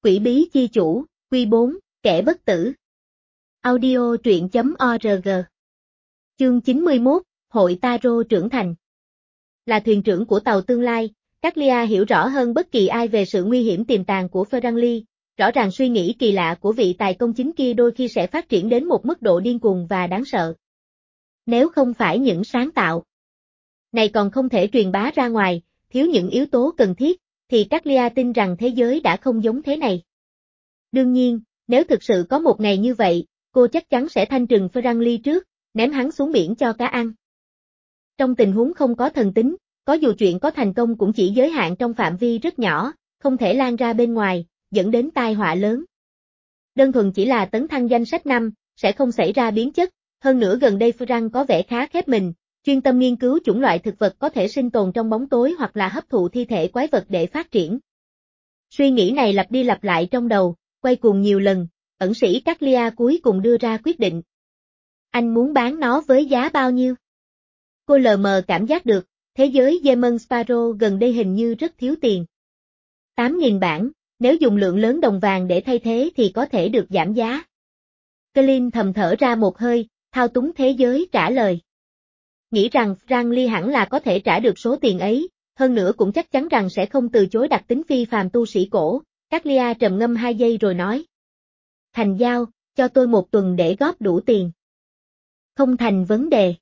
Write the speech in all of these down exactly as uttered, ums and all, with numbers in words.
Quỷ bí chi chủ, Quy bốn, kẻ bất tử. Audio truyện chấm org. Chương chín mươi mốt, Hội Taro trưởng thành. Là thuyền trưởng của tàu tương lai, Caglia hiểu rõ hơn bất kỳ ai về sự nguy hiểm tiềm tàng của Franklin, rõ ràng suy nghĩ kỳ lạ của vị tài công chính kia đôi khi sẽ phát triển đến một mức độ điên cuồng và đáng sợ. Nếu không phải những sáng tạo này còn không thể truyền bá ra ngoài, thiếu những yếu tố cần thiết, thì Caglia tin rằng thế giới đã không giống thế này. Đương nhiên, nếu thực sự có một ngày như vậy, cô chắc chắn sẽ thanh trừng Franklin trước, ném hắn xuống biển cho cá ăn. Trong tình huống không có thần tính, có dù chuyện có thành công cũng chỉ giới hạn trong phạm vi rất nhỏ, không thể lan ra bên ngoài, dẫn đến tai họa lớn. Đơn thuần chỉ là tấn thăng danh sách năm, sẽ không xảy ra biến chất, hơn nữa gần đây Frank có vẻ khá khép mình, chuyên tâm nghiên cứu chủng loại thực vật có thể sinh tồn trong bóng tối hoặc là hấp thụ thi thể quái vật để phát triển. Suy nghĩ này lặp đi lặp lại trong đầu, quay cuồng nhiều lần, ẩn sĩ Caglia cuối cùng đưa ra quyết định. Anh muốn bán nó với giá bao nhiêu? Cô lờ mờ cảm giác được, thế giới Demon Sparrow gần đây hình như rất thiếu tiền. tám nghìn bảng, nếu dùng lượng lớn đồng vàng để thay thế thì có thể được giảm giá. Colin thầm thở ra một hơi, thao túng thế giới trả lời. Nghĩ rằng Franklin hẳn là có thể trả được số tiền ấy, hơn nữa cũng chắc chắn rằng sẽ không từ chối đặc tính phi phàm tu sĩ cổ. Caglia trầm ngâm hai giây rồi nói. Thành giao, cho tôi một tuần để góp đủ tiền. Không thành vấn đề.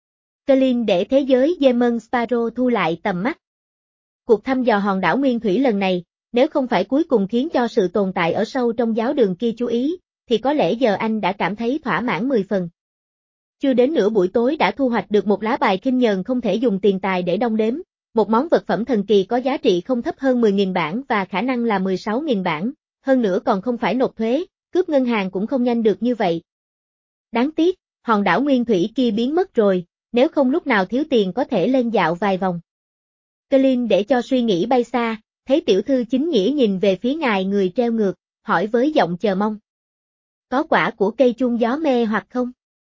Colin để thế giới Demon Sparrow thu lại tầm mắt. Cuộc thăm dò hòn đảo Nguyên Thủy lần này, nếu không phải cuối cùng khiến cho sự tồn tại ở sâu trong giáo đường kia chú ý, thì có lẽ giờ anh đã cảm thấy thỏa mãn mười phần. Chưa đến nửa buổi tối đã thu hoạch được một lá bài khinh nhờn không thể dùng tiền tài để đong đếm, một món vật phẩm thần kỳ có giá trị không thấp hơn mười nghìn bảng và khả năng là mười sáu nghìn bảng, hơn nữa còn không phải nộp thuế, cướp ngân hàng cũng không nhanh được như vậy. Đáng tiếc, hòn đảo Nguyên Thủy kia biến mất rồi, nếu không lúc nào thiếu tiền có thể lên dạo vài vòng. Colin để cho suy nghĩ bay xa, thấy tiểu thư chính nghĩa nhìn về phía ngài người treo ngược, hỏi với giọng chờ mong. Có quả của cây chuông gió mê hoặc không?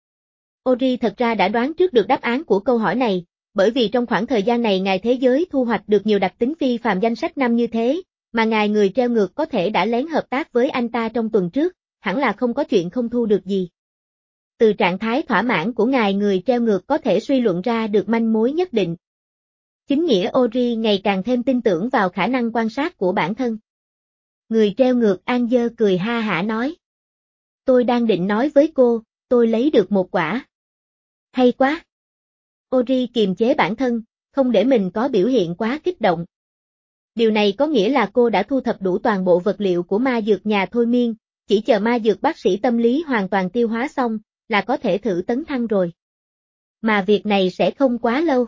Ori thật ra đã đoán trước được đáp án của câu hỏi này, bởi vì trong khoảng thời gian này ngài thế giới thu hoạch được nhiều đặc tính phi phàm danh sách năm như thế, mà ngài người treo ngược có thể đã lén hợp tác với anh ta trong tuần trước, hẳn là không có chuyện không thu được gì. Từ trạng thái thỏa mãn của ngài người treo ngược có thể suy luận ra được manh mối nhất định. Chính nghĩa Ori ngày càng thêm tin tưởng vào khả năng quan sát của bản thân. Người treo ngược An Dơ cười ha hả nói. Tôi đang định nói với cô, tôi lấy được một quả. Hay quá! Ori kiềm chế bản thân, không để mình có biểu hiện quá kích động. Điều này có nghĩa là cô đã thu thập đủ toàn bộ vật liệu của ma dược nhà thôi miên, chỉ chờ ma dược bác sĩ tâm lý hoàn toàn tiêu hóa xong, là có thể thử tấn thăng rồi. Mà việc này sẽ không quá lâu.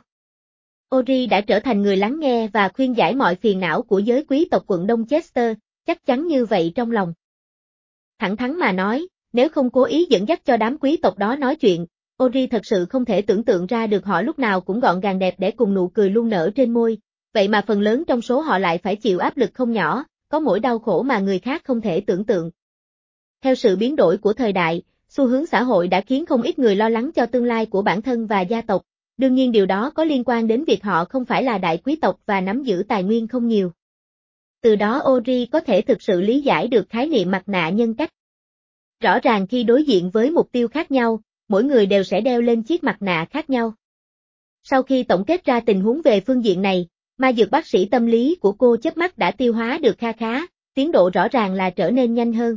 Ori đã trở thành người lắng nghe và khuyên giải mọi phiền não của giới quý tộc quận Đông Chester, chắc chắn như vậy trong lòng. Thẳng thắn mà nói, nếu không cố ý dẫn dắt cho đám quý tộc đó nói chuyện, Ori thật sự không thể tưởng tượng ra được họ lúc nào cũng gọn gàng đẹp để cùng nụ cười luôn nở trên môi, vậy mà phần lớn trong số họ lại phải chịu áp lực không nhỏ, có mỗi đau khổ mà người khác không thể tưởng tượng. Theo sự biến đổi của thời đại, xu hướng xã hội đã khiến không ít người lo lắng cho tương lai của bản thân và gia tộc, đương nhiên điều đó có liên quan đến việc họ không phải là đại quý tộc và nắm giữ tài nguyên không nhiều. Từ đó Ori có thể thực sự lý giải được khái niệm mặt nạ nhân cách. Rõ ràng khi đối diện với mục tiêu khác nhau, mỗi người đều sẽ đeo lên chiếc mặt nạ khác nhau. Sau khi tổng kết ra tình huống về phương diện này, ma dược bác sĩ tâm lý của cô chớp mắt đã tiêu hóa được kha khá, tiến độ rõ ràng là trở nên nhanh hơn.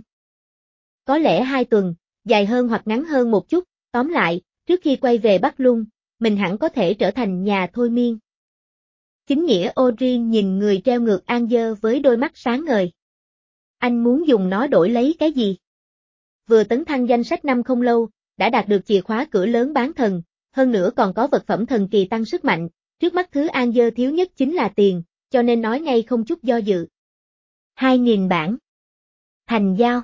Có lẽ hai tuần, dài hơn hoặc ngắn hơn một chút, tóm lại, trước khi quay về Bắc Lung, mình hẳn có thể trở thành nhà thôi miên. Chính nghĩa Ori nhìn người treo ngược An Dơ với đôi mắt sáng ngời. Anh muốn dùng nó đổi lấy cái gì? Vừa tấn thăng danh sách năm không lâu, đã đạt được chìa khóa cửa lớn bán thần, hơn nữa còn có vật phẩm thần kỳ tăng sức mạnh, trước mắt thứ An Dơ thiếu nhất chính là tiền, cho nên nói ngay không chút do dự. Hai nghìn bảng. Thành giao.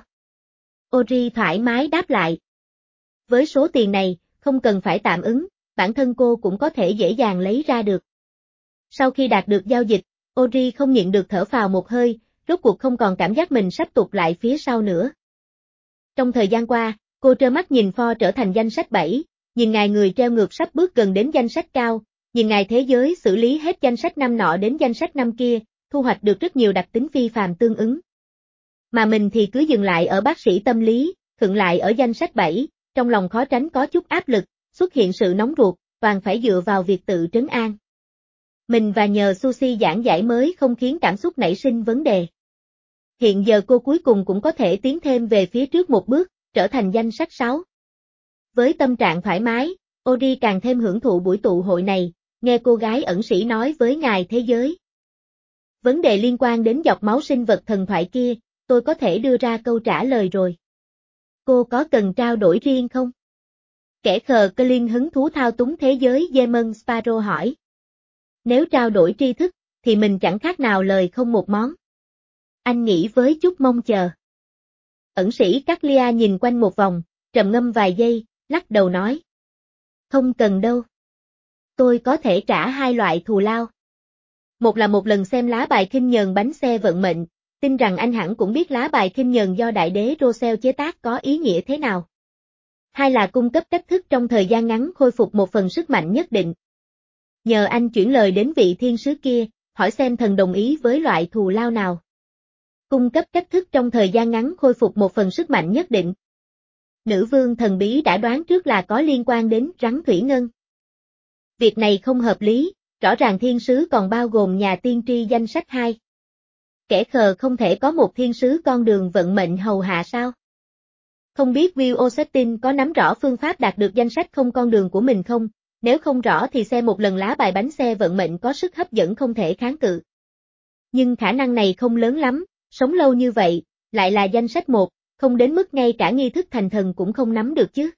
Ori thoải mái đáp lại. Với số tiền này, không cần phải tạm ứng, bản thân cô cũng có thể dễ dàng lấy ra được. Sau khi đạt được giao dịch, Ori không nhịn được thở phào một hơi, rốt cuộc không còn cảm giác mình sắp tụt lại phía sau nữa. Trong thời gian qua, cô trơ mắt nhìn Ford trở thành danh sách bảy, nhìn ngài người treo ngược sắp bước gần đến danh sách cao, nhìn ngài thế giới xử lý hết danh sách năm nọ đến danh sách năm kia, thu hoạch được rất nhiều đặc tính phi phàm tương ứng. Mà mình thì cứ dừng lại ở bác sĩ tâm lý, khựng lại ở danh sách bảy, trong lòng khó tránh có chút áp lực, xuất hiện sự nóng ruột, toàn phải dựa vào việc tự trấn an. Mình và nhờ Sushi giảng giải mới không khiến cảm xúc nảy sinh vấn đề. Hiện giờ cô cuối cùng cũng có thể tiến thêm về phía trước một bước, trở thành danh sách sáu. Với tâm trạng thoải mái, Ori càng thêm hưởng thụ buổi tụ hội này, nghe cô gái ẩn sĩ nói với ngài thế giới. Vấn đề liên quan đến dọc máu sinh vật thần thoại kia, tôi có thể đưa ra câu trả lời rồi. Cô có cần trao đổi riêng không? Kẻ khờ Colin hứng thú thao túng thế giới Demon Sparrow hỏi. Nếu trao đổi tri thức, thì mình chẳng khác nào lời không một món. Anh nghĩ với chút mong chờ. Ẩn sĩ Caglia nhìn quanh một vòng, trầm ngâm vài giây, lắc đầu nói. Không cần đâu. Tôi có thể trả hai loại thù lao. Một là một lần xem lá bài khinh nhờn bánh xe vận mệnh, tin rằng anh hẳn cũng biết lá bài khinh nhờn do đại đế Rosel chế tác có ý nghĩa thế nào. Hai là cung cấp cách thức trong thời gian ngắn khôi phục một phần sức mạnh nhất định. Nhờ anh chuyển lời đến vị thiên sứ kia, hỏi xem thần đồng ý với loại thù lao nào. Cung cấp cách thức trong thời gian ngắn khôi phục một phần sức mạnh nhất định. Nữ vương thần bí đã đoán trước là có liên quan đến rắn thủy ngân. Việc này không hợp lý, rõ ràng thiên sứ còn bao gồm nhà tiên tri danh sách hai. Kẻ khờ không thể có một thiên sứ con đường vận mệnh hầu hạ sao? Không biết Will Austin có nắm rõ phương pháp đạt được danh sách không con đường của mình không? Nếu không rõ thì xem một lần lá bài bánh xe vận mệnh có sức hấp dẫn không thể kháng cự. Nhưng khả năng này không lớn lắm, sống lâu như vậy, lại là danh sách một, không đến mức ngay cả nghi thức thành thần cũng không nắm được chứ.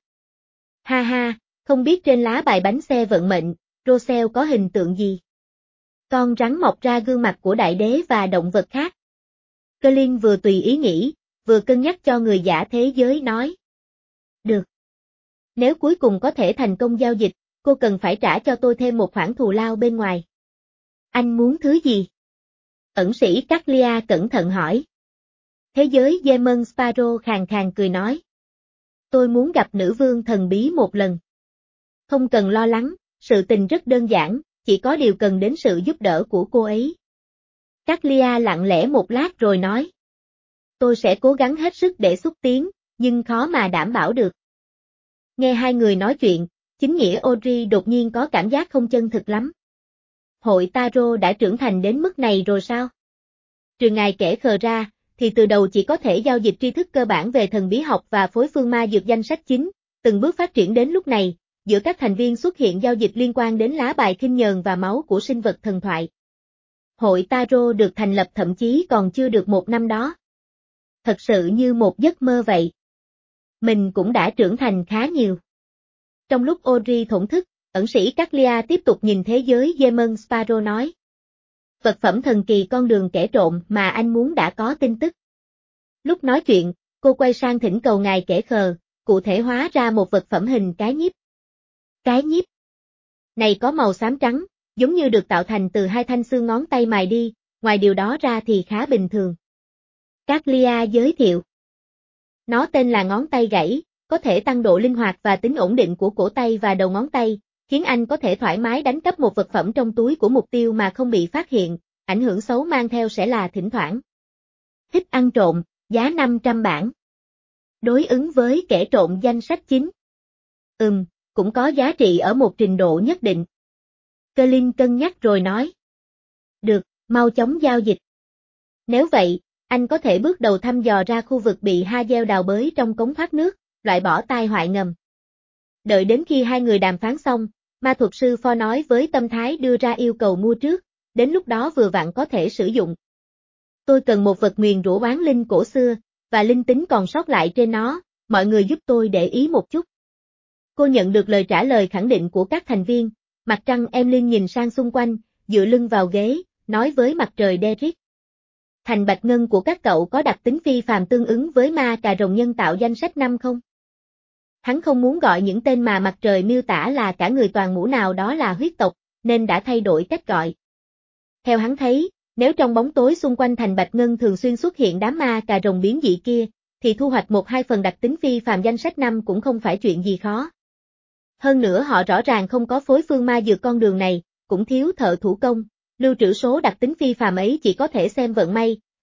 Ha ha, không biết trên lá bài bánh xe vận mệnh, Rosel có hình tượng gì? Con rắn mọc ra gương mặt của đại đế và động vật khác. Colin vừa tùy ý nghĩ, vừa cân nhắc cho người giả thế giới nói. Được. Nếu cuối cùng có thể thành công giao dịch, cô cần phải trả cho tôi thêm một khoản thù lao bên ngoài. Anh muốn thứ gì? Ẩn sĩ Caglia cẩn thận hỏi. Thế giới Demon Sparrow khàn khàn cười nói. Tôi muốn gặp nữ vương thần bí một lần. Không cần lo lắng, sự tình rất đơn giản, chỉ có điều cần đến sự giúp đỡ của cô ấy. Caglia lặng lẽ một lát rồi nói. Tôi sẽ cố gắng hết sức để xúc tiến, nhưng khó mà đảm bảo được. Nghe hai người nói chuyện, chính nghĩa Ori đột nhiên có cảm giác không chân thực lắm. Hội Taro đã trưởng thành đến mức này rồi sao? Trừ ngài kẻ khờ ra, thì từ đầu chỉ có thể giao dịch tri thức cơ bản về thần bí học và phối phương ma dược danh sách chính, từng bước phát triển đến lúc này, giữa các thành viên xuất hiện giao dịch liên quan đến lá bài khinh nhờn và máu của sinh vật thần thoại. Hội Taro được thành lập thậm chí còn chưa được một năm đó. Thật sự như một giấc mơ vậy. Mình cũng đã trưởng thành khá nhiều. Trong lúc Ori thổn thức, ẩn sĩ Caglia tiếp tục nhìn thế giới Demon Sparrow nói. Vật phẩm thần kỳ con đường kẻ trộm mà anh muốn đã có tin tức. Lúc nói chuyện, cô quay sang thỉnh cầu ngài kẻ khờ, cụ thể hóa ra một vật phẩm hình cái nhíp. Cái nhíp này có màu xám trắng, giống như được tạo thành từ hai thanh xương ngón tay mài đi, ngoài điều đó ra thì khá bình thường. Caglia giới thiệu. Nó tên là ngón tay gãy, có thể tăng độ linh hoạt và tính ổn định của cổ tay và đầu ngón tay, khiến anh có thể thoải mái đánh cắp một vật phẩm trong túi của mục tiêu mà không bị phát hiện, ảnh hưởng xấu mang theo sẽ là thỉnh thoảng. Thích ăn trộm, giá năm trăm bảng. Đối ứng với kẻ trộm danh sách chính. Ừm, cũng có giá trị ở một trình độ nhất định. Colin cân nhắc rồi nói. Được, mau chóng giao dịch. Nếu vậy, anh có thể bước đầu thăm dò ra khu vực bị Hazel đào bới trong cống thoát nước, loại bỏ tai họa ngầm. Đợi đến khi hai người đàm phán xong, ma thuật sư Fo nói với tâm thái đưa ra yêu cầu mua trước, đến lúc đó vừa vặn có thể sử dụng. Tôi cần một vật nguyền rủa oán linh cổ xưa, và linh tính còn sót lại trên nó, mọi người giúp tôi để ý một chút. Cô nhận được lời trả lời khẳng định của các thành viên, mặt trăng Emlyn nhìn sang xung quanh, dựa lưng vào ghế, nói với mặt trời Derek. Thành bạch ngân của các cậu có đặc tính phi phàm tương ứng với ma cà rồng nhân tạo danh sách năm không? Hắn không muốn gọi những tên mà mặt trời miêu tả là cả người toàn mũ nào đó là huyết tộc, nên đã thay đổi cách gọi. Theo hắn thấy, nếu trong bóng tối xung quanh thành bạch ngân thường xuyên xuất hiện đám ma cà rồng biến dị kia, thì thu hoạch một hai phần đặc tính phi phàm danh sách năm cũng không phải chuyện gì khó. Hơn nữa họ rõ ràng không có phối phương ma dược con đường này, cũng thiếu thợ thủ công, lưu trữ số đặc tính phi phàm ấy chỉ có thể xem vận may,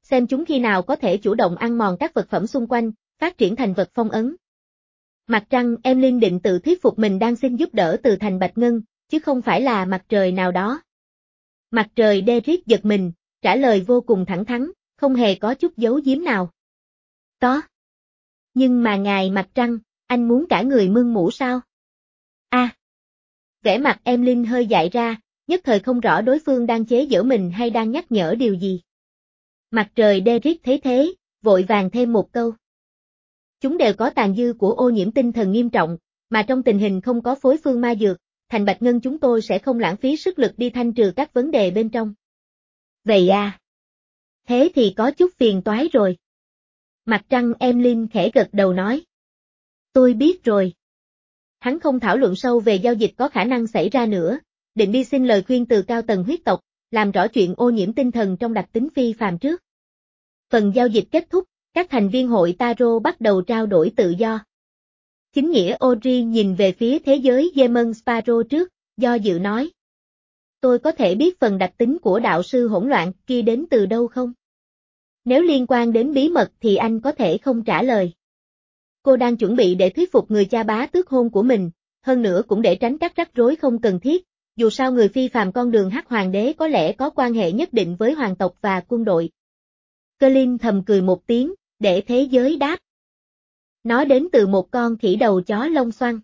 xem chúng khi nào có thể chủ động ăn mòn các vật phẩm xung quanh, phát triển thành vật phong ấn. Mặt trăng Emlyn định tự thuyết phục mình đang xin giúp đỡ từ thành Bạch Ngân, chứ không phải là mặt trời nào đó. Mặt trời Derek giật mình, trả lời vô cùng thẳng thắn, không hề có chút giấu giếm nào. Có. Nhưng mà ngài mặt trăng, anh muốn cả người mưng mũ sao? A. À. Vẻ mặt Emlyn hơi dại ra, nhất thời không rõ đối phương đang chế giễu mình hay đang nhắc nhở điều gì. Mặt trời Derek thấy thế, vội vàng thêm một câu. Chúng đều có tàn dư của ô nhiễm tinh thần nghiêm trọng, mà trong tình hình không có phối phương ma dược, thành Bạch Ngân chúng tôi sẽ không lãng phí sức lực đi thanh trừ các vấn đề bên trong. Vậy à? Thế thì có chút phiền toái rồi. Mặt trăng Emlyn khẽ gật đầu nói. Tôi biết rồi. Hắn không thảo luận sâu về giao dịch có khả năng xảy ra nữa, định đi xin lời khuyên từ cao tầng huyết tộc, làm rõ chuyện ô nhiễm tinh thần trong đặc tính phi phàm trước. Phần giao dịch kết thúc, các thành viên hội Taro bắt đầu trao đổi tự do. Chính nghĩa Audrey nhìn về phía thế giới Demon Sparrow trước, do dự nói. Tôi có thể biết phần đặc tính của đạo sư hỗn loạn kia đến từ đâu không? Nếu liên quan đến bí mật thì anh có thể không trả lời. Cô đang chuẩn bị để thuyết phục người cha bá tước hôn của mình, hơn nữa cũng để tránh các rắc rối không cần thiết, dù sao người phi phàm con đường Hắc Hoàng đế có lẽ có quan hệ nhất định với hoàng tộc và quân đội. Colin thầm cười một tiếng, để thế giới đáp. Nó đến từ một con khỉ đầu chó lông xoăn.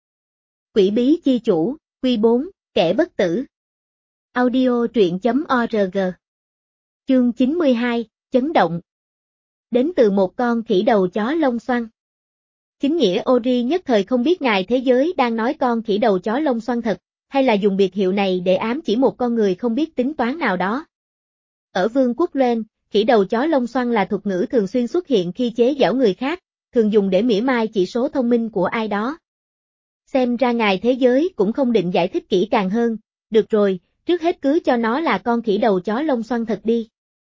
Quỷ bí chi chủ, Quy bốn, kẻ bất tử. Audio truyện chấm org. Chương chín mươi hai, chấn động. Đến từ một con khỉ đầu chó lông xoăn. Chính nghĩa Ori nhất thời không biết ngài thế giới đang nói con khỉ đầu chó lông xoăn thật, hay là dùng biệt hiệu này để ám chỉ một con người không biết tính toán nào đó. Ở Vương quốc Loen, khỉ đầu chó lông xoăn là thuật ngữ thường xuyên xuất hiện khi chế giễu người khác, thường dùng để mỉa mai chỉ số thông minh của ai đó. Xem ra ngài thế giới cũng không định giải thích kỹ càng hơn, được rồi, trước hết cứ cho nó là con khỉ đầu chó lông xoăn thật đi.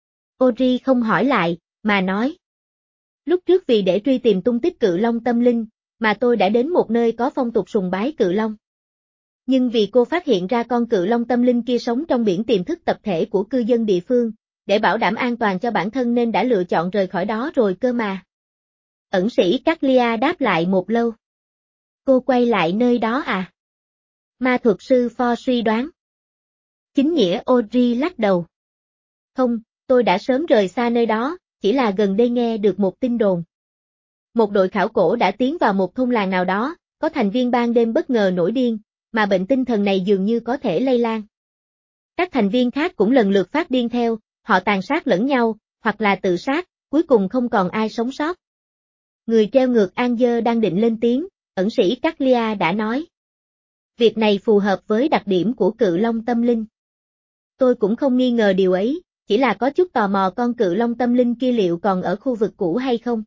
Ori không hỏi lại, mà nói. Lúc trước vì để truy tìm tung tích cự long tâm linh, mà tôi đã đến một nơi có phong tục sùng bái cự long. Nhưng vì cô phát hiện ra con cự long tâm linh kia sống trong biển tiềm thức tập thể của cư dân địa phương, để bảo đảm an toàn cho bản thân nên đã lựa chọn rời khỏi đó rồi cơ mà. Ẩn sĩ Caglia đáp lại một lâu. Cô quay lại nơi đó à? Ma thuật sư For suy đoán. Chính nghĩa Audrey lắc đầu. Không, tôi đã sớm rời xa nơi đó, chỉ là gần đây nghe được một tin đồn. Một đội khảo cổ đã tiến vào một thôn làng nào đó, có thành viên ban đêm bất ngờ nổi điên, mà bệnh tinh thần này dường như có thể lây lan. Các thành viên khác cũng lần lượt phát điên theo, họ tàn sát lẫn nhau, hoặc là tự sát, cuối cùng không còn ai sống sót. Người treo ngược Angel đang định lên tiếng, ẩn sĩ Caglia đã nói. Việc này phù hợp với đặc điểm của cự long tâm linh. Tôi cũng không nghi ngờ điều ấy, chỉ là có chút tò mò con cự long tâm linh kia liệu còn ở khu vực cũ hay không.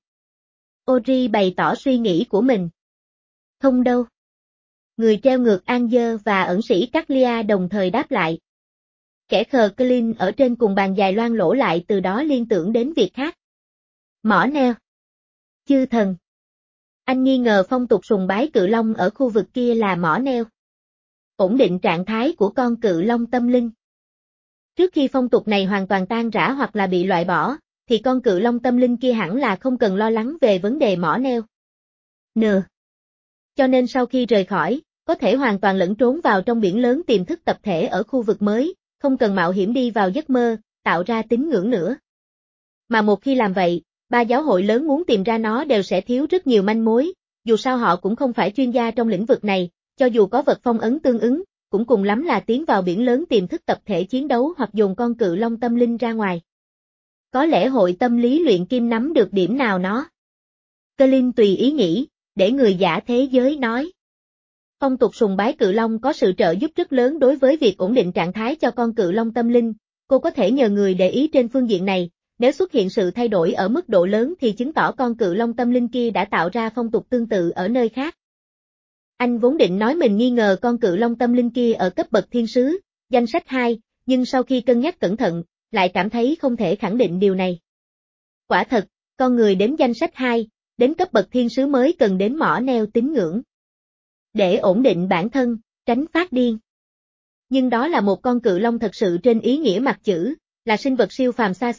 Ori bày tỏ suy nghĩ của mình. Không đâu. Người treo ngược Angel và ẩn sĩ Caglia đồng thời đáp lại. Kẻ khờ Colin ở trên cùng bàn dài loang lỗ lại từ đó liên tưởng đến việc khác. Mỏ neo. Chư thần. Anh nghi ngờ phong tục sùng bái cự long ở khu vực kia là mỏ neo. Ổn định trạng thái của con cự long tâm linh. Trước khi phong tục này hoàn toàn tan rã hoặc là bị loại bỏ, thì con cự long tâm linh kia hẳn là không cần lo lắng về vấn đề mỏ neo. N. Cho nên sau khi rời khỏi, có thể hoàn toàn lẫn trốn vào trong biển lớn tiềm thức tập thể ở khu vực mới, không cần mạo hiểm đi vào giấc mơ, tạo ra tín ngưỡng nữa. Mà một khi làm vậy, ba giáo hội lớn muốn tìm ra nó đều sẽ thiếu rất nhiều manh mối, dù sao họ cũng không phải chuyên gia trong lĩnh vực này, cho dù có vật phong ấn tương ứng, cũng cùng lắm là tiến vào biển lớn tiềm thức tập thể chiến đấu hoặc dồn con cự long tâm linh ra ngoài. Có lẽ hội tâm lý luyện kim nắm được điểm nào nó. Colin tùy ý nghĩ, để người giả thế giới nói. Phong tục sùng bái cự long có sự trợ giúp rất lớn đối với việc ổn định trạng thái cho con cự long tâm linh, cô có thể nhờ người để ý trên phương diện này, nếu xuất hiện sự thay đổi ở mức độ lớn thì chứng tỏ con cự long tâm linh kia đã tạo ra phong tục tương tự ở nơi khác. Anh vốn định nói mình nghi ngờ con cự long tâm linh kia ở cấp bậc thiên sứ, danh sách hai, nhưng sau khi cân nhắc cẩn thận, lại cảm thấy không thể khẳng định điều này. Quả thật, con người đến danh sách hai, đến cấp bậc thiên sứ mới cần đến mỏ neo tín ngưỡng. Để ổn định bản thân, tránh phát điên. Nhưng đó là một con cự long thật sự trên ý nghĩa mặt chữ, là sinh vật siêu phàm xa xưa,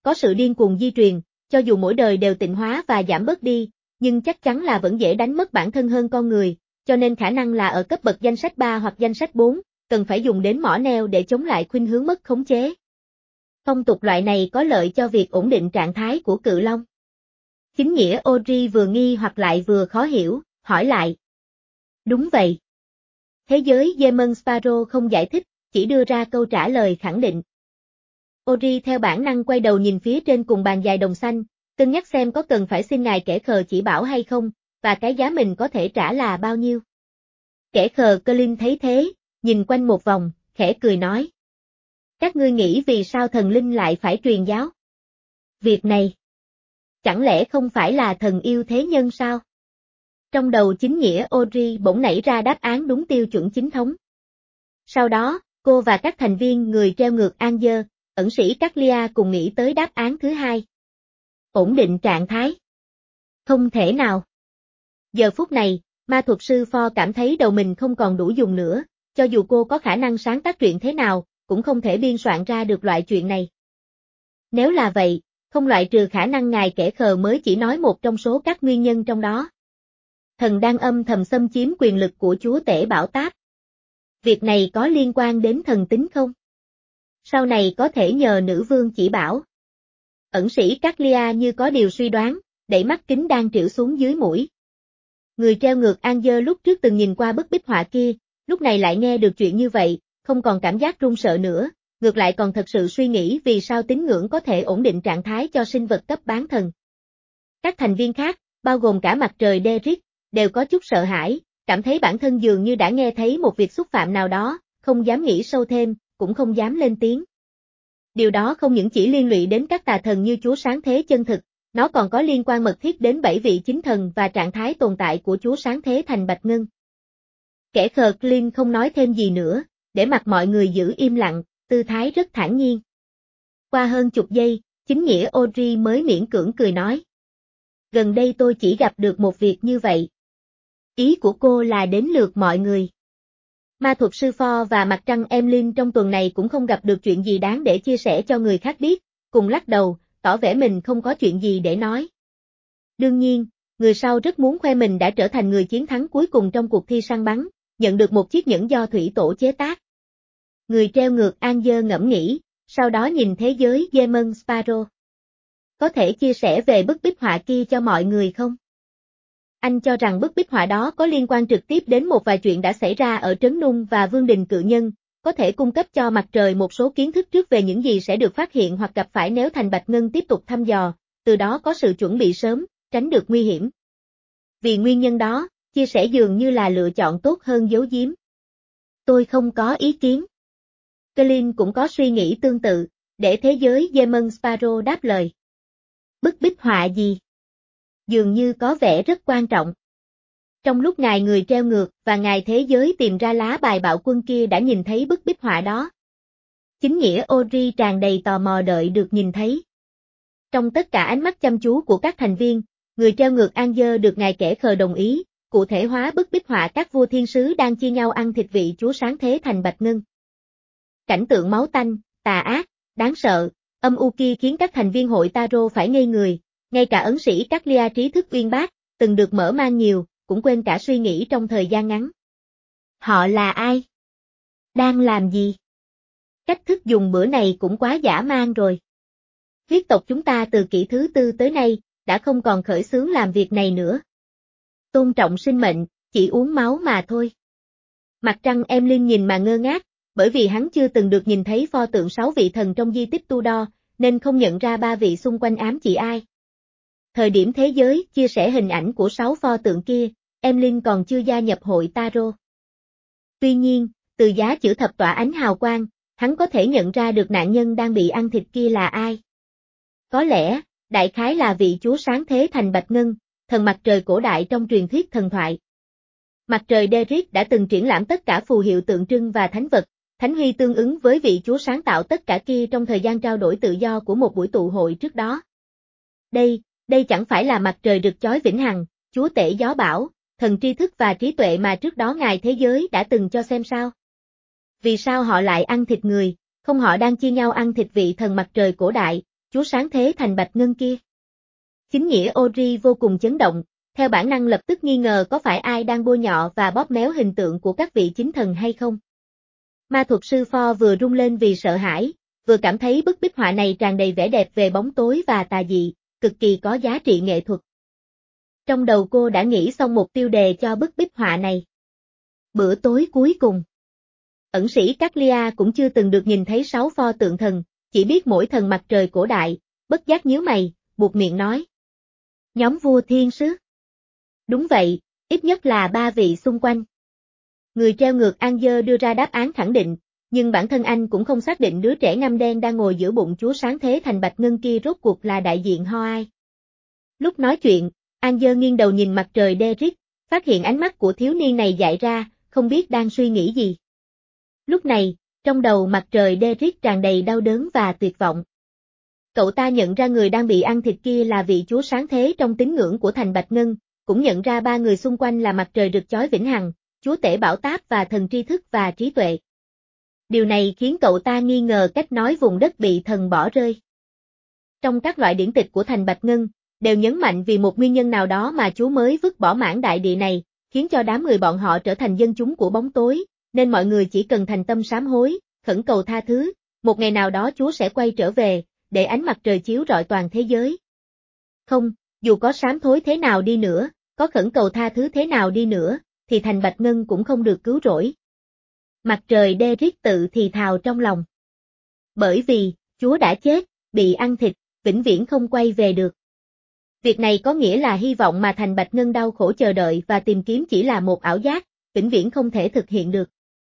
có sự điên cuồng di truyền, cho dù mỗi đời đều tịnh hóa và giảm bớt đi, nhưng chắc chắn là vẫn dễ đánh mất bản thân hơn con người, cho nên khả năng là ở cấp bậc danh sách ba hoặc danh sách bốn, cần phải dùng đến mỏ neo để chống lại khuynh hướng mất khống chế. Phong tục loại này có lợi cho việc ổn định trạng thái của cự long. Chính nghĩa Audrey vừa nghi hoặc lại vừa khó hiểu, hỏi lại. Đúng vậy. Thế giới Demon Sparrow không giải thích, chỉ đưa ra câu trả lời khẳng định. Audrey theo bản năng quay đầu nhìn phía trên cùng bàn dài đồng xanh, cân nhắc xem có cần phải xin ngài kẻ khờ chỉ bảo hay không, và cái giá mình có thể trả là bao nhiêu. Kẻ khờ Colin thấy thế, nhìn quanh một vòng, khẽ cười nói. Các ngươi nghĩ vì sao thần linh lại phải truyền giáo? Việc này, chẳng lẽ không phải là thần yêu thế nhân sao? Trong đầu chính nghĩa Audrey bỗng nảy ra đáp án đúng tiêu chuẩn chính thống. Sau đó, cô và các thành viên người treo ngược Angel, ẩn sĩ Caglia cùng nghĩ tới đáp án thứ hai. Ổn định trạng thái. Không thể nào. Giờ phút này, ma thuật sư Ford cảm thấy đầu mình không còn đủ dùng nữa, cho dù cô có khả năng sáng tác truyện thế nào, cũng không thể biên soạn ra được loại chuyện này. Nếu là vậy, không loại trừ khả năng ngài kẻ khờ mới chỉ nói một trong số các nguyên nhân trong đó. Thần đang âm thầm xâm chiếm quyền lực của chúa tể Bảo Táp. Việc này có liên quan đến thần tính không? Sau này có thể nhờ nữ vương chỉ bảo. Ẩn sĩ Caglia như có điều suy đoán, đẩy mắt kính đang trĩu xuống dưới mũi. Người treo ngược Angel lúc trước từng nhìn qua bức bích họa kia, lúc này lại nghe được chuyện như vậy, không còn cảm giác run sợ nữa, ngược lại còn thật sự suy nghĩ vì sao tín ngưỡng có thể ổn định trạng thái cho sinh vật cấp bán thần. Các thành viên khác, bao gồm cả mặt trời Derek, đều có chút sợ hãi, cảm thấy bản thân dường như đã nghe thấy một việc xúc phạm nào đó, không dám nghĩ sâu thêm, cũng không dám lên tiếng. Điều đó không những chỉ liên lụy đến các tà thần như chúa sáng thế chân thực, nó còn có liên quan mật thiết đến bảy vị chính thần và trạng thái tồn tại của chúa sáng thế thành Bạch Ngân. Kẻ khờ Clint không nói thêm gì nữa, để mặc mọi người giữ im lặng, tư thái rất thản nhiên. Qua hơn chục giây, chính nghĩa Audrey mới miễn cưỡng cười nói. Gần đây tôi chỉ gặp được một việc như vậy. Ý của cô là đến lượt mọi người. Ma thuật sư Ford và mặt trăng Emlyn trong tuần này cũng không gặp được chuyện gì đáng để chia sẻ cho người khác biết, cùng lắc đầu, tỏ vẻ mình không có chuyện gì để nói. Đương nhiên, người sau rất muốn khoe mình đã trở thành người chiến thắng cuối cùng trong cuộc thi săn bắn, nhận được một chiếc nhẫn do thủy tổ chế tác. Người treo ngược Angel ngẫm nghĩ, sau đó nhìn thế giới Demon Sparrow. Có thể chia sẻ về bức bích họa kia cho mọi người không? Anh cho rằng bức bích họa đó có liên quan trực tiếp đến một vài chuyện đã xảy ra ở Trấn Nung và Vương Đình Cự Nhân, có thể cung cấp cho mặt trời một số kiến thức trước về những gì sẽ được phát hiện hoặc gặp phải nếu thành Bạch Ngân tiếp tục thăm dò, từ đó có sự chuẩn bị sớm, tránh được nguy hiểm. Vì nguyên nhân đó, chia sẻ dường như là lựa chọn tốt hơn giấu giếm. Tôi không có ý kiến. Colin cũng có suy nghĩ tương tự, để thế giới Demon Sparrow đáp lời. Bức bích họa gì? Dường như có vẻ rất quan trọng. Trong lúc ngài người treo ngược và ngài thế giới tìm ra lá bài bạo quân kia đã nhìn thấy bức bích họa đó. Chính nghĩa Audrey tràn đầy tò mò đợi được nhìn thấy. Trong tất cả ánh mắt chăm chú của các thành viên, người treo ngược Angel được ngài kẻ khờ đồng ý, cụ thể hóa bức bích họa các vua thiên sứ đang chia nhau ăn thịt vị chúa sáng thế thành Bạch Ngân. Cảnh tượng máu tanh, tà ác, đáng sợ, âm u kia khiến các thành viên hội Tarot phải ngây người, ngay cả ấn sĩ Caglia trí thức uyên bác, từng được mở mang nhiều, cũng quên cả suy nghĩ trong thời gian ngắn. Họ là ai? Đang làm gì? Cách thức dùng bữa này cũng quá dã man rồi. Huyết tộc chúng ta từ kỷ thứ tư tới nay, đã không còn khởi xướng làm việc này nữa. Tôn trọng sinh mệnh, chỉ uống máu mà thôi. Mặt trăng Emlyn nhìn mà ngơ ngác, bởi vì hắn chưa từng được nhìn thấy pho tượng sáu vị thần trong di tích Tudor, nên không nhận ra ba vị xung quanh ám chỉ ai. Thời điểm thế giới chia sẻ hình ảnh của sáu pho tượng kia, Emlyn còn chưa gia nhập hội Tarot. Tuy nhiên, từ giá chữ thập tỏa ánh hào quang, hắn có thể nhận ra được nạn nhân đang bị ăn thịt kia là ai. Có lẽ, đại khái là vị chúa sáng thế thành Bạch Ngân, thần mặt trời cổ đại trong truyền thuyết thần thoại. Mặt trời Derek đã từng triển lãm tất cả phù hiệu tượng trưng và thánh vật, thánh huy tương ứng với vị chúa sáng tạo tất cả kia trong thời gian trao đổi tự do của một buổi tụ hội trước đó. Đây, đây chẳng phải là mặt trời rực chói vĩnh hằng, chúa tể gió bão, thần tri thức và trí tuệ mà trước đó ngài thế giới đã từng cho xem sao? Vì sao họ lại ăn thịt người, không họ đang chia nhau ăn thịt vị thần mặt trời cổ đại, chú sáng thế thành bạch ngân kia. Chính nghĩa Ori vô cùng chấn động, theo bản năng lập tức nghi ngờ có phải ai đang bôi nhọ và bóp méo hình tượng của các vị chính thần hay không. Ma thuật sư Pho vừa rung lên vì sợ hãi, vừa cảm thấy bức bích họa này tràn đầy vẻ đẹp về bóng tối và tà dị, cực kỳ có giá trị nghệ thuật. Trong đầu cô đã nghĩ xong một tiêu đề cho bức bích họa này. Bữa tối cuối cùng. Ẩn sĩ Caglia cũng chưa từng được nhìn thấy sáu pho tượng thần, chỉ biết mỗi thần mặt trời cổ đại, bất giác nhíu mày, buột miệng nói. Nhóm vua thiên sứ. Đúng vậy, ít nhất là ba vị xung quanh. Người treo ngược Anger đưa ra đáp án khẳng định, nhưng bản thân anh cũng không xác định đứa trẻ ngăm đen đang ngồi giữa bụng chúa sáng thế thành bạch ngân kia rốt cuộc là đại diện ho ai. Lúc nói chuyện, Anger nghiêng đầu nhìn mặt trời Derek, phát hiện ánh mắt của thiếu niên này dại ra, không biết đang suy nghĩ gì. Lúc này, trong đầu mặt trời Derek tràn đầy đau đớn và tuyệt vọng. Cậu ta nhận ra người đang bị ăn thịt kia là vị chúa sáng thế trong tín ngưỡng của thành Bạch Ngân, cũng nhận ra ba người xung quanh là mặt trời rực chói vĩnh hằng, chúa tể bảo táp và thần tri thức và trí tuệ. Điều này khiến cậu ta nghi ngờ cách nói vùng đất bị thần bỏ rơi. Trong các loại điển tịch của thành Bạch Ngân, đều nhấn mạnh vì một nguyên nhân nào đó mà chúa mới vứt bỏ mảng đại địa này, khiến cho đám người bọn họ trở thành dân chúng của bóng tối, nên mọi người chỉ cần thành tâm sám hối, khẩn cầu tha thứ, một ngày nào đó chúa sẽ quay trở về, để ánh mặt trời chiếu rọi toàn thế giới. Không, dù có sám hối thế nào đi nữa, có khẩn cầu tha thứ thế nào đi nữa, thì thành Bạch Ngân cũng không được cứu rỗi. Mặt trời Derek tự thì thào trong lòng. Bởi vì, chúa đã chết, bị ăn thịt, vĩnh viễn không quay về được. Việc này có nghĩa là hy vọng mà thành Bạch Ngân đau khổ chờ đợi và tìm kiếm chỉ là một ảo giác, vĩnh viễn không thể thực hiện được.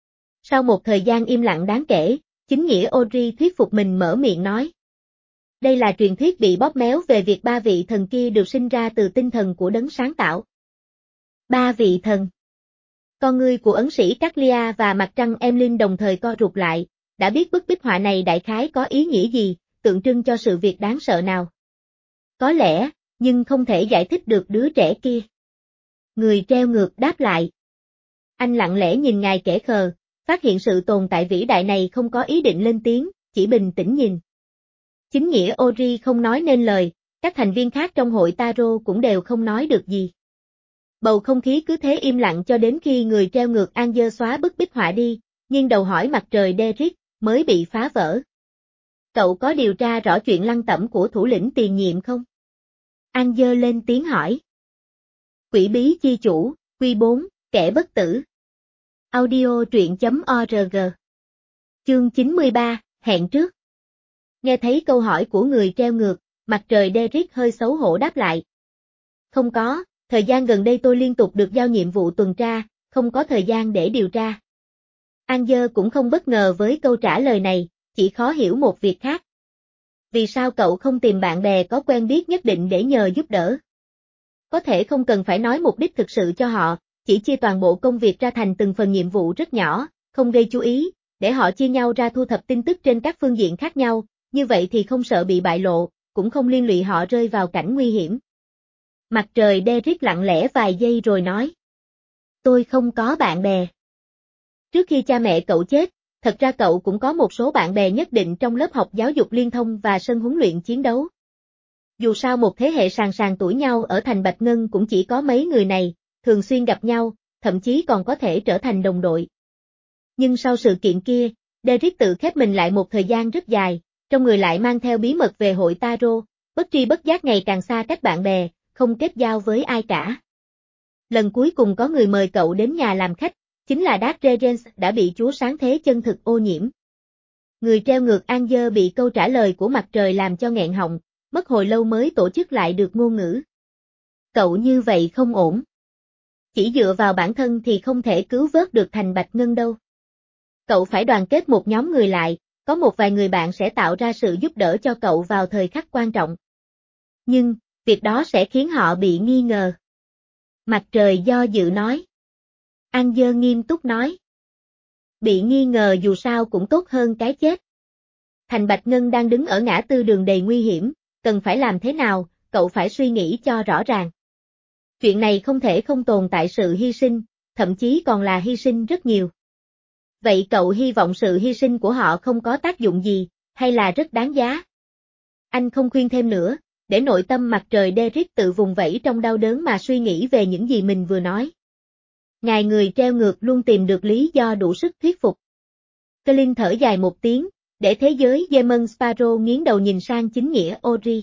Sau một thời gian im lặng đáng kể, chính nghĩa Ori thuyết phục mình mở miệng nói. Đây là truyền thuyết bị bóp méo về việc ba vị thần kia được sinh ra từ tinh thần của đấng sáng tạo. Ba vị thần. Con ngươi của ấn sĩ Caglia và mặt trăng Emlyn đồng thời co rụt lại, đã biết bức bích họa này đại khái có ý nghĩa gì, tượng trưng cho sự việc đáng sợ nào. Có lẽ, nhưng không thể giải thích được đứa trẻ kia. Người treo ngược đáp lại. Anh lặng lẽ nhìn ngài kẻ khờ, phát hiện sự tồn tại vĩ đại này không có ý định lên tiếng, chỉ bình tĩnh nhìn. Chính nghĩa Ori không nói nên lời, các thành viên khác trong hội Taro cũng đều không nói được gì. Bầu không khí cứ thế im lặng cho đến khi người treo ngược Anger xóa bức bích họa đi, nhưng đầu hỏi mặt trời Derek mới bị phá vỡ. Cậu có điều tra rõ chuyện lăng tẩm của thủ lĩnh tiền nhiệm không? Anger lên tiếng hỏi. Quỷ bí chi chủ, quy bốn, kẻ bất tử. Audio truyện chấm org. Chương chín mươi ba, hẹn trước. Nghe thấy câu hỏi của người treo ngược, mặt trời Derek hơi xấu hổ đáp lại. Không có, thời gian gần đây tôi liên tục được giao nhiệm vụ tuần tra, không có thời gian để điều tra. Anger cũng không bất ngờ với câu trả lời này, chỉ khó hiểu một việc khác. Vì sao cậu không tìm bạn bè có quen biết nhất định để nhờ giúp đỡ? Có thể không cần phải nói mục đích thực sự cho họ, chỉ chia toàn bộ công việc ra thành từng phần nhiệm vụ rất nhỏ, không gây chú ý, để họ chia nhau ra thu thập tin tức trên các phương diện khác nhau, như vậy thì không sợ bị bại lộ, cũng không liên lụy họ rơi vào cảnh nguy hiểm. Mặt trời Derek lặng lẽ vài giây rồi nói. Tôi không có bạn bè. Trước khi cha mẹ cậu chết, thật ra cậu cũng có một số bạn bè nhất định trong lớp học giáo dục liên thông và sân huấn luyện chiến đấu. Dù sao một thế hệ sàn sàn tuổi nhau ở thành Bạch Ngân cũng chỉ có mấy người này, thường xuyên gặp nhau, thậm chí còn có thể trở thành đồng đội. Nhưng sau sự kiện kia, Derek tự khép mình lại một thời gian rất dài, trong người lại mang theo bí mật về hội Taro, bất tri bất giác ngày càng xa cách bạn bè, không kết giao với ai cả. Lần cuối cùng có người mời cậu đến nhà làm khách, chính là Dark Regents đã bị chúa sáng thế chân thực ô nhiễm. Người treo ngược Anger bị câu trả lời của mặt trời làm cho nghẹn họng, mất hồi lâu mới tổ chức lại được ngôn ngữ. Cậu như vậy không ổn. Chỉ dựa vào bản thân thì không thể cứu vớt được thành Bạch Ngân đâu. Cậu phải đoàn kết một nhóm người lại, có một vài người bạn sẽ tạo ra sự giúp đỡ cho cậu vào thời khắc quan trọng. Nhưng, việc đó sẽ khiến họ bị nghi ngờ. Mặt trời do dự nói. Anger nghiêm túc nói. Bị nghi ngờ dù sao cũng tốt hơn cái chết. Thành Bạch Ngân đang đứng ở ngã tư đường đầy nguy hiểm, cần phải làm thế nào, cậu phải suy nghĩ cho rõ ràng. Chuyện này không thể không tồn tại sự hy sinh, thậm chí còn là hy sinh rất nhiều. Vậy cậu hy vọng sự hy sinh của họ không có tác dụng gì, hay là rất đáng giá? Anh không khuyên thêm nữa, để nội tâm mặt trời Derek tự vùng vẫy trong đau đớn mà suy nghĩ về những gì mình vừa nói. Ngài người treo ngược luôn tìm được lý do đủ sức thuyết phục. Colin thở dài một tiếng, để thế giới Demon Sparrow nghiến đầu nhìn sang chính nghĩa Audrey.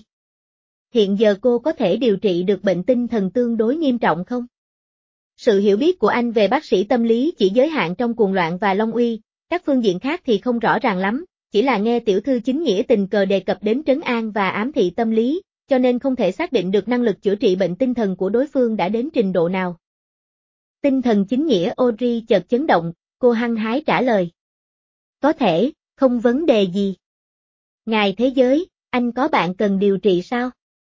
Hiện giờ cô có thể điều trị được bệnh tinh thần tương đối nghiêm trọng không? Sự hiểu biết của anh về bác sĩ tâm lý chỉ giới hạn trong Cuồng Loạn và Long Uy, các phương diện khác thì không rõ ràng lắm, chỉ là nghe tiểu thư chính nghĩa tình cờ đề cập đến trấn an và ám thị tâm lý, cho nên không thể xác định được năng lực chữa trị bệnh tinh thần của đối phương đã đến trình độ nào. Tinh thần chính nghĩa Audrey chợt chấn động, cô hăng hái trả lời. Có thể, không vấn đề gì. Ngài thế giới, anh có bạn cần điều trị sao?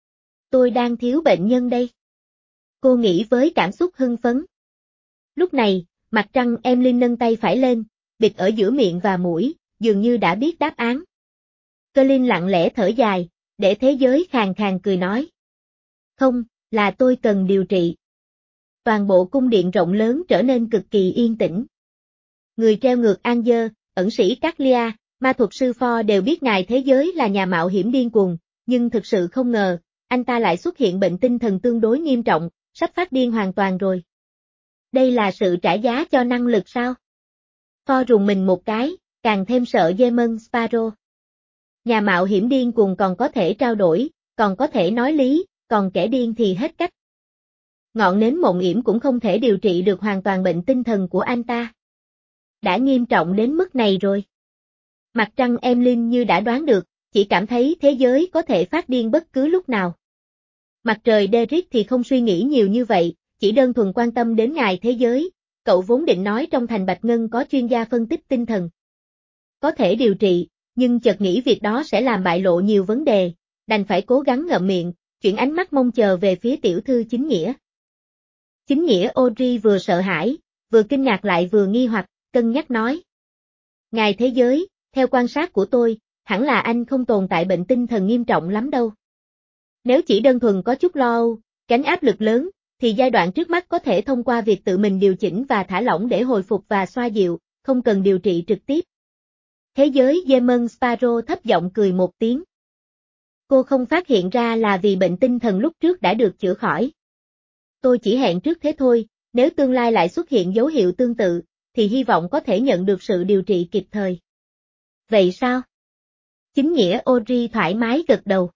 Tôi đang thiếu bệnh nhân đây. Cô nghĩ với cảm xúc hưng phấn. Lúc này, mặt trăng Emlyn nâng tay phải lên, bịt ở giữa miệng và mũi, dường như đã biết đáp án. Colin lặng lẽ thở dài, để thế giới khàn khàn cười nói. Không, là tôi cần điều trị. Toàn bộ cung điện rộng lớn trở nên cực kỳ yên tĩnh. Người treo ngược Anger, ẩn sĩ Caglia, ma thuật sư Ford đều biết ngài thế giới là nhà mạo hiểm điên cuồng, nhưng thực sự không ngờ, anh ta lại xuất hiện bệnh tinh thần tương đối nghiêm trọng, sắp phát điên hoàn toàn rồi. Đây là sự trả giá cho năng lực sao? Ford rùng mình một cái, càng thêm sợ Demon Sparrow. Nhà mạo hiểm điên cuồng còn có thể trao đổi, còn có thể nói lý, còn kẻ điên thì hết cách. Ngọn nến mộng yểm cũng không thể điều trị được hoàn toàn bệnh tinh thần của anh ta. Đã nghiêm trọng đến mức này rồi. Mặt trăng Emlyn như đã đoán được, chỉ cảm thấy thế giới có thể phát điên bất cứ lúc nào. Mặt trời Derek thì không suy nghĩ nhiều như vậy, chỉ đơn thuần quan tâm đến ngài thế giới, cậu vốn định nói trong thành Bạch Ngân có chuyên gia phân tích tinh thần. Có thể điều trị, nhưng chợt nghĩ việc đó sẽ làm bại lộ nhiều vấn đề, đành phải cố gắng ngậm miệng, chuyển ánh mắt mong chờ về phía tiểu thư chính nghĩa. Chính nghĩa Audrey vừa sợ hãi, vừa kinh ngạc lại vừa nghi hoặc, cân nhắc nói. Ngài thế giới, theo quan sát của tôi, hẳn là anh không tồn tại bệnh tinh thần nghiêm trọng lắm đâu. Nếu chỉ đơn thuần có chút lo âu, gánh áp lực lớn, thì giai đoạn trước mắt có thể thông qua việc tự mình điều chỉnh và thả lỏng để hồi phục và xoa dịu, không cần điều trị trực tiếp. Thế giới Demon Sparrow thấp giọng cười một tiếng. Cô không phát hiện ra là vì bệnh tinh thần lúc trước đã được chữa khỏi. Tôi chỉ hẹn trước thế thôi, nếu tương lai lại xuất hiện dấu hiệu tương tự, thì hy vọng có thể nhận được sự điều trị kịp thời. Vậy sao? Chính nghĩa Audrey thoải mái gật đầu.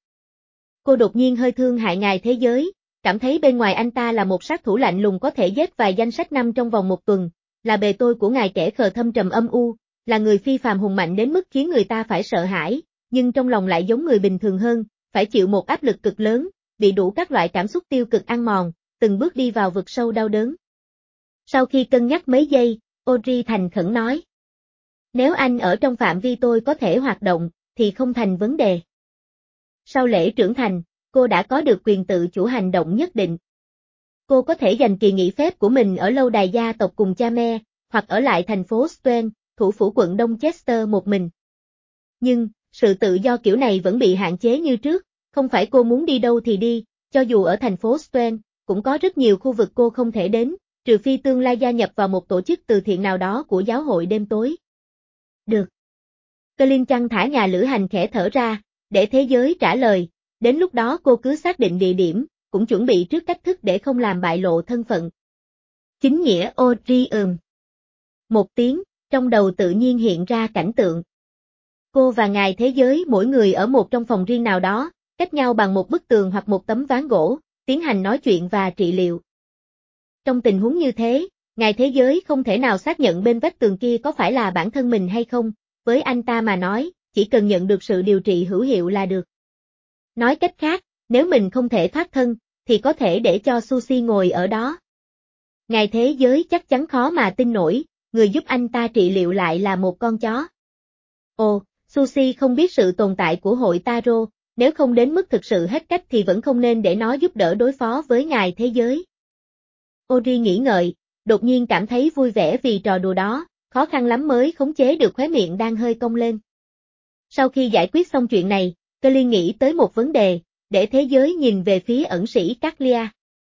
Cô đột nhiên hơi thương hại ngài thế giới, cảm thấy bên ngoài anh ta là một sát thủ lạnh lùng có thể giết vài danh sách năm trong vòng một tuần, là bề tôi của ngài kẻ khờ thâm trầm âm u, là người phi phàm hùng mạnh đến mức khiến người ta phải sợ hãi, nhưng trong lòng lại giống người bình thường hơn, phải chịu một áp lực cực lớn, bị đủ các loại cảm xúc tiêu cực ăn mòn, từng bước đi vào vực sâu đau đớn. Sau khi cân nhắc mấy giây, Audrey thành khẩn nói. Nếu anh ở trong phạm vi tôi có thể hoạt động, thì không thành vấn đề. Sau lễ trưởng thành, cô đã có được quyền tự chủ hành động nhất định. Cô có thể dành kỳ nghỉ phép của mình ở lâu đài gia tộc cùng cha mẹ, hoặc ở lại thành phố Stwen, thủ phủ quận Đông Chester một mình. Nhưng, sự tự do kiểu này vẫn bị hạn chế như trước, không phải cô muốn đi đâu thì đi, cho dù ở thành phố Stwen, cũng có rất nhiều khu vực cô không thể đến, trừ phi tương lai gia nhập vào một tổ chức từ thiện nào đó của giáo hội đêm tối. Được. Colin chăn thả nhà lữ hành khẽ thở ra, để thế giới trả lời, đến lúc đó cô cứ xác định địa điểm, cũng chuẩn bị trước cách thức để không làm bại lộ thân phận. Chính nghĩa Audrey ừm. Một tiếng, trong đầu tự nhiên hiện ra cảnh tượng. Cô và ngài thế giới mỗi người ở một trong phòng riêng nào đó, cách nhau bằng một bức tường hoặc một tấm ván gỗ, tiến hành nói chuyện và trị liệu. Trong tình huống như thế, ngài thế giới không thể nào xác nhận bên vách tường kia có phải là bản thân mình hay không, với anh ta mà nói, chỉ cần nhận được sự điều trị hữu hiệu là được. Nói cách khác, nếu mình không thể thoát thân, thì có thể để cho Susie ngồi ở đó. Ngài thế giới chắc chắn khó mà tin nổi, người giúp anh ta trị liệu lại là một con chó. Ồ, Susie không biết sự tồn tại của hội Tarot, nếu không đến mức thực sự hết cách thì vẫn không nên để nó giúp đỡ đối phó với ngài thế giới. Audrey nghĩ ngợi, đột nhiên cảm thấy vui vẻ vì trò đùa đó, khó khăn lắm mới khống chế được khóe miệng đang hơi cong lên. Sau khi giải quyết xong chuyện này, Colin nghĩ tới một vấn đề, để thế giới nhìn về phía ẩn sĩ Caglia.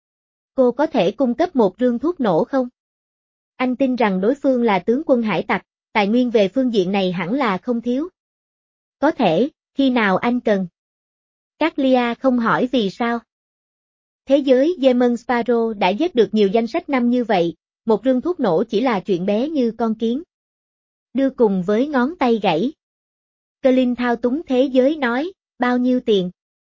Cô có thể cung cấp một rương thuốc nổ không? Anh tin rằng đối phương là tướng quân hải tặc, tài nguyên về phương diện này hẳn là không thiếu. Có thể, khi nào anh cần? Caglia không hỏi vì sao. Thế giới Demon Sparrow đã giết được nhiều danh sách năm như vậy, một rương thuốc nổ chỉ là chuyện bé như con kiến. Đưa cùng với ngón tay gãy. Colin thao túng thế giới nói, bao nhiêu tiền?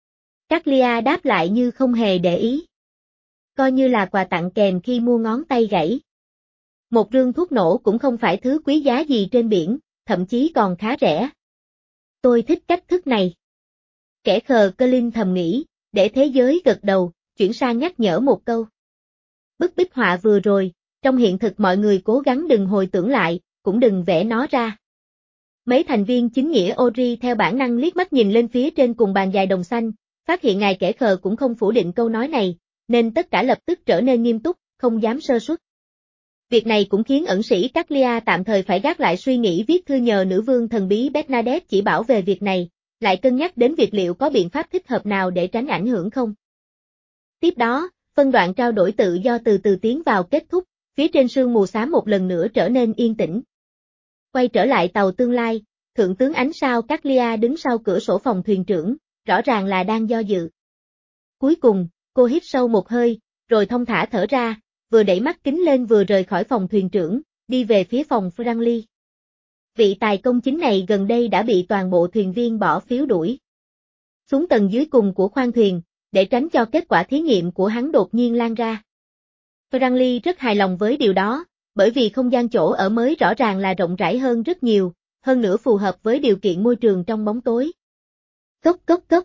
Caglia đáp lại như không hề để ý. Coi như là quà tặng kèm khi mua ngón tay gãy. Một rương thuốc nổ cũng không phải thứ quý giá gì trên biển, thậm chí còn khá rẻ. Tôi thích cách thức này. Kẻ khờ Colin thầm nghĩ, để thế giới gật đầu, chuyển sang nhắc nhở một câu. Bức bích họa vừa rồi, trong hiện thực mọi người cố gắng đừng hồi tưởng lại, cũng đừng vẽ nó ra. Mấy thành viên chính nghĩa Ori theo bản năng liếc mắt nhìn lên phía trên cùng bàn dài đồng xanh, phát hiện ngài kẻ khờ cũng không phủ định câu nói này, nên tất cả lập tức trở nên nghiêm túc, không dám sơ suất. Việc này cũng khiến ẩn sĩ Caglia tạm thời phải gác lại suy nghĩ viết thư nhờ nữ vương thần bí Bernadette chỉ bảo về việc này, lại cân nhắc đến việc liệu có biện pháp thích hợp nào để tránh ảnh hưởng không. Tiếp đó, phân đoạn trao đổi tự do từ từ tiến vào kết thúc, phía trên sương mù xám một lần nữa trở nên yên tĩnh. Quay trở lại tàu tương lai, Thượng tướng Ánh Sao Caglia đứng sau cửa sổ phòng thuyền trưởng, rõ ràng là đang do dự. Cuối cùng, cô hít sâu một hơi, rồi thong thả thở ra, vừa đẩy mắt kính lên vừa rời khỏi phòng thuyền trưởng, đi về phía phòng Franklin. Vị tài công chính này gần đây đã bị toàn bộ thuyền viên bỏ phiếu đuổi xuống tầng dưới cùng của khoang thuyền, để tránh cho kết quả thí nghiệm của hắn đột nhiên lan ra. Franklin rất hài lòng với điều đó, bởi vì không gian chỗ ở mới rõ ràng là rộng rãi hơn rất nhiều, hơn nữa phù hợp với điều kiện môi trường trong bóng tối. Cốc cốc cốc.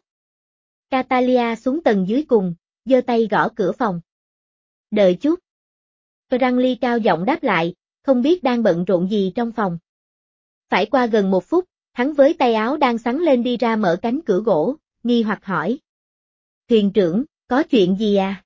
Catalia xuống tầng dưới cùng, giơ tay gõ cửa phòng. Đợi chút. Franklin cao giọng đáp lại, không biết đang bận rộn gì trong phòng. Phải qua gần một phút, hắn với tay áo đang xắn lên đi ra mở cánh cửa gỗ, nghi hoặc hỏi. Thuyền trưởng, có chuyện gì à?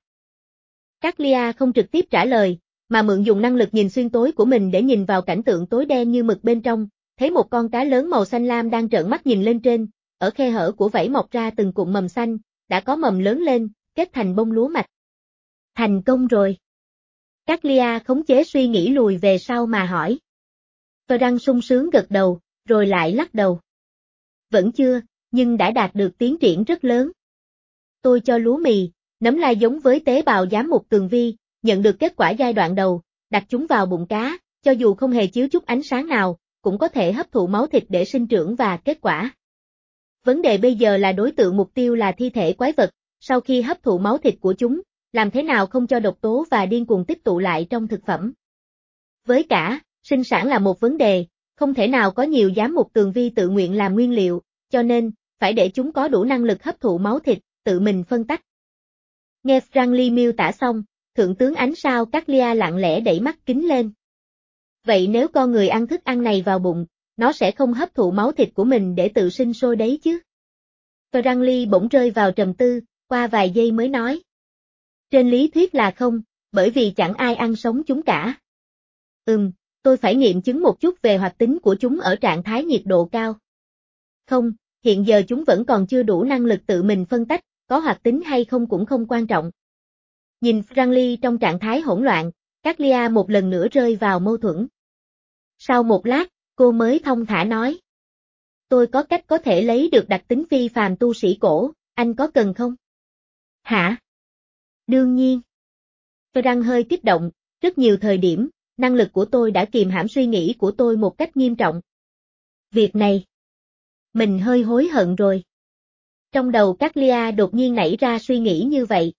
Caglia không trực tiếp trả lời, mà mượn dùng năng lực nhìn xuyên tối của mình để nhìn vào cảnh tượng tối đen như mực bên trong, thấy một con cá lớn màu xanh lam đang trợn mắt nhìn lên trên, ở khe hở của vảy mọc ra từng cụm mầm xanh, đã có mầm lớn lên, kết thành bông lúa mạch. Thành công rồi. Caglia khống chế suy nghĩ lùi về sau mà hỏi. Frank sung sướng gật đầu, rồi lại lắc đầu. Vẫn chưa, nhưng đã đạt được tiến triển rất lớn. Tôi cho lúa mì, nấm lai giống với tế bào giám mục tường vi, nhận được kết quả giai đoạn đầu, đặt chúng vào bụng cá, cho dù không hề chiếu chút ánh sáng nào, cũng có thể hấp thụ máu thịt để sinh trưởng và kết quả. Vấn đề bây giờ là đối tượng mục tiêu là thi thể quái vật, sau khi hấp thụ máu thịt của chúng, làm thế nào không cho độc tố và điên cuồng tích tụ lại trong thực phẩm. Với cả, sinh sản là một vấn đề, không thể nào có nhiều giám mục tường vi tự nguyện làm nguyên liệu, cho nên, phải để chúng có đủ năng lực hấp thụ máu thịt, tự mình phân tách. Nghe Franklin miêu tả xong, Thượng tướng Ánh Sao Caglia lặng lẽ đẩy mắt kính lên. Vậy nếu con người ăn thức ăn này vào bụng, nó sẽ không hấp thụ máu thịt của mình để tự sinh sôi đấy chứ? Franklin bỗng rơi vào trầm tư, qua vài giây mới nói. Trên lý thuyết là không, bởi vì chẳng ai ăn sống chúng cả. Ừm, tôi phải nghiệm chứng một chút về hoạt tính của chúng ở trạng thái nhiệt độ cao. Không, hiện giờ chúng vẫn còn chưa đủ năng lực tự mình phân tách, có hoạt tính hay không cũng không quan trọng. Nhìn Franklin trong trạng thái hỗn loạn, Caglia một lần nữa rơi vào mâu thuẫn. Sau một lát, cô mới thong thả nói. Tôi có cách có thể lấy được đặc tính phi phàm tu sĩ cổ, anh có cần không? Hả? Đương nhiên. Frank hơi kích động, rất nhiều thời điểm, năng lực của tôi đã kìm hãm suy nghĩ của tôi một cách nghiêm trọng. Việc này, mình hơi hối hận rồi. Trong đầu Caglia đột nhiên nảy ra suy nghĩ như vậy.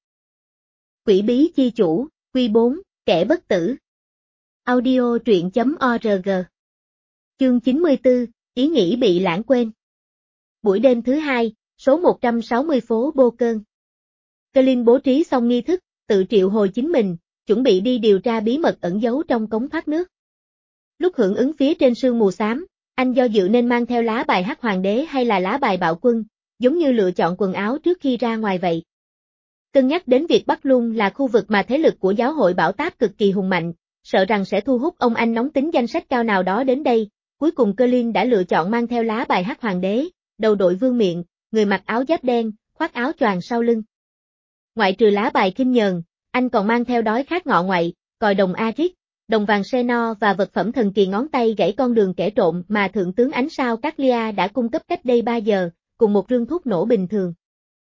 Quỷ bí chi chủ, quy bốn, kẻ bất tử. Audio truyện chấm org. Chương chín mươi tư, ý nghĩ bị lãng quên. Buổi đêm thứ hai, số một trăm sáu mươi phố Bô Cơn. Colin bố trí xong nghi thức, tự triệu hồi chính mình, chuẩn bị đi điều tra bí mật ẩn giấu trong cống thoát nước. Lúc hưởng ứng phía trên sương mù xám, anh do dự nên mang theo lá bài Hắc Hoàng đế hay là lá bài Bạo quân, giống như lựa chọn quần áo trước khi ra ngoài vậy. Cân nhắc đến việc Bắc Lung là khu vực mà thế lực của giáo hội Bảo Táp cực kỳ hùng mạnh, sợ rằng sẽ thu hút ông anh nóng tính danh sách cao nào đó đến đây, cuối cùng Colin đã lựa chọn mang theo lá bài Hắc Hoàng đế, đầu đội vương miện, người mặc áo giáp đen, khoác áo choàng sau lưng. Ngoại trừ lá bài Kinh Nhờn, anh còn mang theo đói khát ngọ ngoại, còi đồng Arit, đồng vàng Xeno và vật phẩm thần kỳ ngón tay gãy con đường kẻ trộm mà Thượng tướng Ánh Sao Caglia đã cung cấp cách đây ba giờ, cùng một rương thuốc nổ bình thường.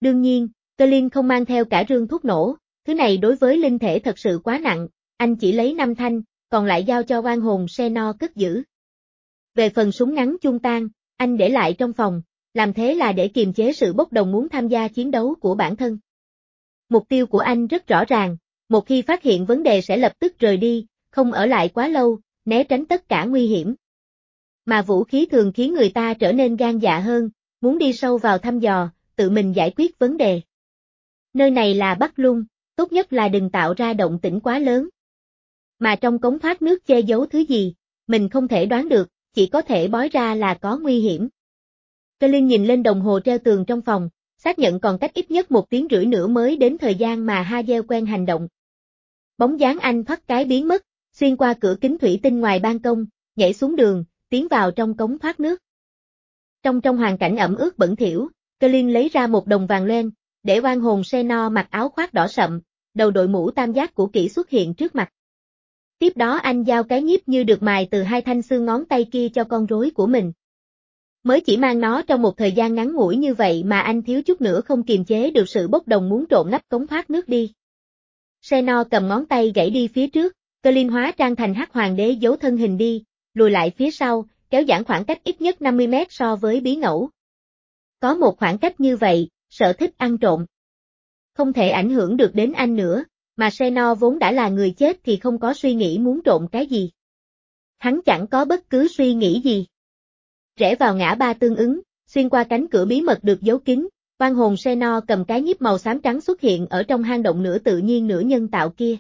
Đương nhiên, Colin không mang theo cả rương thuốc nổ, thứ này đối với linh thể thật sự quá nặng, anh chỉ lấy năm thanh, còn lại giao cho oan hồn Xenor cất giữ. Về phần súng ngắn chung tan, anh để lại trong phòng, làm thế là để kiềm chế sự bốc đồng muốn tham gia chiến đấu của bản thân. Mục tiêu của anh rất rõ ràng, một khi phát hiện vấn đề sẽ lập tức rời đi, không ở lại quá lâu, né tránh tất cả nguy hiểm. Mà vũ khí thường khiến người ta trở nên gan dạ hơn, muốn đi sâu vào thăm dò, tự mình giải quyết vấn đề. Nơi này là Bắc Lung, tốt nhất là đừng tạo ra động tĩnh quá lớn. Mà trong cống thoát nước che giấu thứ gì, mình không thể đoán được, chỉ có thể bói ra là có nguy hiểm. Colin nhìn lên đồng hồ treo tường trong phòng, xác nhận còn cách ít nhất một tiếng rưỡi nữa mới đến thời gian mà Hagel quen hành động. Bóng dáng anh thoát cái biến mất, xuyên qua cửa kính thủy tinh ngoài ban công, nhảy xuống đường, tiến vào trong cống thoát nước. Trong trong hoàn cảnh ẩm ướt bẩn thỉu, Colin lấy ra một đồng vàng loen, để oan hồn Xenor mặc áo khoác đỏ sậm, đầu đội mũ tam giác cũ kỹ xuất hiện trước mặt. Tiếp đó anh giao cái nhíp như được mài từ hai thanh xương ngón tay kia cho con rối của mình. Mới chỉ mang nó trong một thời gian ngắn ngủi như vậy mà anh thiếu chút nữa không kiềm chế được sự bốc đồng muốn trộn nắp cống thoát nước đi. Xenor cầm ngón tay gãy đi phía trước, Colin hóa trang thành hắc hoàng đế giấu thân hình đi, lùi lại phía sau, kéo giãn khoảng cách ít nhất năm mươi mét so với bí ngẫu. Có một khoảng cách như vậy, sở thích ăn trộm không thể ảnh hưởng được đến anh nữa, mà Xenor vốn đã là người chết thì không có suy nghĩ muốn trộm cái gì. Hắn chẳng có bất cứ suy nghĩ gì. Rẽ vào ngã ba tương ứng, xuyên qua cánh cửa bí mật được giấu kín, oan hồn Xenor cầm cái nhíp màu xám trắng xuất hiện ở trong hang động nửa tự nhiên nửa nhân tạo kia.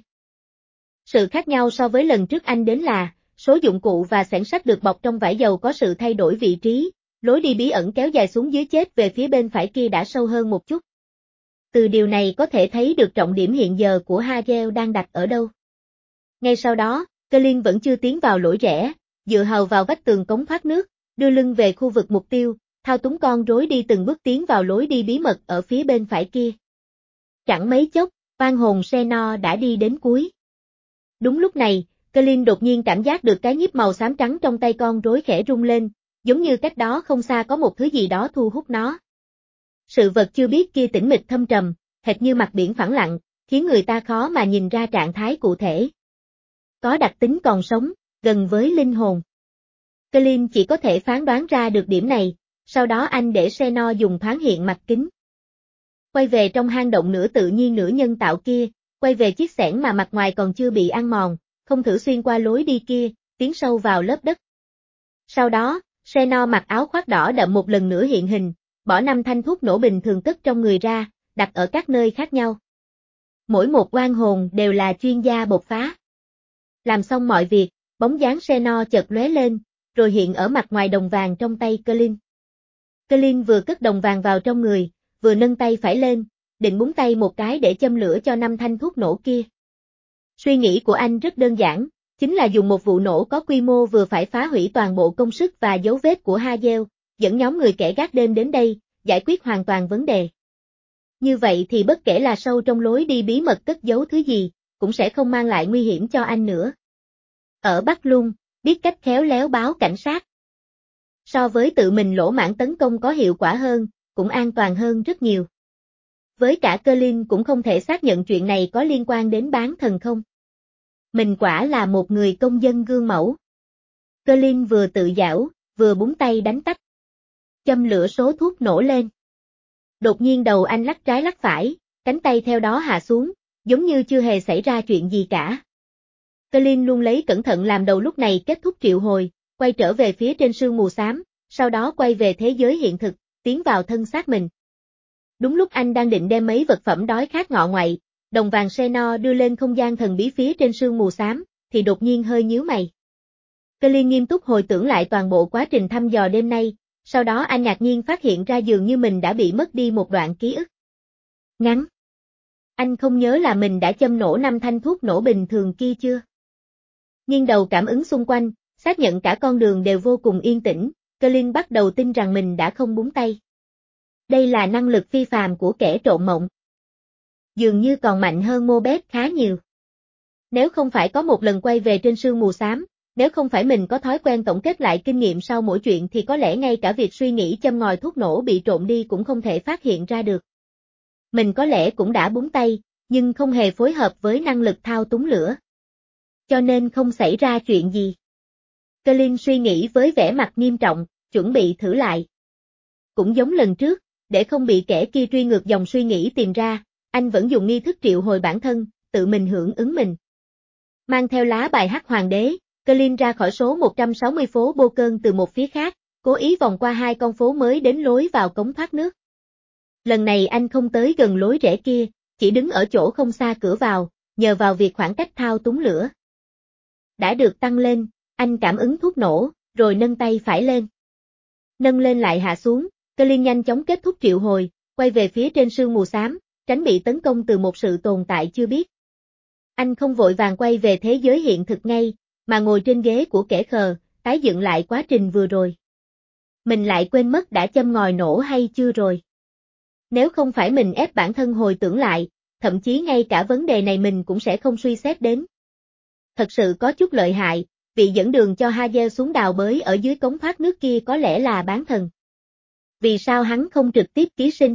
Sự khác nhau so với lần trước anh đến là, số dụng cụ và xẻng sắt được bọc trong vải dầu có sự thay đổi vị trí, lối đi bí ẩn kéo dài xuống dưới chết về phía bên phải kia đã sâu hơn một chút. Từ điều này có thể thấy được trọng điểm hiện giờ của Hagel đang đặt ở đâu. Ngay sau đó, Colin vẫn chưa tiến vào lối rẽ, dựa hầu vào vách tường cống thoát nước, đưa lưng về khu vực mục tiêu, thao túng con rối đi từng bước tiến vào lối đi bí mật ở phía bên phải kia. Chẳng mấy chốc, oan hồn Xenor đã đi đến cuối. Đúng lúc này, Colin đột nhiên cảm giác được cái nhíp màu xám trắng trong tay con rối khẽ rung lên, giống như cách đó không xa có một thứ gì đó thu hút nó. Sự vật chưa biết kia tĩnh mịch thâm trầm, hệt như mặt biển phẳng lặng, khiến người ta khó mà nhìn ra trạng thái cụ thể. Có đặc tính còn sống, gần với linh hồn. Colin chỉ có thể phán đoán ra được điểm này, sau đó anh để Xenor dùng thoáng hiện mặt kính. Quay về trong hang động nửa tự nhiên nửa nhân tạo kia, quay về chiếc xẻng mà mặt ngoài còn chưa bị ăn mòn, không thử xuyên qua lối đi kia, tiến sâu vào lớp đất. Sau đó, Xenor mặc áo khoác đỏ đậm một lần nữa hiện hình, bỏ năm thanh thuốc nổ bình thường cất trong người ra, đặt ở các nơi khác nhau. Mỗi một oan hồn đều là chuyên gia bột phá. Làm xong mọi việc, bóng dáng Xenor chợt lóe lên, rồi hiện ở mặt ngoài đồng vàng trong tay Colin. Colin vừa cất đồng vàng vào trong người, vừa nâng tay phải lên, định búng tay một cái để châm lửa cho năm thanh thuốc nổ kia. Suy nghĩ của anh rất đơn giản, chính là dùng một vụ nổ có quy mô vừa phải phá hủy toàn bộ công sức và dấu vết của Hagel, dẫn nhóm người kẻ gác đêm đến đây, giải quyết hoàn toàn vấn đề. Như vậy thì bất kể là sâu trong lối đi bí mật cất giấu thứ gì, cũng sẽ không mang lại nguy hiểm cho anh nữa. Ở Bắc Lung, biết cách khéo léo báo cảnh sát. So với tự mình lỗ mãng tấn công có hiệu quả hơn, cũng an toàn hơn rất nhiều. Với cả Colin cũng không thể xác nhận chuyện này có liên quan đến bán thần không. Mình quả là một người công dân gương mẫu. Colin vừa tự giảo, vừa búng tay đánh tách. Châm lửa số thuốc nổ lên. Đột nhiên đầu anh lắc trái lắc phải, cánh tay theo đó hạ xuống, giống như chưa hề xảy ra chuyện gì cả. Colin luôn lấy cẩn thận làm đầu lúc này kết thúc triệu hồi, quay trở về phía trên sương mù xám, sau đó quay về thế giới hiện thực, tiến vào thân xác mình. Đúng lúc anh đang định đem mấy vật phẩm đói khát ngọ ngoại, đồng vàng Xenor đưa lên không gian thần bí phía trên sương mù xám, thì đột nhiên hơi nhíu mày. Colin nghiêm túc hồi tưởng lại toàn bộ quá trình thăm dò đêm nay, sau đó anh ngạc nhiên phát hiện ra dường như mình đã bị mất đi một đoạn ký ức. Ngắn. Anh không nhớ là mình đã châm nổ năm thanh thuốc nổ bình thường kia chưa? Nhưng đầu cảm ứng xung quanh, xác nhận cả con đường đều vô cùng yên tĩnh, Colin bắt đầu tin rằng mình đã không búng tay. Đây là năng lực phi phàm của kẻ trộm mộng. Dường như còn mạnh hơn Mobet khá nhiều. Nếu không phải có một lần quay về trên sương mù xám, nếu không phải mình có thói quen tổng kết lại kinh nghiệm sau mỗi chuyện thì có lẽ ngay cả việc suy nghĩ châm ngòi thuốc nổ bị trộm đi cũng không thể phát hiện ra được. Mình có lẽ cũng đã búng tay, nhưng không hề phối hợp với năng lực thao túng lửa. Cho nên không xảy ra chuyện gì. Colin suy nghĩ với vẻ mặt nghiêm trọng, chuẩn bị thử lại. Cũng giống lần trước, để không bị kẻ kia truy ngược dòng suy nghĩ tìm ra, anh vẫn dùng nghi thức triệu hồi bản thân, tự mình hưởng ứng mình. Mang theo lá bài hắc hoàng đế, Colin ra khỏi số một trăm sáu mươi phố Bô Cơn từ một phía khác, cố ý vòng qua hai con phố mới đến lối vào cống thoát nước. Lần này anh không tới gần lối rẽ kia, chỉ đứng ở chỗ không xa cửa vào, nhờ vào việc khoảng cách thao túng lửa. Đã được tăng lên, anh cảm ứng thuốc nổ, rồi nâng tay phải lên. Nâng lên lại hạ xuống, Colin nhanh chóng kết thúc triệu hồi, quay về phía trên sương mù xám, tránh bị tấn công từ một sự tồn tại chưa biết. Anh không vội vàng quay về thế giới hiện thực ngay, mà ngồi trên ghế của kẻ khờ, tái dựng lại quá trình vừa rồi. Mình lại quên mất đã châm ngòi nổ hay chưa rồi. Nếu không phải mình ép bản thân hồi tưởng lại, thậm chí ngay cả vấn đề này mình cũng sẽ không suy xét đến. Thật sự có chút lợi hại, vị dẫn đường cho Hazel xuống đào bới ở dưới cống thoát nước kia có lẽ là bán thần. Vì sao hắn không trực tiếp ký sinh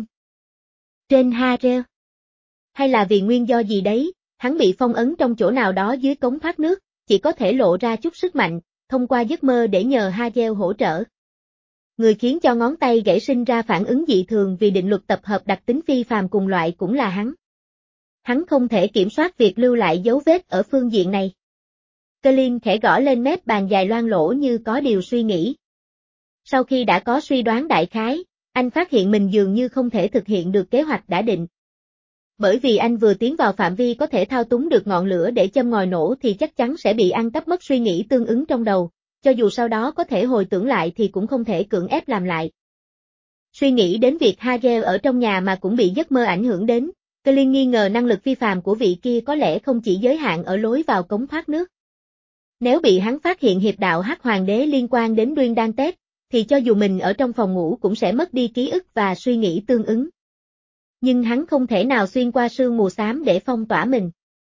trên Hazel? Hay là vì nguyên do gì đấy, hắn bị phong ấn trong chỗ nào đó dưới cống thoát nước, chỉ có thể lộ ra chút sức mạnh, thông qua giấc mơ để nhờ Hazel hỗ trợ. Người khiến cho ngón tay gãy sinh ra phản ứng dị thường vì định luật tập hợp đặc tính phi phàm cùng loại cũng là hắn. Hắn không thể kiểm soát việc lưu lại dấu vết ở phương diện này. Colin khẽ gõ lên mép bàn dài loang lỗ như có điều suy nghĩ. Sau khi đã có suy đoán đại khái, anh phát hiện mình dường như không thể thực hiện được kế hoạch đã định. Bởi vì anh vừa tiến vào phạm vi có thể thao túng được ngọn lửa để châm ngòi nổ thì chắc chắn sẽ bị ăn cắp mất suy nghĩ tương ứng trong đầu, cho dù sau đó có thể hồi tưởng lại thì cũng không thể cưỡng ép làm lại. Suy nghĩ đến việc Hazel ở trong nhà mà cũng bị giấc mơ ảnh hưởng đến, Colin nghi ngờ năng lực phi phàm của vị kia có lẽ không chỉ giới hạn ở lối vào cống thoát nước. Nếu bị hắn phát hiện hiệp đạo hắc hoàng đế liên quan đến Đuyên Đan Tết, thì cho dù mình ở trong phòng ngủ cũng sẽ mất đi ký ức và suy nghĩ tương ứng. Nhưng hắn không thể nào xuyên qua sương mù xám để phong tỏa mình.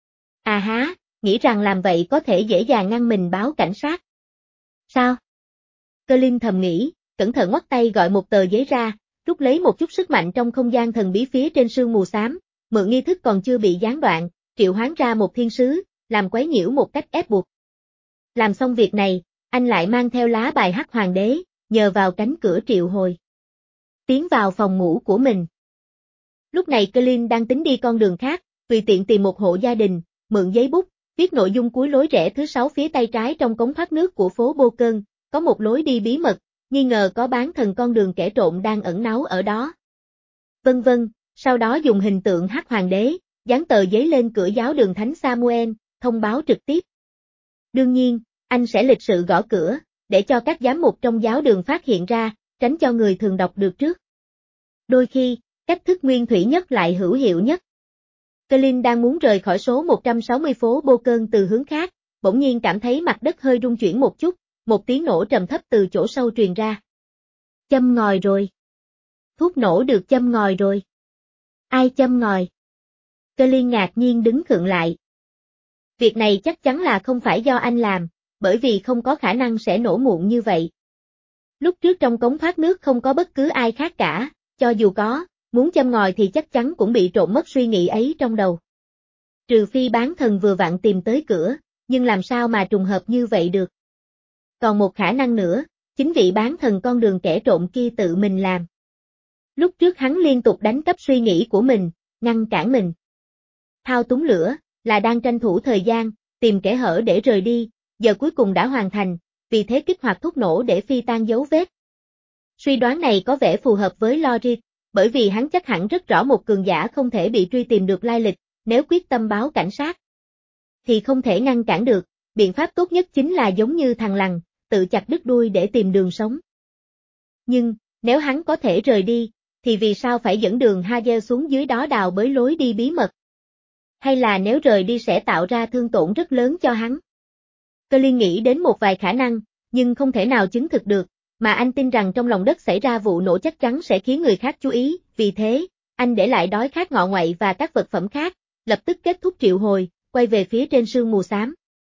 À há, nghĩ rằng làm vậy có thể dễ dàng ngăn mình báo cảnh sát. Sao? Colin thầm nghĩ, cẩn thận ngoắt tay gọi một tờ giấy ra, rút lấy một chút sức mạnh trong không gian thần bí phía trên sương mù xám, mượn nghi thức còn chưa bị gián đoạn, triệu hoán ra một thiên sứ, làm quấy nhiễu một cách ép buộc. Làm xong việc này, anh lại mang theo lá bài hắc hoàng đế, nhờ vào cánh cửa triệu hồi. Tiến vào phòng ngủ của mình. Lúc này Colin đang tính đi con đường khác, tùy tiện tìm một hộ gia đình, mượn giấy bút, viết nội dung cuối lối rẽ thứ sáu phía tay trái trong cống thoát nước của phố Bô Cơn, có một lối đi bí mật, nghi ngờ có bán thần con đường kẻ trộm đang ẩn náu ở đó. Vân vân, sau đó dùng hình tượng hắc hoàng đế, dán tờ giấy lên cửa giáo đường Thánh Samuel, thông báo trực tiếp. Đương nhiên, anh sẽ lịch sự gõ cửa, để cho các giám mục trong giáo đường phát hiện ra, tránh cho người thường đọc được trước. Đôi khi, cách thức nguyên thủy nhất lại hữu hiệu nhất. Colin đang muốn rời khỏi số một trăm sáu mươi phố Bô Cơn từ hướng khác, bỗng nhiên cảm thấy mặt đất hơi rung chuyển một chút, một tiếng nổ trầm thấp từ chỗ sâu truyền ra. Châm ngòi rồi. Thuốc nổ được châm ngòi rồi. Ai châm ngòi? Colin ngạc nhiên đứng khựng lại. Việc này chắc chắn là không phải do anh làm, bởi vì không có khả năng sẽ nổ muộn như vậy. Lúc trước trong cống thoát nước không có bất cứ ai khác cả, cho dù có, muốn châm ngòi thì chắc chắn cũng bị trộn mất suy nghĩ ấy trong đầu. Trừ phi bán thần vừa vặn tìm tới cửa, nhưng làm sao mà trùng hợp như vậy được. Còn một khả năng nữa, chính vị bán thần con đường kẻ trộm kia tự mình làm. Lúc trước hắn liên tục đánh cắp suy nghĩ của mình, ngăn cản mình. Thao túng lửa, là đang tranh thủ thời gian, tìm kẽ hở để rời đi, giờ cuối cùng đã hoàn thành, vì thế kích hoạt thuốc nổ để phi tan dấu vết. Suy đoán này có vẻ phù hợp với logic, bởi vì hắn chắc hẳn rất rõ một cường giả không thể bị truy tìm được lai lịch, nếu quyết tâm báo cảnh sát thì không thể ngăn cản được, biện pháp tốt nhất chính là giống như thằng lằn, tự chặt đứt đuôi để tìm đường sống. Nhưng, nếu hắn có thể rời đi, thì vì sao phải dẫn đường Hazel xuống dưới đó đào bới lối đi bí mật? Hay là nếu rời đi sẽ tạo ra thương tổn rất lớn cho hắn? Colin nghĩ đến một vài khả năng, nhưng không thể nào chứng thực được, mà anh tin rằng trong lòng đất xảy ra vụ nổ chắc chắn sẽ khiến người khác chú ý, vì thế, anh để lại đói khát ngọ ngoại và các vật phẩm khác, lập tức kết thúc triệu hồi, quay về phía trên sương mù xám.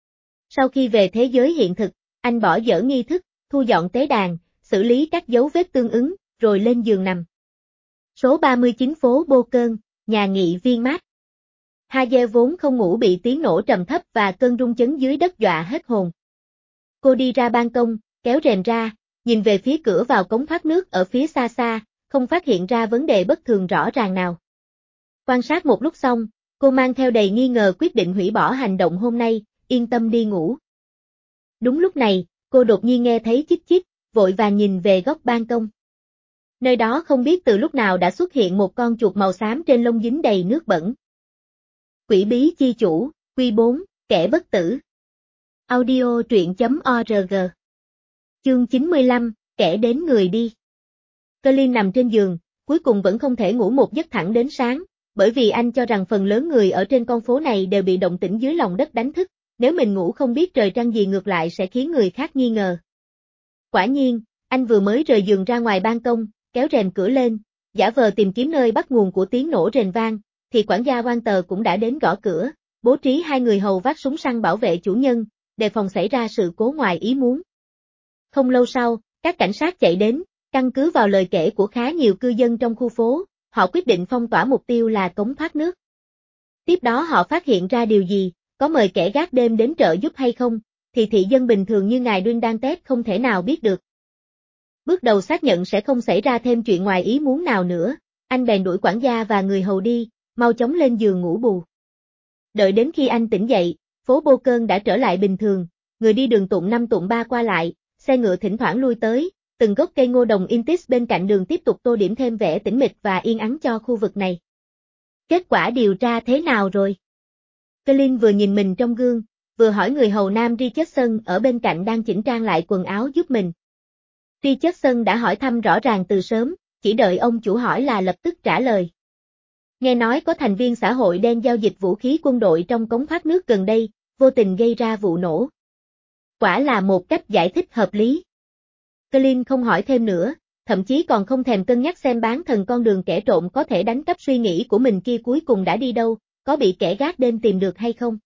Sau khi về thế giới hiện thực, anh bỏ dở nghi thức, thu dọn tế đàn, xử lý các dấu vết tương ứng, rồi lên giường nằm. Số ba mươi chín phố Bô Cơn, Nhà nghị viên mát. Hagel vốn không ngủ bị tiếng nổ trầm thấp và cơn rung chấn dưới đất dọa hết hồn. Cô đi ra ban công, kéo rèm ra, nhìn về phía cửa vào cống thoát nước ở phía xa xa, không phát hiện ra vấn đề bất thường rõ ràng nào. Quan sát một lúc xong, cô mang theo đầy nghi ngờ quyết định hủy bỏ hành động hôm nay, yên tâm đi ngủ. Đúng lúc này, cô đột nhiên nghe thấy chích chích, vội vàng nhìn về góc ban công. Nơi đó không biết từ lúc nào đã xuất hiện một con chuột màu xám trên lông dính đầy nước bẩn. Quỷ bí chi chủ, Quy bốn, kẻ bất tử. Audio truyện chấm org. Chương chín mươi lăm, kẻ đến người đi. Colin nằm trên giường, cuối cùng vẫn không thể ngủ một giấc thẳng đến sáng, bởi vì anh cho rằng phần lớn người ở trên con phố này đều bị động tĩnh dưới lòng đất đánh thức, nếu mình ngủ không biết trời trăng gì ngược lại sẽ khiến người khác nghi ngờ. Quả nhiên, anh vừa mới rời giường ra ngoài ban công, kéo rèm cửa lên, giả vờ tìm kiếm nơi bắt nguồn của tiếng nổ rền vang, thì quản gia Walter cũng đã đến gõ cửa, bố trí hai người hầu vác súng săn bảo vệ chủ nhân, đề phòng xảy ra sự cố ngoài ý muốn. Không lâu sau, các cảnh sát chạy đến, căn cứ vào lời kể của khá nhiều cư dân trong khu phố, họ quyết định phong tỏa mục tiêu là cống thoát nước. Tiếp đó họ phát hiện ra điều gì, có mời kẻ gác đêm đến trợ giúp hay không, thì thị dân bình thường như ngài Dundantet không thể nào biết được. Bước đầu xác nhận sẽ không xảy ra thêm chuyện ngoài ý muốn nào nữa, anh bèn đuổi quản gia và người hầu đi, mau chóng lên giường ngủ bù. Đợi đến khi anh tỉnh dậy, phố Bô Cơn đã trở lại bình thường, người đi đường tụng năm tụng ba qua lại, xe ngựa thỉnh thoảng lui tới, từng gốc cây ngô đồng Intis bên cạnh đường tiếp tục tô điểm thêm vẻ tĩnh mịch và yên ắng cho khu vực này. Kết quả điều tra thế nào rồi? Colin vừa nhìn mình trong gương, vừa hỏi người hầu nam Richardson ở bên cạnh đang chỉnh trang lại quần áo giúp mình. Richardson đã hỏi thăm rõ ràng từ sớm, chỉ đợi ông chủ hỏi là lập tức trả lời. Nghe nói có thành viên xã hội đen giao dịch vũ khí quân đội trong cống thoát nước gần đây, vô tình gây ra vụ nổ. Quả là một cách giải thích hợp lý. Colin không hỏi thêm nữa, thậm chí còn không thèm cân nhắc xem bán thần con đường kẻ trộm có thể đánh cắp suy nghĩ của mình kia cuối cùng đã đi đâu, có bị kẻ gác đêm tìm được hay không.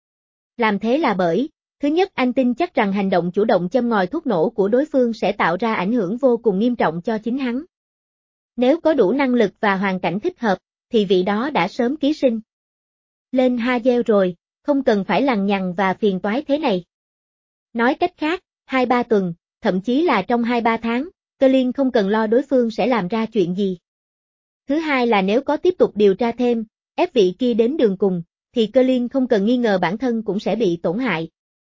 Làm thế là bởi, thứ nhất anh tin chắc rằng hành động chủ động châm ngòi thuốc nổ của đối phương sẽ tạo ra ảnh hưởng vô cùng nghiêm trọng cho chính hắn. Nếu có đủ năng lực và hoàn cảnh thích hợp, thì vị đó đã sớm ký sinh. Lên Hagel rồi, không cần phải lằng nhằng và phiền toái thế này. Nói cách khác, hai ba tuần, thậm chí là trong hai ba tháng, Colin không cần lo đối phương sẽ làm ra chuyện gì. Thứ hai là nếu có tiếp tục điều tra thêm, ép vị kia đến đường cùng, thì Colin không cần nghi ngờ bản thân cũng sẽ bị tổn hại.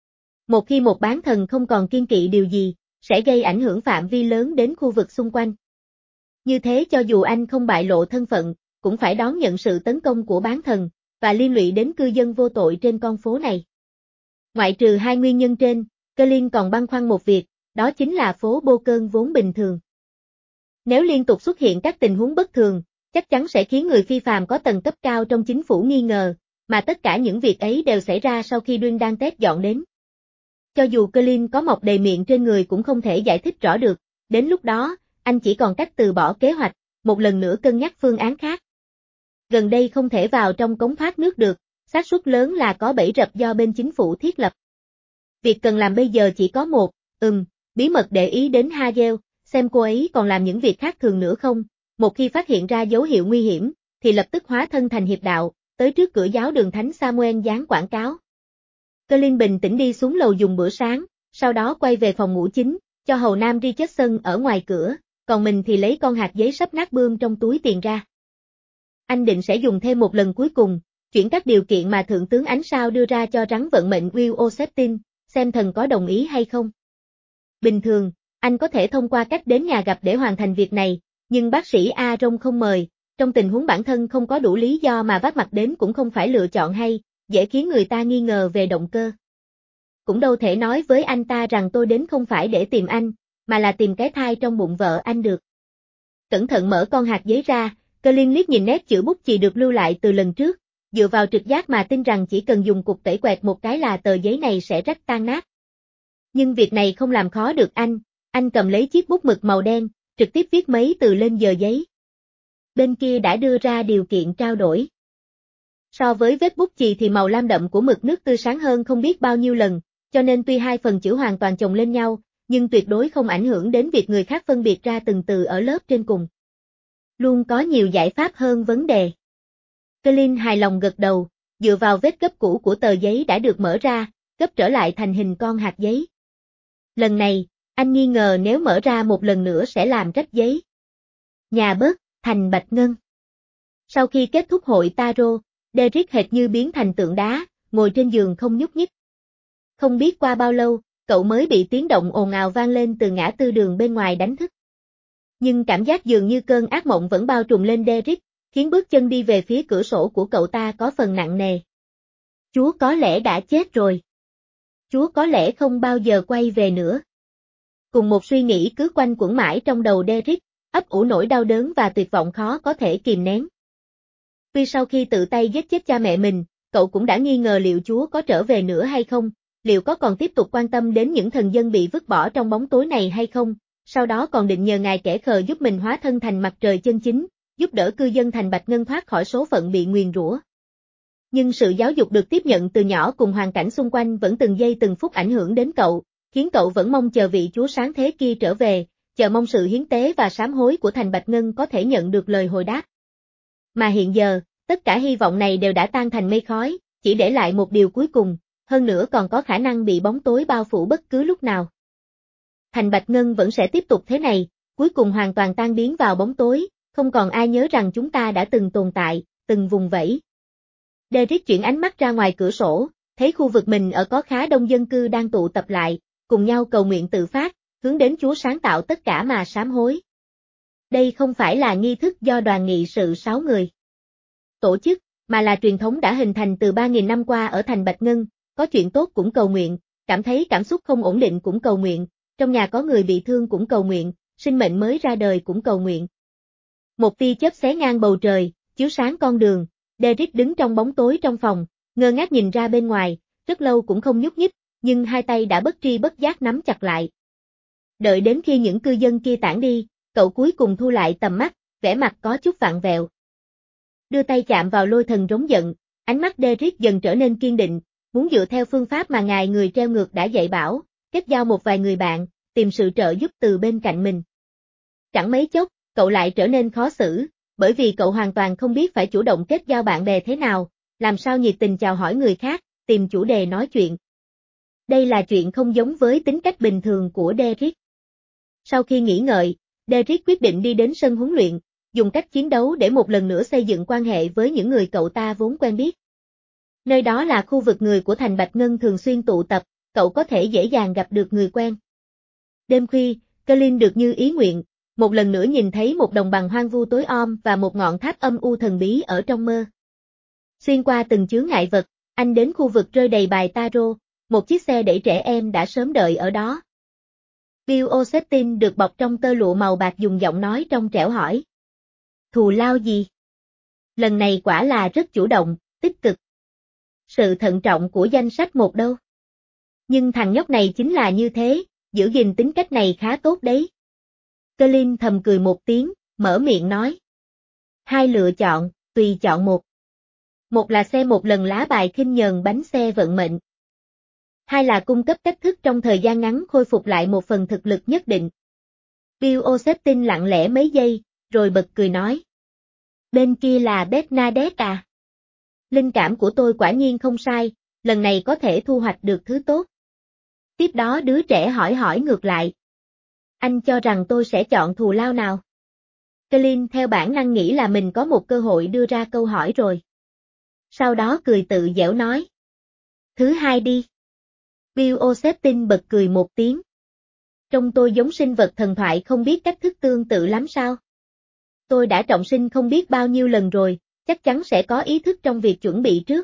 Một khi một bán thần không còn kiên kỵ điều gì, sẽ gây ảnh hưởng phạm vi lớn đến khu vực xung quanh. Như thế cho dù anh không bại lộ thân phận, cũng phải đón nhận sự tấn công của bán thần, và liên lụy đến cư dân vô tội trên con phố này. Ngoại trừ hai nguyên nhân trên, Colin còn băn khoăn một việc, đó chính là phố Bô Cơn vốn bình thường. Nếu liên tục xuất hiện các tình huống bất thường, chắc chắn sẽ khiến người phi phàm có tầng cấp cao trong chính phủ nghi ngờ, mà tất cả những việc ấy đều xảy ra sau khi Dundantet dọn đến. Cho dù Colin có mọc đầy miệng trên người cũng không thể giải thích rõ được, đến lúc đó, anh chỉ còn cách từ bỏ kế hoạch, một lần nữa cân nhắc phương án khác. Gần đây không thể vào trong cống thoát nước được, xác suất lớn là có bẫy rập do bên chính phủ thiết lập. Việc cần làm bây giờ chỉ có một, ừm, bí mật để ý đến Hagel, xem cô ấy còn làm những việc khác thường nữa không, một khi phát hiện ra dấu hiệu nguy hiểm, thì lập tức hóa thân thành hiệp đạo, tới trước cửa giáo đường Thánh Samuel dán quảng cáo. Colin bình tĩnh đi xuống lầu dùng bữa sáng, sau đó quay về phòng ngủ chính, cho hầu nam Richardson ở ngoài cửa, còn mình thì lấy con hạt giấy sắp nát bươm trong túi tiền ra. Anh định sẽ dùng thêm một lần cuối cùng, chuyển các điều kiện mà Thượng tướng Ánh Sao đưa ra cho rắn vận mệnh Will O'Septin, xem thần có đồng ý hay không. Bình thường, anh có thể thông qua cách đến nhà gặp để hoàn thành việc này, nhưng bác sĩ Aaron không mời, trong tình huống bản thân không có đủ lý do mà vác mặt đến cũng không phải lựa chọn hay, dễ khiến người ta nghi ngờ về động cơ. Cũng đâu thể nói với anh ta rằng tôi đến không phải để tìm anh, mà là tìm cái thai trong bụng vợ anh được. Cẩn thận mở con hạt giấy ra, Colin liếc nhìn nét chữ bút chì được lưu lại từ lần trước, dựa vào trực giác mà tin rằng chỉ cần dùng cục tẩy quẹt một cái là tờ giấy này sẽ rách tan nát. Nhưng việc này không làm khó được anh, anh cầm lấy chiếc bút mực màu đen, trực tiếp viết mấy từ lên dờ giấy. Bên kia đã đưa ra điều kiện trao đổi. So với vết bút chì thì màu lam đậm của mực nước tươi sáng hơn không biết bao nhiêu lần, cho nên tuy hai phần chữ hoàn toàn chồng lên nhau, nhưng tuyệt đối không ảnh hưởng đến việc người khác phân biệt ra từng từ ở lớp trên cùng. Luôn có nhiều giải pháp hơn vấn đề. Colin hài lòng gật đầu, dựa vào vết gấp cũ của tờ giấy đã được mở ra, gấp trở lại thành hình con hạt giấy. Lần này, anh nghi ngờ nếu mở ra một lần nữa sẽ làm rách giấy. Nhà bớt, thành Bạch Ngân. Sau khi kết thúc hội tarot, Derek hệt như biến thành tượng đá, ngồi trên giường không nhúc nhích. Không biết qua bao lâu, cậu mới bị tiếng động ồn ào vang lên từ ngã tư đường bên ngoài đánh thức. Nhưng cảm giác dường như cơn ác mộng vẫn bao trùm lên Derek, khiến bước chân đi về phía cửa sổ của cậu ta có phần nặng nề. Chúa có lẽ đã chết rồi. Chúa có lẽ không bao giờ quay về nữa. Cùng một suy nghĩ cứ quanh quẩn mãi trong đầu Derek, ấp ủ nỗi đau đớn và tuyệt vọng khó có thể kìm nén. Tuy sau khi tự tay giết chết cha mẹ mình, cậu cũng đã nghi ngờ liệu Chúa có trở về nữa hay không, liệu có còn tiếp tục quan tâm đến những thần dân bị vứt bỏ trong bóng tối này hay không, sau đó còn định nhờ ngài kẻ khờ giúp mình hóa thân thành mặt trời chân chính, giúp đỡ cư dân thành Bạch Ngân thoát khỏi số phận bị nguyền rủa. Nhưng sự giáo dục được tiếp nhận từ nhỏ cùng hoàn cảnh xung quanh vẫn từng giây từng phút ảnh hưởng đến cậu, khiến cậu vẫn mong chờ vị Chúa sáng thế kia trở về, chờ mong sự hiến tế và sám hối của thành Bạch Ngân có thể nhận được lời hồi đáp. Mà hiện giờ, tất cả hy vọng này đều đã tan thành mây khói, chỉ để lại một điều cuối cùng, hơn nữa còn có khả năng bị bóng tối bao phủ bất cứ lúc nào. Thành Bạch Ngân vẫn sẽ tiếp tục thế này, cuối cùng hoàn toàn tan biến vào bóng tối, không còn ai nhớ rằng chúng ta đã từng tồn tại, từng vùng vẫy. Derek chuyển ánh mắt ra ngoài cửa sổ, thấy khu vực mình ở có khá đông dân cư đang tụ tập lại, cùng nhau cầu nguyện tự phát, hướng đến Chúa sáng tạo tất cả mà sám hối. Đây không phải là nghi thức do đoàn nghị sự sáu người tổ chức, mà là truyền thống đã hình thành từ ba nghìn năm qua ở thành Bạch Ngân, có chuyện tốt cũng cầu nguyện, cảm thấy cảm xúc không ổn định cũng cầu nguyện, trong nhà có người bị thương cũng cầu nguyện, sinh mệnh mới ra đời cũng cầu nguyện. Một tia chớp xé ngang bầu trời, chiếu sáng con đường, Derek đứng trong bóng tối trong phòng, ngơ ngác nhìn ra bên ngoài, rất lâu cũng không nhúc nhích, nhưng hai tay đã bất tri bất giác nắm chặt lại. Đợi đến khi những cư dân kia tản đi, cậu cuối cùng thu lại tầm mắt, vẻ mặt có chút vặn vẹo. Đưa tay chạm vào lôi thần rống giận, ánh mắt Derek dần trở nên kiên định, muốn dựa theo phương pháp mà ngài người treo ngược đã dạy bảo, kết giao một vài người bạn, tìm sự trợ giúp từ bên cạnh mình. Chẳng mấy chốc, cậu lại trở nên khó xử, bởi vì cậu hoàn toàn không biết phải chủ động kết giao bạn bè thế nào, làm sao nhiệt tình chào hỏi người khác, tìm chủ đề nói chuyện. Đây là chuyện không giống với tính cách bình thường của Derek. Sau khi nghĩ ngợi, Derek quyết định đi đến sân huấn luyện, dùng cách chiến đấu để một lần nữa xây dựng quan hệ với những người cậu ta vốn quen biết. Nơi đó là khu vực người của thành Bạch Ngân thường xuyên tụ tập, cậu có thể dễ dàng gặp được người quen. Đêm khuya, Colin được như ý nguyện, một lần nữa nhìn thấy một đồng bằng hoang vu tối om và một ngọn tháp âm u thần bí ở trong mơ. Xuyên qua từng chướng ngại vật, anh đến khu vực rơi đầy bài tarot, một chiếc xe đẩy trẻ em đã sớm đợi ở đó. Bill O'Settin được bọc trong tơ lụa màu bạc dùng giọng nói trong trẻo hỏi. Thù lao gì? Lần này quả là rất chủ động, tích cực. Sự thận trọng của danh sách một đâu. Nhưng thằng nhóc này chính là như thế, giữ gìn tính cách này khá tốt đấy. Colin thầm cười một tiếng, mở miệng nói. Hai lựa chọn, tùy chọn một. Một là xem một lần lá bài khinh nhờn bánh xe vận mệnh. Hai là cung cấp cách thức trong thời gian ngắn khôi phục lại một phần thực lực nhất định. Bill O'Settin lặng lẽ mấy giây, rồi bật cười nói. Bên kia là Bernadette à? Linh cảm của tôi quả nhiên không sai, lần này có thể thu hoạch được thứ tốt. Tiếp đó đứa trẻ hỏi hỏi ngược lại. Anh cho rằng tôi sẽ chọn thù lao nào? Colin theo bản năng nghĩ là mình có một cơ hội đưa ra câu hỏi rồi. Sau đó cười tự giễu nói. Thứ hai đi. Bill O'Settin bật cười một tiếng. Trông tôi giống sinh vật thần thoại không biết cách thức tương tự lắm sao? Tôi đã trọng sinh không biết bao nhiêu lần rồi, chắc chắn sẽ có ý thức trong việc chuẩn bị trước.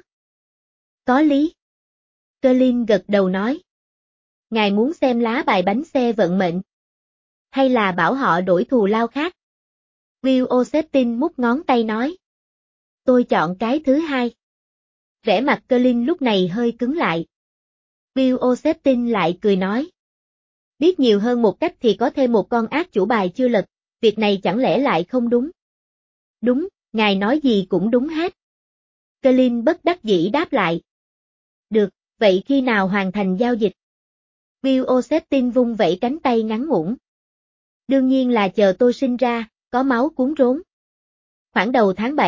Có lý. Colin gật đầu nói. Ngài muốn xem lá bài bánh xe vận mệnh? Hay là bảo họ đổi thù lao khác? Bill O'Settin mút ngón tay nói. Tôi chọn cái thứ hai. Vẻ mặt Colin lúc này hơi cứng lại. Bill O'Settin lại cười nói. Biết nhiều hơn một cách thì có thêm một con ác chủ bài chưa lật, việc này chẳng lẽ lại không đúng? Đúng, ngài nói gì cũng đúng hết. Colin bất đắc dĩ đáp lại. Được, vậy khi nào hoàn thành giao dịch? Bill O'Settin vung vẩy cánh tay ngắn ngủn. Đương nhiên là chờ tôi sinh ra, có máu cuốn rốn. Khoảng đầu tháng bảy,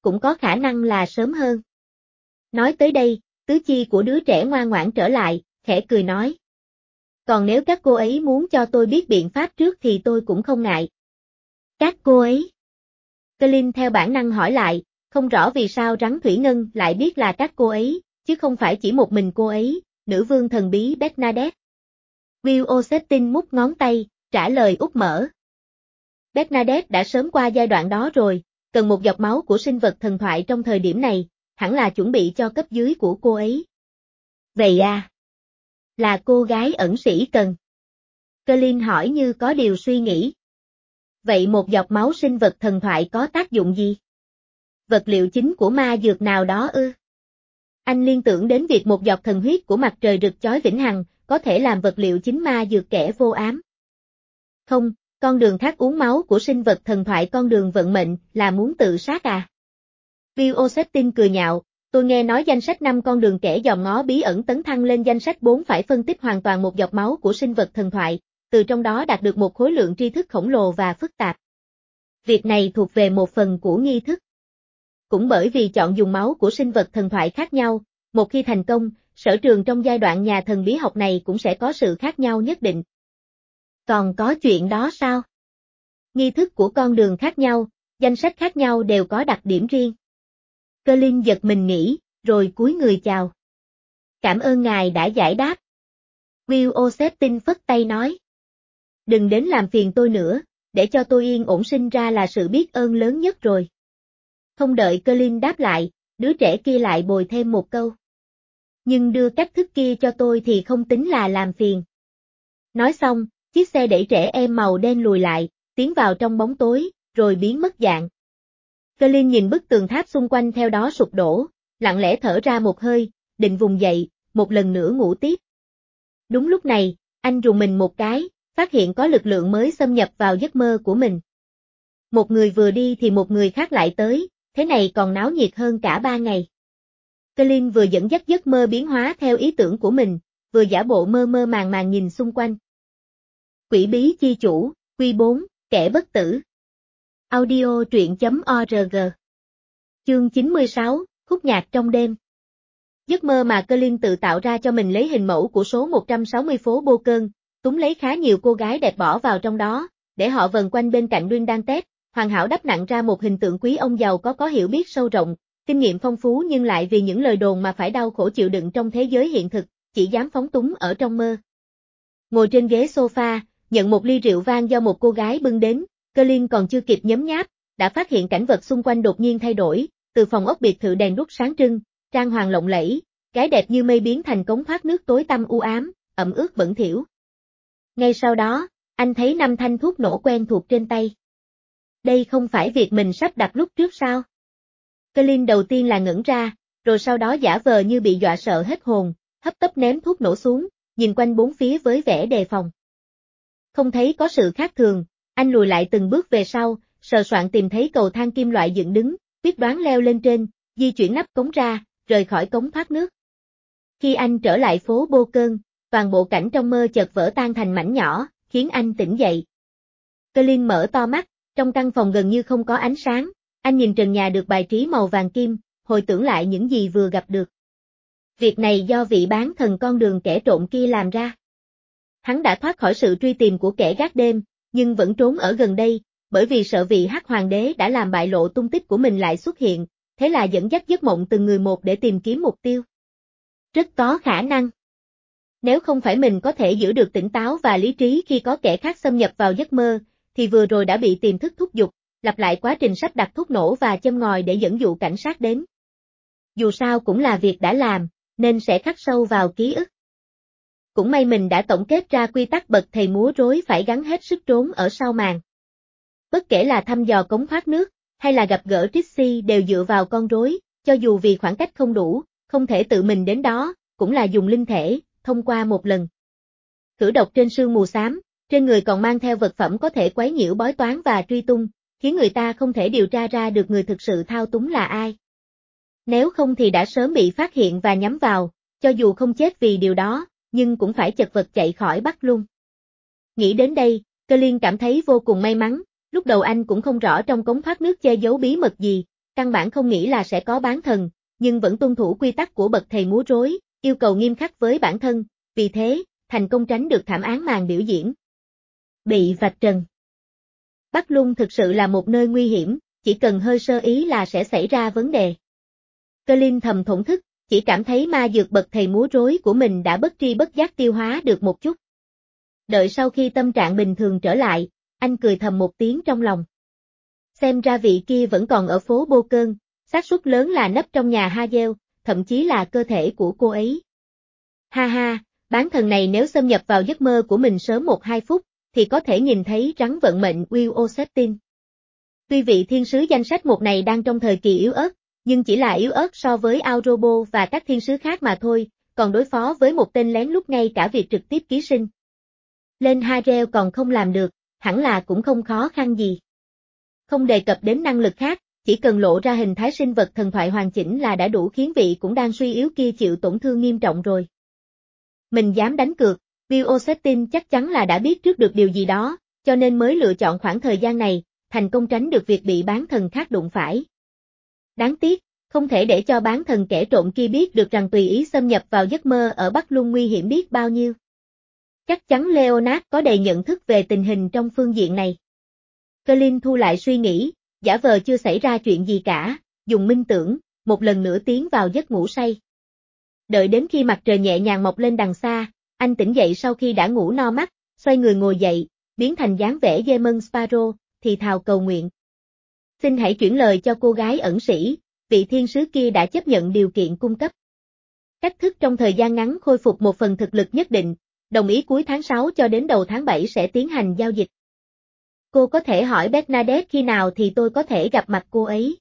cũng có khả năng là sớm hơn. Nói tới đây, tứ chi của đứa trẻ ngoan ngoãn trở lại, khẽ cười nói. Còn nếu các cô ấy muốn cho tôi biết biện pháp trước thì tôi cũng không ngại. Các cô ấy? Colin theo bản năng hỏi lại, không rõ vì sao rắn thủy ngân lại biết là các cô ấy, chứ không phải chỉ một mình cô ấy, nữ vương thần bí Bernadette. Will O'Settin mút ngón tay, trả lời úp mở. Bernadette đã sớm qua giai đoạn đó rồi, cần một giọt máu của sinh vật thần thoại trong thời điểm này, hẳn là chuẩn bị cho cấp dưới của cô ấy. Vậy à? Là cô gái ẩn sĩ cần. Colin hỏi như có điều suy nghĩ. Vậy một giọt máu sinh vật thần thoại có tác dụng gì? Vật liệu chính của ma dược nào đó ư? Anh liên tưởng đến việc một giọt thần huyết của mặt trời rực chói vĩnh hằng, có thể làm vật liệu chính ma dược kẻ vô ám. Không, con đường khác uống máu của sinh vật thần thoại con đường vận mệnh, là muốn tự sát à? Will O'Settin cười nhạo, tôi nghe nói danh sách năm con đường kẻ dòm ngó bí ẩn tấn thăng lên danh sách bốn phải phân tích hoàn toàn một giọt máu của sinh vật thần thoại, từ trong đó đạt được một khối lượng tri thức khổng lồ và phức tạp. Việc này thuộc về một phần của nghi thức. Cũng bởi vì chọn dùng máu của sinh vật thần thoại khác nhau, một khi thành công, sở trường trong giai đoạn nhà thần bí học này cũng sẽ có sự khác nhau nhất định. Còn có chuyện đó sao? Nghi thức của con đường khác nhau, danh sách khác nhau đều có đặc điểm riêng. Colin giật mình nghĩ, rồi cúi người chào. Cảm ơn ngài đã giải đáp. Will O'Settin phất tay nói. Đừng đến làm phiền tôi nữa, để cho tôi yên ổn sinh ra là sự biết ơn lớn nhất rồi. Không đợi Colin đáp lại, đứa trẻ kia lại bồi thêm một câu. Nhưng đưa cách thức kia cho tôi thì không tính là làm phiền. Nói xong, chiếc xe đẩy trẻ em màu đen lùi lại, tiến vào trong bóng tối, rồi biến mất dạng. Colin nhìn bức tường tháp xung quanh theo đó sụp đổ, lặng lẽ thở ra một hơi, định vùng dậy, một lần nữa ngủ tiếp. Đúng lúc này, anh rùng mình một cái, phát hiện có lực lượng mới xâm nhập vào giấc mơ của mình. Một người vừa đi thì một người khác lại tới, thế này còn náo nhiệt hơn cả ba ngày. Colin vừa dẫn dắt giấc mơ biến hóa theo ý tưởng của mình, vừa giả bộ mơ mơ màng màng nhìn xung quanh. Quỷ bí chi chủ, Quy bốn, kẻ bất tử. Audio truyện chấm org. Chương chín mươi sáu, khúc nhạc trong đêm. Giấc mơ mà Colin tự tạo ra cho mình lấy hình mẫu của số một trăm sáu mươi phố Bô Cơn, túng lấy khá nhiều cô gái đẹp bỏ vào trong đó, để họ vần quanh bên cạnh Duyên Đan Tét, hoàn hảo đắp nặng ra một hình tượng quý ông giàu có có hiểu biết sâu rộng, kinh nghiệm phong phú nhưng lại vì những lời đồn mà phải đau khổ chịu đựng trong thế giới hiện thực, chỉ dám phóng túng ở trong mơ. Ngồi trên ghế sofa, nhận một ly rượu vang do một cô gái bưng đến, Colin còn chưa kịp nhấm nháp, đã phát hiện cảnh vật xung quanh đột nhiên thay đổi, từ phòng ốc biệt thự đèn đuốc sáng trưng, trang hoàng lộng lẫy, gái đẹp như mây biến thành cống thoát nước tối tăm u ám, ẩm ướt bẩn thỉu. Ngay sau đó, anh thấy năm thanh thuốc nổ quen thuộc trên tay. Đây không phải việc mình sắp đặt lúc trước sao? Colin đầu tiên là ngẩn ra, rồi sau đó giả vờ như bị dọa sợ hết hồn, hấp tấp ném thuốc nổ xuống, nhìn quanh bốn phía với vẻ đề phòng. Không thấy có sự khác thường, anh lùi lại từng bước về sau, sờ soạn tìm thấy cầu thang kim loại dựng đứng, quyết đoán leo lên trên, di chuyển nắp cống ra, rời khỏi cống thoát nước. Khi anh trở lại phố Bô Cơn, toàn bộ cảnh trong mơ chợt vỡ tan thành mảnh nhỏ, khiến anh tỉnh dậy. Colin mở to mắt, trong căn phòng gần như không có ánh sáng, anh nhìn trần nhà được bài trí màu vàng kim, hồi tưởng lại những gì vừa gặp được. Việc này do vị bán thần con đường kẻ trộm kia làm ra. Hắn đã thoát khỏi sự truy tìm của kẻ gác đêm, nhưng vẫn trốn ở gần đây, bởi vì sợ vị Hắc Hoàng đế đã làm bại lộ tung tích của mình lại xuất hiện, thế là dẫn dắt giấc mộng từng người một để tìm kiếm mục tiêu. Rất có khả năng. Nếu không phải mình có thể giữ được tỉnh táo và lý trí khi có kẻ khác xâm nhập vào giấc mơ, thì vừa rồi đã bị tiềm thức thúc giục, lặp lại quá trình sắp đặt thuốc nổ và châm ngòi để dẫn dụ cảnh sát đến. Dù sao cũng là việc đã làm, nên sẽ khắc sâu vào ký ức. Cũng may mình đã tổng kết ra quy tắc bậc thầy múa rối phải gắng hết sức trốn ở sau màn. Bất kể là thăm dò cống thoát nước, hay là gặp gỡ Trixie đều dựa vào con rối, cho dù vì khoảng cách không đủ, không thể tự mình đến đó, cũng là dùng linh thể, thông qua một lần. Khử độc trên sương mù xám, trên người còn mang theo vật phẩm có thể quấy nhiễu bói toán và truy tung, khiến người ta không thể điều tra ra được người thực sự thao túng là ai. Nếu không thì đã sớm bị phát hiện và nhắm vào, cho dù không chết vì điều đó, nhưng cũng phải chật vật chạy khỏi Bắc Lung. Nghĩ đến đây, Colin cảm thấy vô cùng may mắn, lúc đầu anh cũng không rõ trong cống thoát nước che giấu bí mật gì, căn bản không nghĩ là sẽ có bán thần, nhưng vẫn tuân thủ quy tắc của bậc thầy múa rối, yêu cầu nghiêm khắc với bản thân, vì thế, thành công tránh được thảm án màn biểu diễn. Bị vạch trần. Bắc Lung thực sự là một nơi nguy hiểm, chỉ cần hơi sơ ý là sẽ xảy ra vấn đề. Cơ Linh thầm thổn thức, chỉ cảm thấy ma dược bậc thầy múa rối của mình đã bất tri bất giác tiêu hóa được một chút. Đợi sau khi tâm trạng bình thường trở lại, anh cười thầm một tiếng trong lòng. Xem ra vị kia vẫn còn ở phố Bô Cơn, xác suất lớn là nấp trong nhà Hazel, thậm chí là cơ thể của cô ấy. Ha ha, bán thần này nếu xâm nhập vào giấc mơ của mình sớm một hai phút, thì có thể nhìn thấy rắn vận mệnh Will Oseptin. Tuy vị thiên sứ danh sách một này đang trong thời kỳ yếu ớt, nhưng chỉ là yếu ớt so với Aorobo và các thiên sứ khác mà thôi, còn đối phó với một tên lén lút ngay cả việc trực tiếp ký sinh lên Hazel còn không làm được, hẳn là cũng không khó khăn gì. Không đề cập đến năng lực khác, chỉ cần lộ ra hình thái sinh vật thần thoại hoàn chỉnh là đã đủ khiến vị cũng đang suy yếu kia chịu tổn thương nghiêm trọng rồi. Mình dám đánh cược, Will Oseptin chắc chắn là đã biết trước được điều gì đó, cho nên mới lựa chọn khoảng thời gian này, thành công tránh được việc bị bán thần khác đụng phải. Đáng tiếc, không thể để cho bán thần kẻ trộm kia biết được rằng tùy ý xâm nhập vào giấc mơ ở Bắc Lung nguy hiểm biết bao nhiêu. Chắc chắn Leonard có đầy nhận thức về tình hình trong phương diện này. Colin thu lại suy nghĩ, giả vờ chưa xảy ra chuyện gì cả, dùng minh tưởng, một lần nữa tiến vào giấc ngủ say. Đợi đến khi mặt trời nhẹ nhàng mọc lên đằng xa, anh tỉnh dậy sau khi đã ngủ no mắt, xoay người ngồi dậy, biến thành dáng vẻ Demon Sparrow, thì thào cầu nguyện. Xin hãy chuyển lời cho cô gái ẩn sĩ, vị thiên sứ kia đã chấp nhận điều kiện cung cấp. Cách thức trong thời gian ngắn khôi phục một phần thực lực nhất định, đồng ý cuối tháng sáu cho đến đầu tháng bảy sẽ tiến hành giao dịch. Cô có thể hỏi Bernadette khi nào thì tôi có thể gặp mặt cô ấy.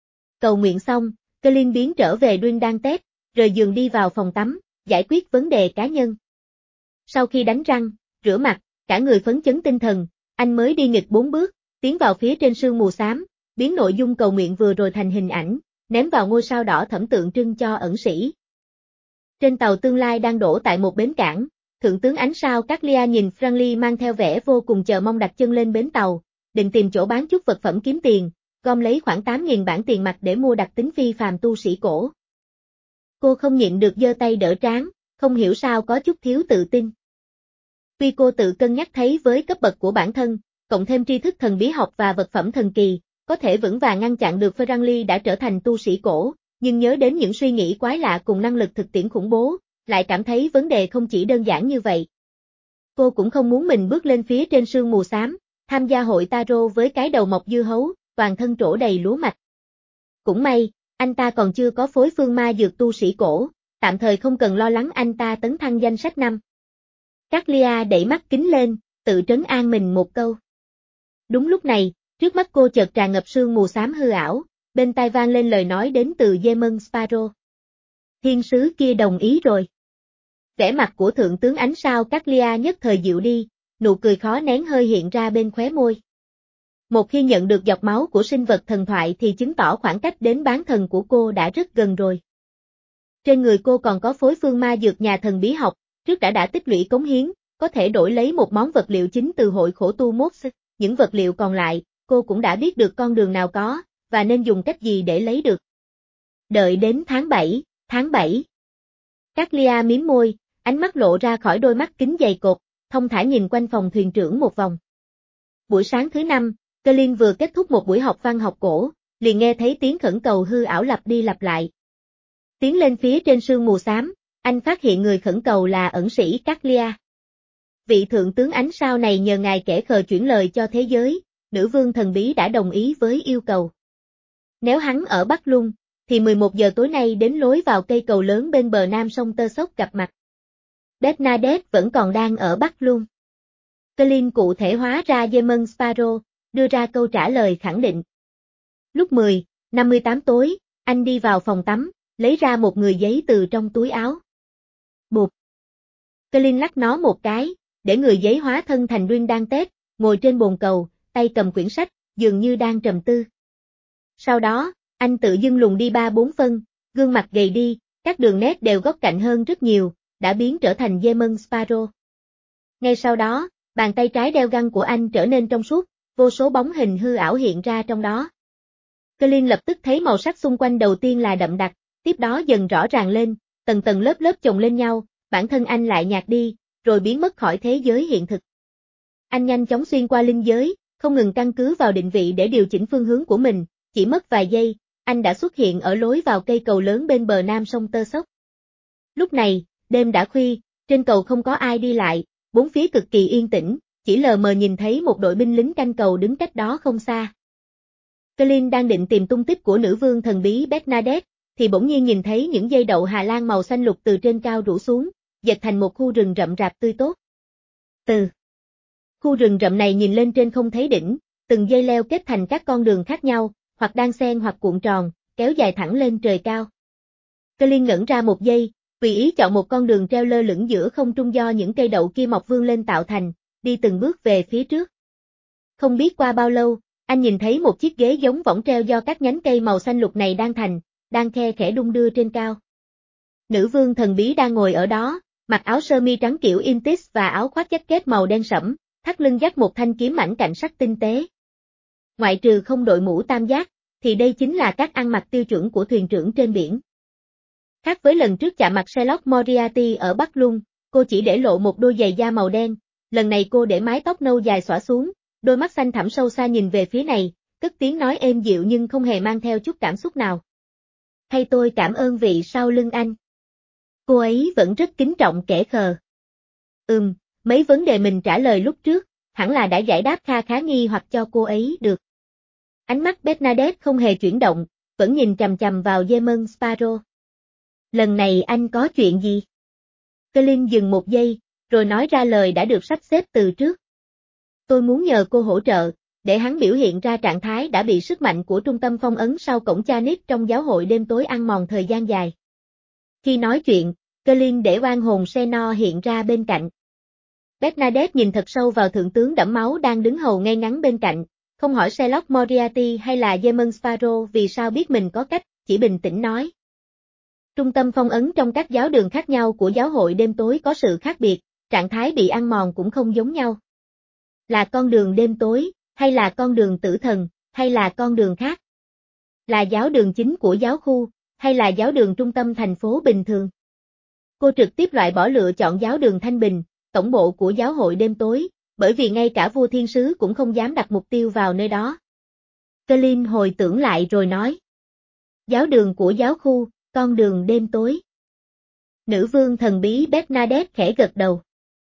Cầu nguyện xong, Colin biến trở về Dundantep, rời giường đi vào phòng tắm, giải quyết vấn đề cá nhân. Sau khi đánh răng, rửa mặt, cả người phấn chấn tinh thần, anh mới đi nghịch bốn bước, tiến vào phía trên sương mù xám, biến nội dung cầu nguyện vừa rồi thành hình ảnh, ném vào ngôi sao đỏ thẫm tượng trưng cho ẩn sĩ. Trên tàu tương lai đang đổ tại một bến cảng, Thượng tướng ánh sao Caglia nhìn Franklin mang theo vẻ vô cùng chờ mong đặt chân lên bến tàu, định tìm chỗ bán chút vật phẩm kiếm tiền, gom lấy khoảng tám nghìn bảng tiền mặt để mua đặc tính phi phàm tu sĩ cổ. Cô không nhịn được giơ tay đỡ trán, không hiểu sao có chút thiếu tự tin. Tuy cô tự cân nhắc thấy với cấp bậc của bản thân, cộng thêm tri thức thần bí học và vật phẩm thần kỳ, có thể vững vàng ngăn chặn được Franklin đã trở thành tu sĩ cổ, nhưng nhớ đến những suy nghĩ quái lạ cùng năng lực thực tiễn khủng bố, lại cảm thấy vấn đề không chỉ đơn giản như vậy. Cô cũng không muốn mình bước lên phía trên sương mù xám, tham gia hội tarot với cái đầu mọc dưa hấu, toàn thân trổ đầy lúa mạch. Cũng may, anh ta còn chưa có phối phương ma dược tu sĩ cổ, tạm thời không cần lo lắng anh ta tấn thăng danh sách năm. Caglia đẩy mắt kính lên, tự trấn an mình một câu. Đúng lúc này, trước mắt cô chợt tràn ngập sương mù xám hư ảo, bên tai vang lên lời nói đến từ Demon Sparrow. Thiên sứ kia đồng ý rồi. Vẻ mặt của thượng tướng ánh sao Caglia nhất thời dịu đi, nụ cười khó nén hơi hiện ra bên khóe môi. Một khi nhận được giọt máu của sinh vật thần thoại thì chứng tỏ khoảng cách đến bán thần của cô đã rất gần rồi. Trên người cô còn có phối phương ma dược nhà thần bí học, trước đã đã tích lũy cống hiến, có thể đổi lấy một món vật liệu chính từ hội khổ tu Mox. Những vật liệu còn lại, cô cũng đã biết được con đường nào có, và nên dùng cách gì để lấy được. Đợi đến tháng bảy, tháng bảy. Caglia mím môi, ánh mắt lộ ra khỏi đôi mắt kính dày cột, thông thả nhìn quanh phòng thuyền trưởng một vòng. Buổi sáng thứ năm, Colin vừa kết thúc một buổi học văn học cổ, liền nghe thấy tiếng khẩn cầu hư ảo lặp đi lặp lại. Tiến lên phía trên sương mù xám, anh phát hiện người khẩn cầu là ẩn sĩ Caglia. Vị thượng tướng ánh sao này nhờ ngài kẻ khờ chuyển lời cho thế giới, nữ vương thần bí đã đồng ý với yêu cầu. Nếu hắn ở Bắc Lung, thì mười một giờ tối nay đến lối vào cây cầu lớn bên bờ nam sông Tơ Sốc gặp mặt. Bernadette vẫn còn đang ở Bắc Lung. Colin cụ thể hóa ra Demon Sparrow, đưa ra câu trả lời khẳng định. Lúc mười, năm mươi tám tối, anh đi vào phòng tắm, lấy ra một người giấy từ trong túi áo. Bụp. Colin lắc nó một cái, để người giấy hóa thân thành Dundantep, ngồi trên bồn cầu, tay cầm quyển sách, dường như đang trầm tư. Sau đó, anh tự dưng lùn đi ba bốn phân, gương mặt gầy đi, các đường nét đều góc cạnh hơn rất nhiều, đã biến trở thành Demon Sparrow. Ngay sau đó, bàn tay trái đeo găng của anh trở nên trong suốt, vô số bóng hình hư ảo hiện ra trong đó. Colin lập tức thấy màu sắc xung quanh đầu tiên là đậm đặc, tiếp đó dần rõ ràng lên, tầng tầng lớp lớp chồng lên nhau, bản thân anh lại nhạt đi, rồi biến mất khỏi thế giới hiện thực. Anh nhanh chóng xuyên qua linh giới, không ngừng căn cứ vào định vị để điều chỉnh phương hướng của mình, chỉ mất vài giây, anh đã xuất hiện ở lối vào cây cầu lớn bên bờ nam sông Tơ Sóc. Lúc này, đêm đã khuya, trên cầu không có ai đi lại, bốn phía cực kỳ yên tĩnh, chỉ lờ mờ nhìn thấy một đội binh lính canh cầu đứng cách đó không xa. Colin đang định tìm tung tích của nữ vương thần bí Bernadette, thì bỗng nhiên nhìn thấy những dây đậu Hà Lan màu xanh lục từ trên cao rủ xuống, dệt thành một khu rừng rậm rạp tươi tốt. Từ khu rừng rậm này nhìn lên trên không thấy đỉnh, từng dây leo kết thành các con đường khác nhau, hoặc đan xen hoặc cuộn tròn, kéo dài thẳng lên trời cao. Colin ngẩn ra một giây, tùy ý chọn một con đường treo lơ lửng giữa không trung do những cây đậu kia mọc vươn lên tạo thành, đi từng bước về phía trước. Không biết qua bao lâu, anh nhìn thấy một chiếc ghế giống võng treo do các nhánh cây màu xanh lục này đang thành, đang khe khẽ đung đưa trên cao. Nữ vương thần bí đang ngồi ở đó, mặc áo sơ mi trắng kiểu Intis và áo khoác jacket màu đen sẫm, thắt lưng dắt một thanh kiếm mảnh cạnh sắc tinh tế. Ngoại trừ không đội mũ tam giác, thì đây chính là cách ăn mặc tiêu chuẩn của thuyền trưởng trên biển. Khác với lần trước chạm mặt Sherlock Moriarty ở Bắc Lung, cô chỉ để lộ một đôi giày da màu đen, lần này cô để mái tóc nâu dài xõa xuống, đôi mắt xanh thẳm sâu xa nhìn về phía này, cất tiếng nói êm dịu nhưng không hề mang theo chút cảm xúc nào. Hay tôi cảm ơn vị sau lưng anh. Cô ấy vẫn rất kính trọng kẻ khờ. Ừm, mấy vấn đề mình trả lời lúc trước, hẳn là đã giải đáp kha khá nghi hoặc cho cô ấy được. Ánh mắt Bernadette không hề chuyển động, vẫn nhìn chằm chằm vào Demon Sparrow. Lần này anh có chuyện gì? Colin dừng một giây, rồi nói ra lời đã được sắp xếp từ trước. Tôi muốn nhờ cô hỗ trợ, để hắn biểu hiện ra trạng thái đã bị sức mạnh của trung tâm phong ấn sau cổng Chanit trong giáo hội đêm tối ăn mòn thời gian dài. Khi nói chuyện, Colin để oan hồn Senor hiện ra bên cạnh. Bernadette nhìn thật sâu vào thượng tướng đẫm máu đang đứng hầu ngay ngắn bên cạnh, không hỏi Sherlock Moriarty hay là Demon Sparrow vì sao biết mình có cách, chỉ bình tĩnh nói. Trung tâm phong ấn trong các giáo đường khác nhau của giáo hội đêm tối có sự khác biệt, trạng thái bị ăn mòn cũng không giống nhau. Là con đường đêm tối, hay là con đường tử thần, hay là con đường khác? Là giáo đường chính của giáo khu, hay là giáo đường trung tâm thành phố bình thường? Cô trực tiếp loại bỏ lựa chọn giáo đường Thanh Bình, tổng bộ của giáo hội đêm tối, bởi vì ngay cả vua thiên sứ cũng không dám đặt mục tiêu vào nơi đó. Colin hồi tưởng lại rồi nói. Giáo đường của giáo khu, con đường đêm tối. Nữ vương thần bí Bernadette khẽ gật đầu.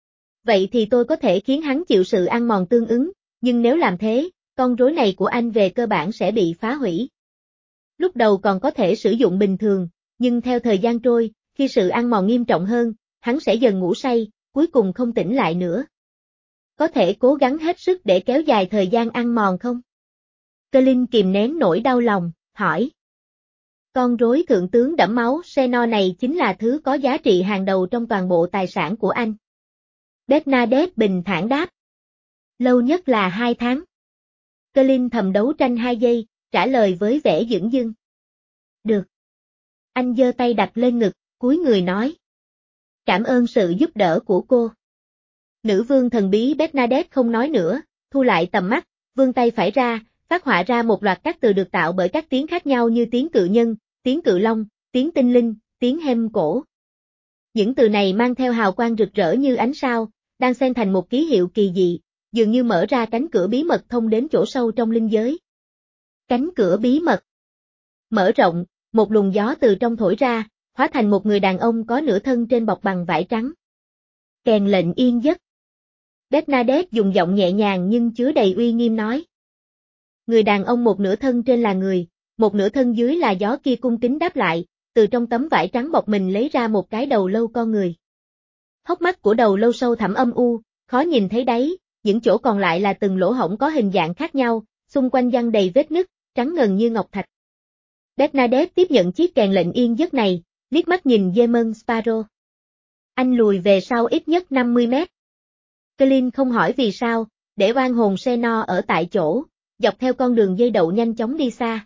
Vậy thì tôi có thể khiến hắn chịu sự ăn mòn tương ứng, nhưng nếu làm thế, con rối này của anh về cơ bản sẽ bị phá hủy. Lúc đầu còn có thể sử dụng bình thường, nhưng theo thời gian trôi, khi sự ăn mòn nghiêm trọng hơn, hắn sẽ dần ngủ say, cuối cùng không tỉnh lại nữa. Có thể cố gắng hết sức để kéo dài thời gian ăn mòn không? Colin kìm nén nỗi đau lòng, hỏi. Con rối thượng tướng đẫm máu Senor này chính là thứ có giá trị hàng đầu trong toàn bộ tài sản của anh. Bernadette bình thản đáp. Lâu nhất là hai tháng. Colin thầm đấu tranh hai giây, trả lời với vẻ dửng dưng. Được. Anh giơ tay đặt lên ngực, cúi người nói. Cảm ơn sự giúp đỡ của cô. Nữ vương thần bí Bernadette không nói nữa, thu lại tầm mắt, vươn tay phải ra, phát họa ra một loạt các từ được tạo bởi các tiếng khác nhau như tiếng cự nhân, tiếng cự long, tiếng tinh linh, tiếng hem cổ. Những từ này mang theo hào quang rực rỡ như ánh sao, đang xen thành một ký hiệu kỳ dị, dường như mở ra cánh cửa bí mật thông đến chỗ sâu trong linh giới. Cánh cửa bí mật. Mở rộng, một luồng gió từ trong thổi ra, hóa thành một người đàn ông có nửa thân trên bọc bằng vải trắng. Kèn lệnh yên giấc. Bernadette dùng giọng nhẹ nhàng nhưng chứa đầy uy nghiêm nói. Người đàn ông một nửa thân trên là người, một nửa thân dưới là gió kia cung kính đáp lại, từ trong tấm vải trắng bọc mình lấy ra một cái đầu lâu con người. Hốc mắt của đầu lâu sâu thẳm âm u, khó nhìn thấy đáy, những chỗ còn lại là từng lỗ hổng có hình dạng khác nhau, xung quanh giăng đầy vết nứt, trắng ngần như ngọc thạch. Bernadette tiếp nhận chiếc kèn lệnh yên giấc này, liếc mắt nhìn Demon Sparrow. Anh lùi về sau ít nhất năm mươi mét. Colin không hỏi vì sao, để oan hồn Senor ở tại chỗ, dọc theo con đường dây đậu nhanh chóng đi xa.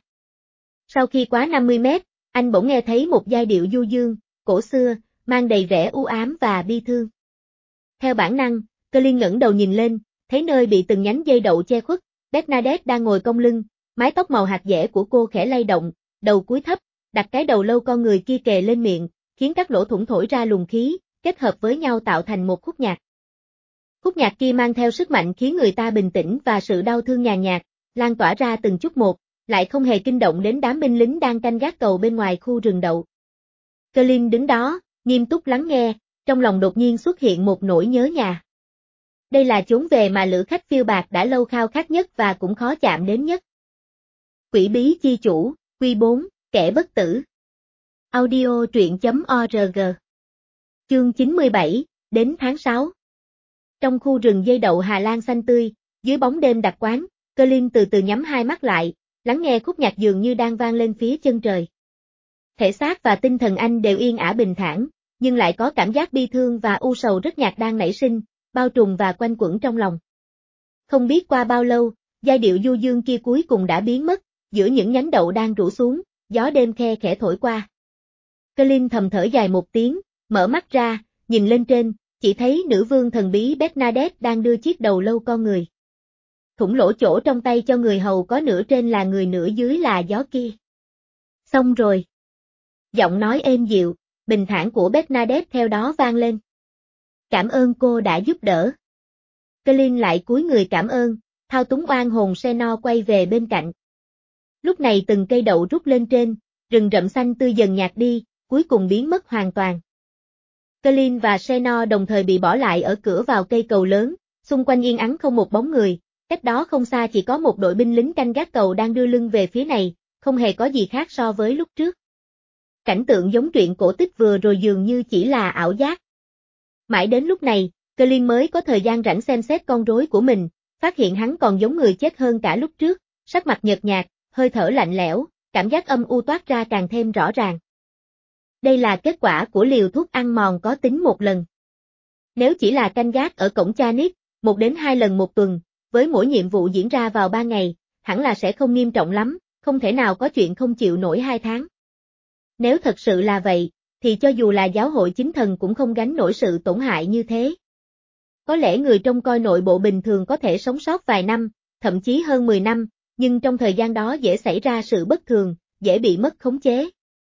Sau khi quá năm mươi mét, anh bỗng nghe thấy một giai điệu du dương, cổ xưa, mang đầy vẻ u ám và bi thương. Theo bản năng, Colin ngẩng đầu nhìn lên, thấy nơi bị từng nhánh dây đậu che khuất, Bernadette đang ngồi cong lưng, Mái tóc màu hạt dẻ của cô khẽ lay động, đầu cúi thấp, đặt cái đầu lâu con người kia kề lên miệng, khiến các lỗ thủng thổi ra luồng khí, kết hợp với nhau tạo thành một khúc nhạc. Khúc nhạc kia mang theo sức mạnh khiến người ta bình tĩnh và sự đau thương nhàn nhạt, lan tỏa ra từng chút một, lại không hề kinh động đến đám binh lính đang canh gác cầu bên ngoài khu rừng đậu. Colin đứng đó, nghiêm túc lắng nghe, trong lòng đột nhiên xuất hiện một nỗi nhớ nhà. Đây là chốn về mà lữ khách phiêu bạt đã lâu khao khát nhất và cũng khó chạm đến nhất. Quỷ bí chi chủ, Quy bốn, kẻ bất tử. Audio truyện chấm org. Chương chín mươi bảy, đến tháng sáu. Trong khu rừng dây đậu Hà Lan xanh tươi, dưới bóng đêm đặc quán, Colin từ từ nhắm hai mắt lại, lắng nghe khúc nhạc dường như đang vang lên phía chân trời. Thể xác và tinh thần anh đều yên ả bình thản, nhưng lại có cảm giác bi thương và u sầu rất nhạt đang nảy sinh, bao trùm và quanh quẩn trong lòng. Không biết qua bao lâu, giai điệu du dương kia cuối cùng đã biến mất, giữa những nhánh đậu đang rủ xuống, gió đêm khe khẽ thổi qua. Colin thầm thở dài một tiếng, mở mắt ra, nhìn lên trên, chỉ thấy nữ vương thần bí Bernadette đang đưa chiếc đầu lâu con người. Thủng lỗ chỗ trong tay cho người hầu có nửa trên là người nửa dưới là gió kia. Xong rồi. Giọng nói êm dịu, bình thản của Bernadette theo đó vang lên. Cảm ơn cô đã giúp đỡ. Colin lại cúi người cảm ơn, thao túng oan hồn Senor quay về bên cạnh. Lúc này từng cây đậu rút lên trên, rừng rậm xanh tươi dần nhạt đi, cuối cùng biến mất hoàn toàn. Colin và Senor đồng thời bị bỏ lại ở cửa vào cây cầu lớn, xung quanh yên ắng không một bóng người, cách đó không xa chỉ có một đội binh lính canh gác cầu đang đưa lưng về phía này, không hề có gì khác so với lúc trước. Cảnh tượng giống truyện cổ tích vừa rồi dường như chỉ là ảo giác. Mãi đến lúc này, Colin mới có thời gian rảnh xem xét con rối của mình, phát hiện hắn còn giống người chết hơn cả lúc trước, sắc mặt nhợt nhạt, hơi thở lạnh lẽo, cảm giác âm u toát ra càng thêm rõ ràng. Đây là kết quả của liều thuốc ăn mòn có tính một lần. Nếu chỉ là canh gác ở cổng Chanit, một đến hai lần một tuần, với mỗi nhiệm vụ diễn ra vào ba ngày, hẳn là sẽ không nghiêm trọng lắm, không thể nào có chuyện không chịu nổi hai tháng. Nếu thật sự là vậy, thì cho dù là giáo hội chính thần cũng không gánh nổi sự tổn hại như thế. Có lẽ người trông coi nội bộ bình thường có thể sống sót vài năm, thậm chí hơn mười năm, nhưng trong thời gian đó dễ xảy ra sự bất thường, dễ bị mất khống chế.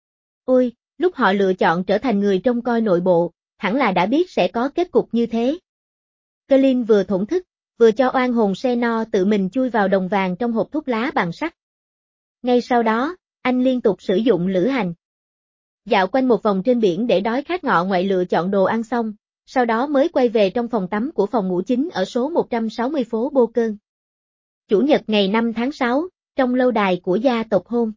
Ôi, lúc họ lựa chọn trở thành người trông coi nội bộ, hẳn là đã biết sẽ có kết cục như thế. Colin vừa thổn thức, vừa cho oan hồn Senor tự mình chui vào đồng vàng trong hộp thuốc lá bằng sắt. Ngay sau đó, anh liên tục sử dụng lữ hành. Dạo quanh một vòng trên biển để đói khát ngọ ngoại lựa chọn đồ ăn xong, sau đó mới quay về trong phòng tắm của phòng ngủ chính ở số một trăm sáu mươi phố Bô Cơn. Chủ nhật ngày năm tháng sáu, trong lâu đài của gia tộc Hôn.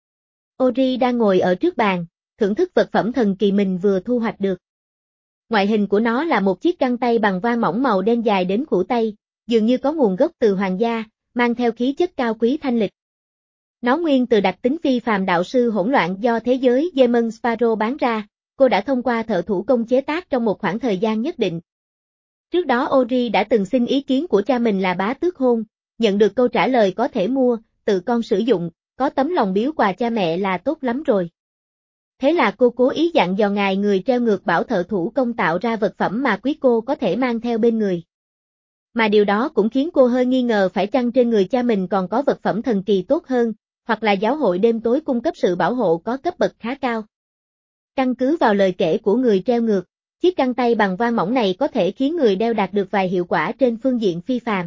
Ori đang ngồi ở trước bàn, thưởng thức vật phẩm thần kỳ mình vừa thu hoạch được. Ngoại hình của nó là một chiếc găng tay bằng vang mỏng màu đen dài đến khuỷu tay, dường như có nguồn gốc từ hoàng gia, mang theo khí chất cao quý thanh lịch. Nó nguyên từ đặc tính phi phàm đạo sư hỗn loạn do thế giới Demon Sparrow bán ra, cô đã thông qua thợ thủ công chế tác trong một khoảng thời gian nhất định. Trước đó Ori đã từng xin ý kiến của cha mình là bá tước Hôn, nhận được câu trả lời có thể mua, tự con sử dụng, có tấm lòng biếu quà cha mẹ là tốt lắm rồi. Thế là cô cố ý dặn dò ngài người treo ngược bảo thợ thủ công tạo ra vật phẩm mà quý cô có thể mang theo bên người. Mà điều đó cũng khiến cô hơi nghi ngờ phải chăng trên người cha mình còn có vật phẩm thần kỳ tốt hơn, hoặc là giáo hội đêm tối cung cấp sự bảo hộ có cấp bậc khá cao. Căn cứ vào lời kể của người treo ngược, chiếc găng tay bằng vang mỏng này có thể khiến người đeo đạt được vài hiệu quả trên phương diện phi phàm.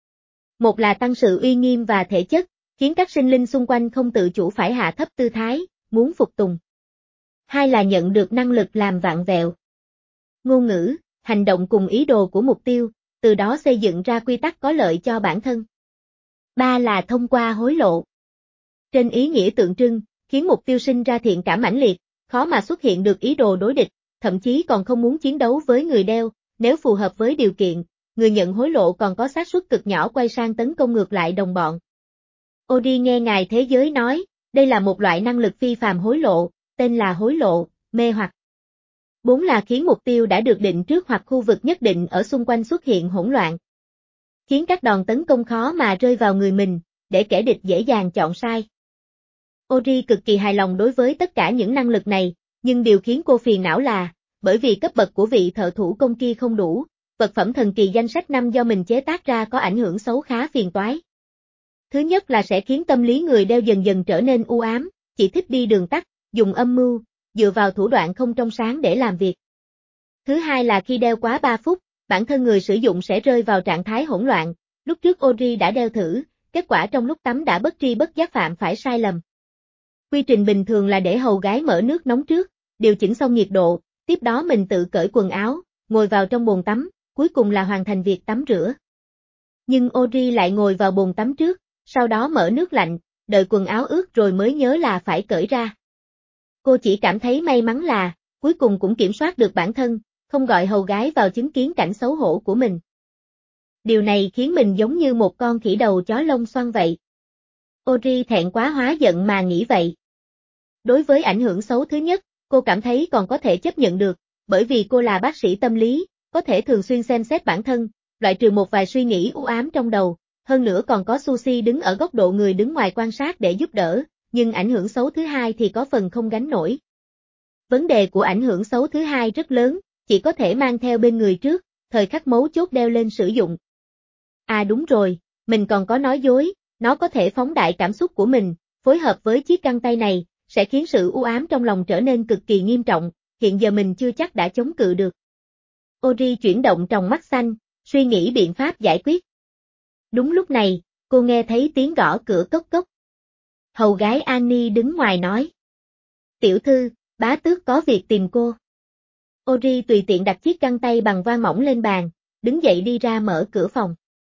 Một là tăng sự uy nghiêm và thể chất, khiến các sinh linh xung quanh không tự chủ phải hạ thấp tư thái, muốn phục tùng. Hai là nhận được năng lực làm vạn vẹo ngôn ngữ, hành động cùng ý đồ của mục tiêu, từ đó xây dựng ra quy tắc có lợi cho bản thân. Ba là thông qua hối lộ. Trên ý nghĩa tượng trưng, khiến mục tiêu sinh ra thiện cảm mãnh liệt, khó mà xuất hiện được ý đồ đối địch, thậm chí còn không muốn chiến đấu với người đeo, nếu phù hợp với điều kiện, người nhận hối lộ còn có xác suất cực nhỏ quay sang tấn công ngược lại đồng bọn. Odi nghe ngài thế giới nói, đây là một loại năng lực phi phàm hối lộ, tên là hối lộ, mê hoặc. Bốn là khiến mục tiêu đã được định trước hoặc khu vực nhất định ở xung quanh xuất hiện hỗn loạn. Khiến các đòn tấn công khó mà rơi vào người mình, để kẻ địch dễ dàng chọn sai. Ori cực kỳ hài lòng đối với tất cả những năng lực này, nhưng điều khiến cô phiền não là, bởi vì cấp bậc của vị thợ thủ công kia không đủ, vật phẩm thần kỳ danh sách năm do mình chế tác ra có ảnh hưởng xấu khá phiền toái. Thứ nhất là sẽ khiến tâm lý người đeo dần dần trở nên u ám, chỉ thích đi đường tắt, dùng âm mưu, dựa vào thủ đoạn không trong sáng để làm việc. Thứ hai là khi đeo quá ba phút, bản thân người sử dụng sẽ rơi vào trạng thái hỗn loạn. Lúc trước Audrey đã đeo thử, kết quả trong lúc tắm đã bất tri bất giác phạm phải sai lầm. Quy trình bình thường là để hầu gái mở nước nóng trước, điều chỉnh xong nhiệt độ, tiếp đó mình tự cởi quần áo, ngồi vào trong bồn tắm, cuối cùng là hoàn thành việc tắm rửa. Nhưng Audrey lại ngồi vào bồn tắm trước, sau đó mở nước lạnh, đợi quần áo ướt rồi mới nhớ là phải cởi ra. Cô chỉ cảm thấy may mắn là, cuối cùng cũng kiểm soát được bản thân, không gọi hầu gái vào chứng kiến cảnh xấu hổ của mình. Điều này khiến mình giống như một con khỉ đầu chó lông xoăn vậy. Audrey thẹn quá hóa giận mà nghĩ vậy. Đối với ảnh hưởng xấu thứ nhất, cô cảm thấy còn có thể chấp nhận được, bởi vì cô là bác sĩ tâm lý, có thể thường xuyên xem xét bản thân, loại trừ một vài suy nghĩ u ám trong đầu, hơn nữa còn có Susie đứng ở góc độ người đứng ngoài quan sát để giúp đỡ, nhưng ảnh hưởng xấu thứ hai thì có phần không gánh nổi. Vấn đề của ảnh hưởng xấu thứ hai rất lớn, chỉ có thể mang theo bên người trước, thời khắc mấu chốt đeo lên sử dụng. À đúng rồi, mình còn có nói dối, nó có thể phóng đại cảm xúc của mình, phối hợp với chiếc găng tay này, sẽ khiến sự u ám trong lòng trở nên cực kỳ nghiêm trọng, hiện giờ mình chưa chắc đã chống cự được. Audrey chuyển động tròng mắt xanh, suy nghĩ biện pháp giải quyết. Đúng lúc này, cô nghe thấy tiếng gõ cửa cốc cốc. Hầu gái Annie đứng ngoài nói. Tiểu thư, bá tước có việc tìm cô. Audrey tùy tiện đặt chiếc găng tay bằng voan mỏng lên bàn, đứng dậy đi ra mở cửa phòng.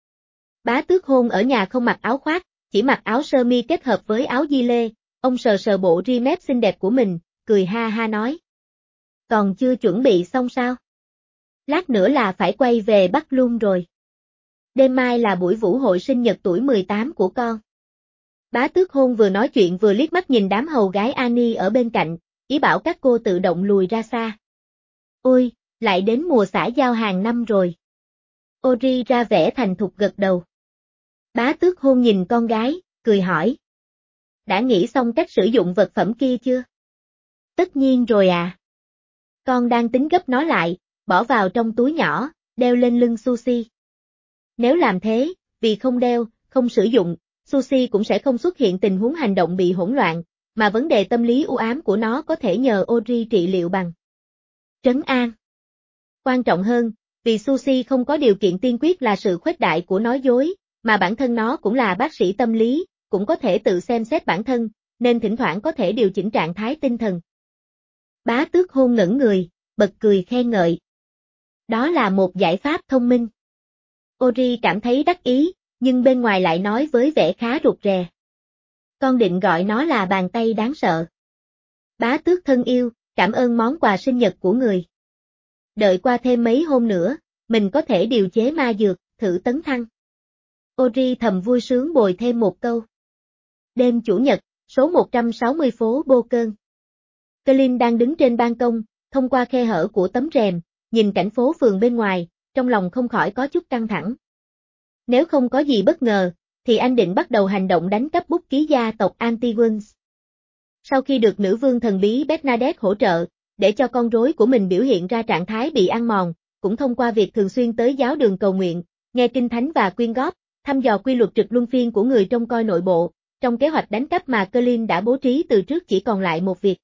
Bá tước hôn ở nhà không mặc áo khoác, chỉ mặc áo sơ mi kết hợp với áo di lê, ông sờ sờ bộ ri mép xinh đẹp của mình, cười ha ha nói. Còn chưa chuẩn bị xong sao? Lát nữa là phải quay về Bắc luôn rồi. Đêm mai là buổi vũ hội sinh nhật tuổi mười tám của con. Bá tước hôn vừa nói chuyện vừa liếc mắt nhìn đám hầu gái Annie ở bên cạnh, ý bảo các cô tự động lùi ra xa. Ôi, lại đến mùa xả giao hàng năm rồi. Audrey ra vẻ thành thục gật đầu. Bá tước hôn nhìn con gái, cười hỏi. Đã nghĩ xong cách sử dụng vật phẩm kia chưa? Tất nhiên rồi à. Con đang tính gấp nó lại, bỏ vào trong túi nhỏ, đeo lên lưng Susie. Nếu làm thế, vì không đeo, không sử dụng, Susie cũng sẽ không xuất hiện tình huống hành động bị hỗn loạn, mà vấn đề tâm lý u ám của nó có thể nhờ Audrey trị liệu bằng trấn an. Quan trọng hơn, vì Susie không có điều kiện tiên quyết là sự khuếch đại của nói dối, mà bản thân nó cũng là bác sĩ tâm lý, cũng có thể tự xem xét bản thân, nên thỉnh thoảng có thể điều chỉnh trạng thái tinh thần. Bá tước hôn ngẩn người, bật cười khen ngợi. Đó là một giải pháp thông minh. Audrey cảm thấy đắc ý, nhưng bên ngoài lại nói với vẻ khá rụt rè. Con định gọi nó là bàn tay đáng sợ. Bá tước thân yêu, cảm ơn món quà sinh nhật của người. Đợi qua thêm mấy hôm nữa, mình có thể điều chế ma dược, thử tấn thăng. Audrey thầm vui sướng bồi thêm một câu. Đêm Chủ nhật, số một trăm sáu mươi phố Bô Cơn. Colin đang đứng trên ban công, thông qua khe hở của tấm rèm, nhìn cảnh phố phường bên ngoài, trong lòng không khỏi có chút căng thẳng. Nếu không có gì bất ngờ, thì anh định bắt đầu hành động đánh cắp bút ký gia tộc Antigons. Sau khi được nữ vương thần bí Bernadette hỗ trợ, để cho con rối của mình biểu hiện ra trạng thái bị ăn mòn, cũng thông qua việc thường xuyên tới giáo đường cầu nguyện, nghe kinh thánh và quyên góp, thăm dò quy luật trực luân phiên của người trông coi nội bộ, trong kế hoạch đánh cắp mà Colin đã bố trí từ trước chỉ còn lại một việc.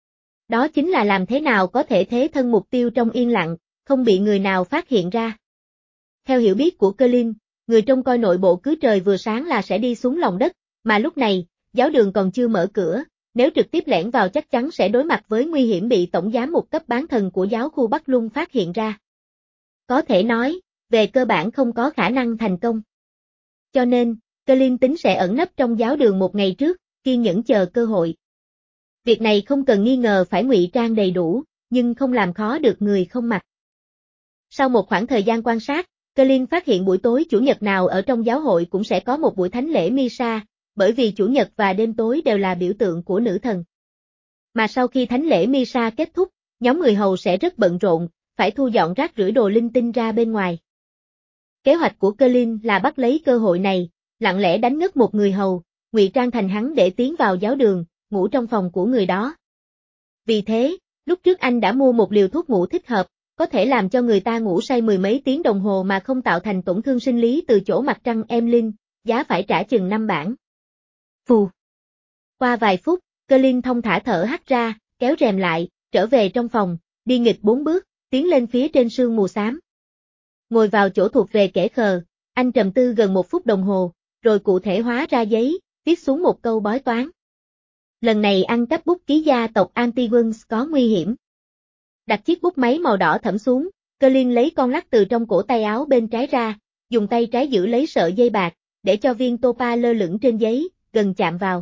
Đó chính là làm thế nào có thể thế thân mục tiêu trong yên lặng, không bị người nào phát hiện ra. Theo hiểu biết của Colin, người trông coi nội bộ cứ trời vừa sáng là sẽ đi xuống lòng đất, mà lúc này, giáo đường còn chưa mở cửa, nếu trực tiếp lẻn vào chắc chắn sẽ đối mặt với nguy hiểm bị tổng giám mục cấp bán thần của giáo khu Bắc Luân phát hiện ra. Có thể nói, về cơ bản không có khả năng thành công. Cho nên, Colin tính sẽ ẩn nấp trong giáo đường một ngày trước, kiên nhẫn chờ cơ hội. Việc này không cần nghi ngờ phải ngụy trang đầy đủ, nhưng không làm khó được người không mặc. Sau một khoảng thời gian quan sát, Colin phát hiện buổi tối Chủ nhật nào ở trong giáo hội cũng sẽ có một buổi thánh lễ Misa, bởi vì Chủ nhật và đêm tối đều là biểu tượng của nữ thần. Mà sau khi thánh lễ Misa kết thúc, nhóm người hầu sẽ rất bận rộn, phải thu dọn rác rưởi đồ linh tinh ra bên ngoài. Kế hoạch của Colin là bắt lấy cơ hội này, lặng lẽ đánh ngất một người hầu, ngụy trang thành hắn để tiến vào giáo đường, ngủ trong phòng của người đó. Vì thế, lúc trước anh đã mua một liều thuốc ngủ thích hợp, có thể làm cho người ta ngủ say mười mấy tiếng đồng hồ mà không tạo thành tổn thương sinh lý từ chỗ mặt trăng Emlyn, giá phải trả chừng năm bảng. Phù. Qua vài phút, Colin thông thả thở hắt ra, kéo rèm lại, trở về trong phòng, đi nghịch bốn bước, tiến lên phía trên sương mù xám. Ngồi vào chỗ thuộc về kẻ khờ, anh trầm tư gần một phút đồng hồ, rồi cụ thể hóa ra giấy, viết xuống một câu bói toán. Lần này ăn cắp bút ký gia tộc Antiwons có nguy hiểm. Đặt chiếc bút máy màu đỏ thẫm xuống, Colin lấy con lắc từ trong cổ tay áo bên trái ra, dùng tay trái giữ lấy sợi dây bạc, để cho viên topa lơ lửng trên giấy, gần chạm vào.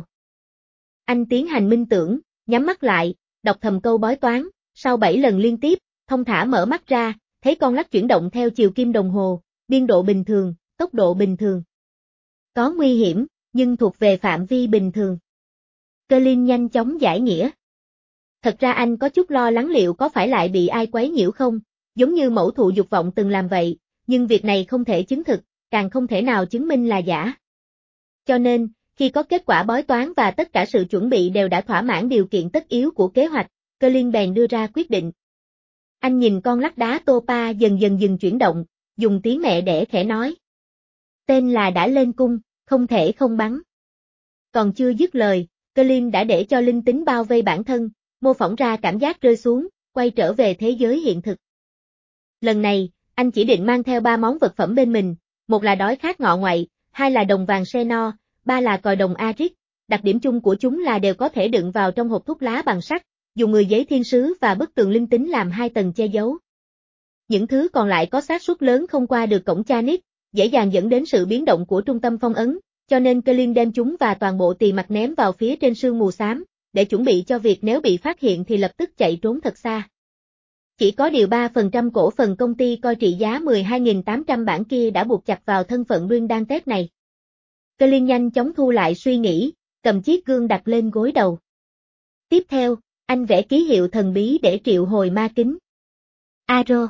Anh tiến hành minh tưởng, nhắm mắt lại, đọc thầm câu bói toán, sau bảy lần liên tiếp, thông thả mở mắt ra, thấy con lắc chuyển động theo chiều kim đồng hồ, biên độ bình thường, tốc độ bình thường. Có nguy hiểm, nhưng thuộc về phạm vi bình thường. Colin nhanh chóng giải nghĩa. Thật ra anh có chút lo lắng liệu có phải lại bị ai quấy nhiễu không, giống như mẫu thụ dục vọng từng làm vậy, nhưng việc này không thể chứng thực, càng không thể nào chứng minh là giả. Cho nên, khi có kết quả bói toán và tất cả sự chuẩn bị đều đã thỏa mãn điều kiện tất yếu của kế hoạch, Colin bèn đưa ra quyết định. Anh nhìn con lắc đá topa dần dần dừng chuyển động, dùng tiếng mẹ đẻ khẽ nói. Tên là đã lên cung, không thể không bắn. Còn chưa dứt lời, Colin đã để cho linh tính bao vây bản thân, mô phỏng ra cảm giác rơi xuống, quay trở về thế giới hiện thực. Lần này, anh chỉ định mang theo ba món vật phẩm bên mình, một là đói khát ngọ ngoại, hai là đồng vàng Xenor, ba là còi đồng Arik, đặc điểm chung của chúng là đều có thể đựng vào trong hộp thuốc lá bằng sắt, dùng người giấy thiên sứ và bức tường linh tính làm hai tầng che giấu. Những thứ còn lại có xác suất lớn không qua được cổng Chanit, dễ dàng dẫn đến sự biến động của trung tâm phong ấn, cho nên Colin đem chúng và toàn bộ tỳ mặt ném vào phía trên sương mù xám, để chuẩn bị cho việc nếu bị phát hiện thì lập tức chạy trốn thật xa. Chỉ có điều ba phần trăm cổ phần công ty coi trị giá mười hai nghìn tám trăm bảng kia đã buộc chặt vào thân phận Bryndantes này. Colin nhanh chóng thu lại suy nghĩ, cầm chiếc gương đặt lên gối đầu. Tiếp theo, anh vẽ ký hiệu thần bí để triệu hồi ma kính. Aro.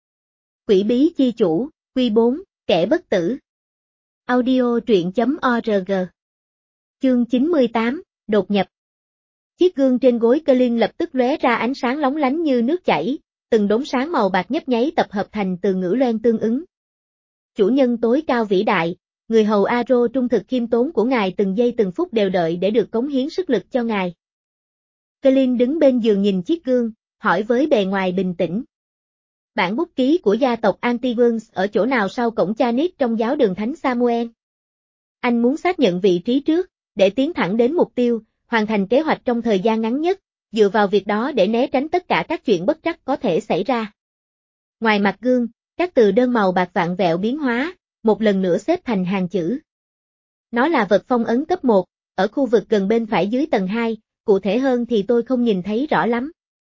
Quỷ bí chi chủ, Quy bốn, kẻ bất tử. Audio truyện chấm org. Chương chín mươi tám, đột nhập. Chiếc gương trên gối Colin lập tức lóe ra ánh sáng lóng lánh như nước chảy, từng đốm sáng màu bạc nhấp nháy tập hợp thành từ ngữ loan tương ứng. Chủ nhân tối cao vĩ đại, người hầu Aro trung thực khiêm tốn của ngài từng giây từng phút đều đợi để được cống hiến sức lực cho ngài. Colin đứng bên giường nhìn chiếc gương, hỏi với bề ngoài bình tĩnh. Bản bút ký của gia tộc Antiwons ở chỗ nào sau cổng Chanit trong giáo đường Thánh Samuel? Anh muốn xác nhận vị trí trước, để tiến thẳng đến mục tiêu, hoàn thành kế hoạch trong thời gian ngắn nhất, dựa vào việc đó để né tránh tất cả các chuyện bất trắc có thể xảy ra. Ngoài mặt gương, các từ đơn màu bạc vặn vẹo biến hóa, một lần nữa xếp thành hàng chữ. Nó là vật phong ấn cấp một, ở khu vực gần bên phải dưới tầng hai, cụ thể hơn thì tôi không nhìn thấy rõ lắm.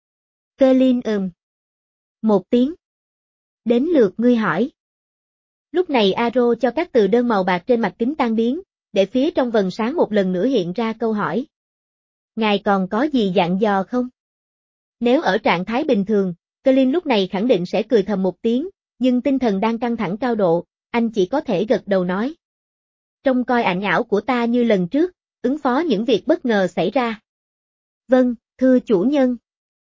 Colin ừm. Một tiếng. Đến lượt ngươi hỏi. Lúc này Aro cho các từ đơn màu bạc trên mặt kính tan biến, để phía trong vầng sáng một lần nữa hiện ra câu hỏi. Ngài còn có gì dặn dò không? Nếu ở trạng thái bình thường, Colin lúc này khẳng định sẽ cười thầm một tiếng, nhưng tinh thần đang căng thẳng cao độ, anh chỉ có thể gật đầu nói. Trông coi ảnh ảo của ta như lần trước, ứng phó những việc bất ngờ xảy ra. Vâng, thưa chủ nhân.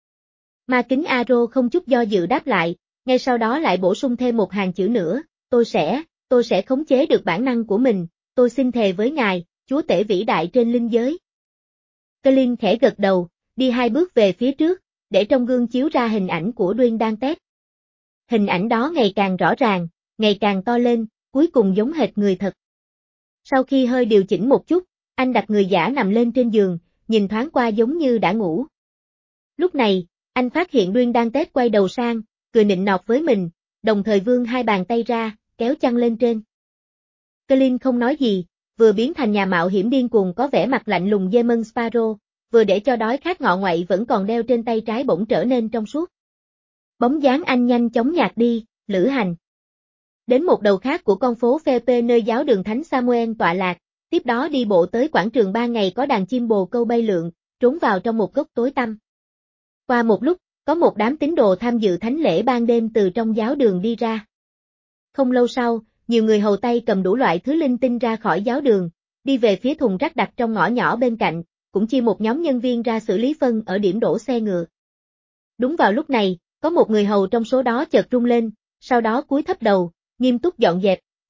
Ma kính Aro không chút do dự đáp lại, ngay sau đó lại bổ sung thêm một hàng chữ nữa, tôi sẽ, tôi sẽ khống chế được bản năng của mình, tôi xin thề với ngài, chúa tể vĩ đại trên linh giới. Colin khẽ gật đầu, đi hai bước về phía trước, để trong gương chiếu ra hình ảnh của Bryndantes. Hình ảnh đó ngày càng rõ ràng, ngày càng to lên, cuối cùng giống hệt người thật. Sau khi hơi điều chỉnh một chút, anh đặt người giả nằm lên trên giường, nhìn thoáng qua giống như đã ngủ. Lúc này, anh phát hiện Bryndantes quay đầu sang, cười nịnh nọt với mình, đồng thời vươn hai bàn tay ra, kéo chăn lên trên. Colin không nói gì, vừa biến thành nhà mạo hiểm điên cuồng có vẻ mặt lạnh lùng Demon Sparrow, vừa để cho đói khát ngọ ngoại vẫn còn đeo trên tay trái bỗng trở nên trong suốt. Bóng dáng anh nhanh chóng nhạt đi, lữ hành. Đến một đầu khác của con phố Phe nơi giáo đường Thánh Samuel tọa lạc, tiếp đó đi bộ tới quảng trường ba ngày có đàn chim bồ câu bay lượn, trốn vào trong một góc tối tăm. Qua một lúc, có một đám tín đồ tham dự thánh lễ ban đêm từ trong giáo đường đi ra. Không lâu sau, nhiều người hầu tay cầm đủ loại thứ linh tinh ra khỏi giáo đường, đi về phía thùng rác đặt trong ngõ nhỏ bên cạnh, cũng chia một nhóm nhân viên ra xử lý phân ở điểm đổ xe ngựa. Đúng vào lúc này, có một người hầu trong số đó chợt rung lên, sau đó cúi thấp đầu, nghiêm túc dọn dẹp,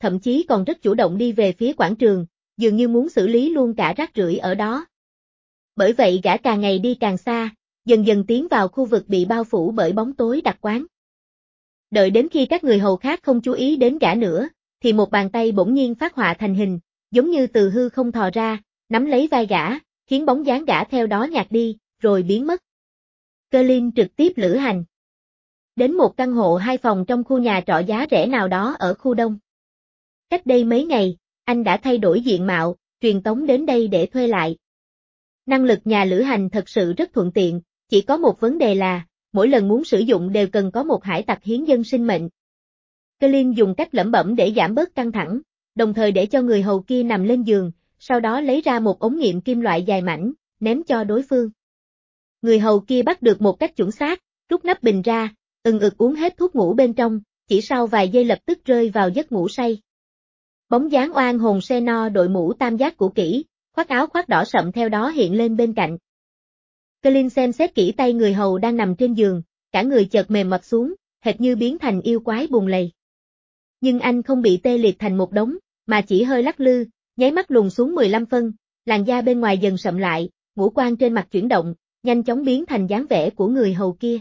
thậm chí còn rất chủ động đi về phía quảng trường, dường như muốn xử lý luôn cả rác rưởi ở đó. Bởi vậy gã càng ngày đi càng xa, dần dần tiến vào khu vực bị bao phủ bởi bóng tối đặc quán. Đợi đến khi các người hầu khác không chú ý đến gã nữa, thì một bàn tay bỗng nhiên phát họa thành hình, giống như từ hư không thò ra, nắm lấy vai gã, khiến bóng dáng gã theo đó nhạt đi, rồi biến mất. Colin trực tiếp lữ hành đến một căn hộ hai phòng trong khu nhà trọ giá rẻ nào đó ở khu Đông. Cách đây mấy ngày, anh đã thay đổi diện mạo, truyền tống đến đây để thuê lại. Năng lực nhà lữ hành thật sự rất thuận tiện, chỉ có một vấn đề là, mỗi lần muốn sử dụng đều cần có một hải tặc hiến dâng sinh mệnh. Colin dùng cách lẩm bẩm để giảm bớt căng thẳng, đồng thời để cho người hầu kia nằm lên giường, sau đó lấy ra một ống nghiệm kim loại dài mảnh, ném cho đối phương. Người hầu kia bắt được một cách chuẩn xác, rút nắp bình ra, ừng ực uống hết thuốc ngủ bên trong, chỉ sau vài giây lập tức rơi vào giấc ngủ say. Bóng dáng oan hồn Xenor đội mũ tam giác cũ kỹ, khoác áo khoác đỏ sậm theo đó hiện lên bên cạnh. Colin xem xét kỹ tay người hầu đang nằm trên giường, cả người chợt mềm mập xuống, hệt như biến thành yêu quái bùn lầy. Nhưng anh không bị tê liệt thành một đống, mà chỉ hơi lắc lư, nháy mắt lùn xuống mười lăm phân, làn da bên ngoài dần sậm lại, ngũ quan trên mặt chuyển động, nhanh chóng biến thành dáng vẻ của người hầu kia.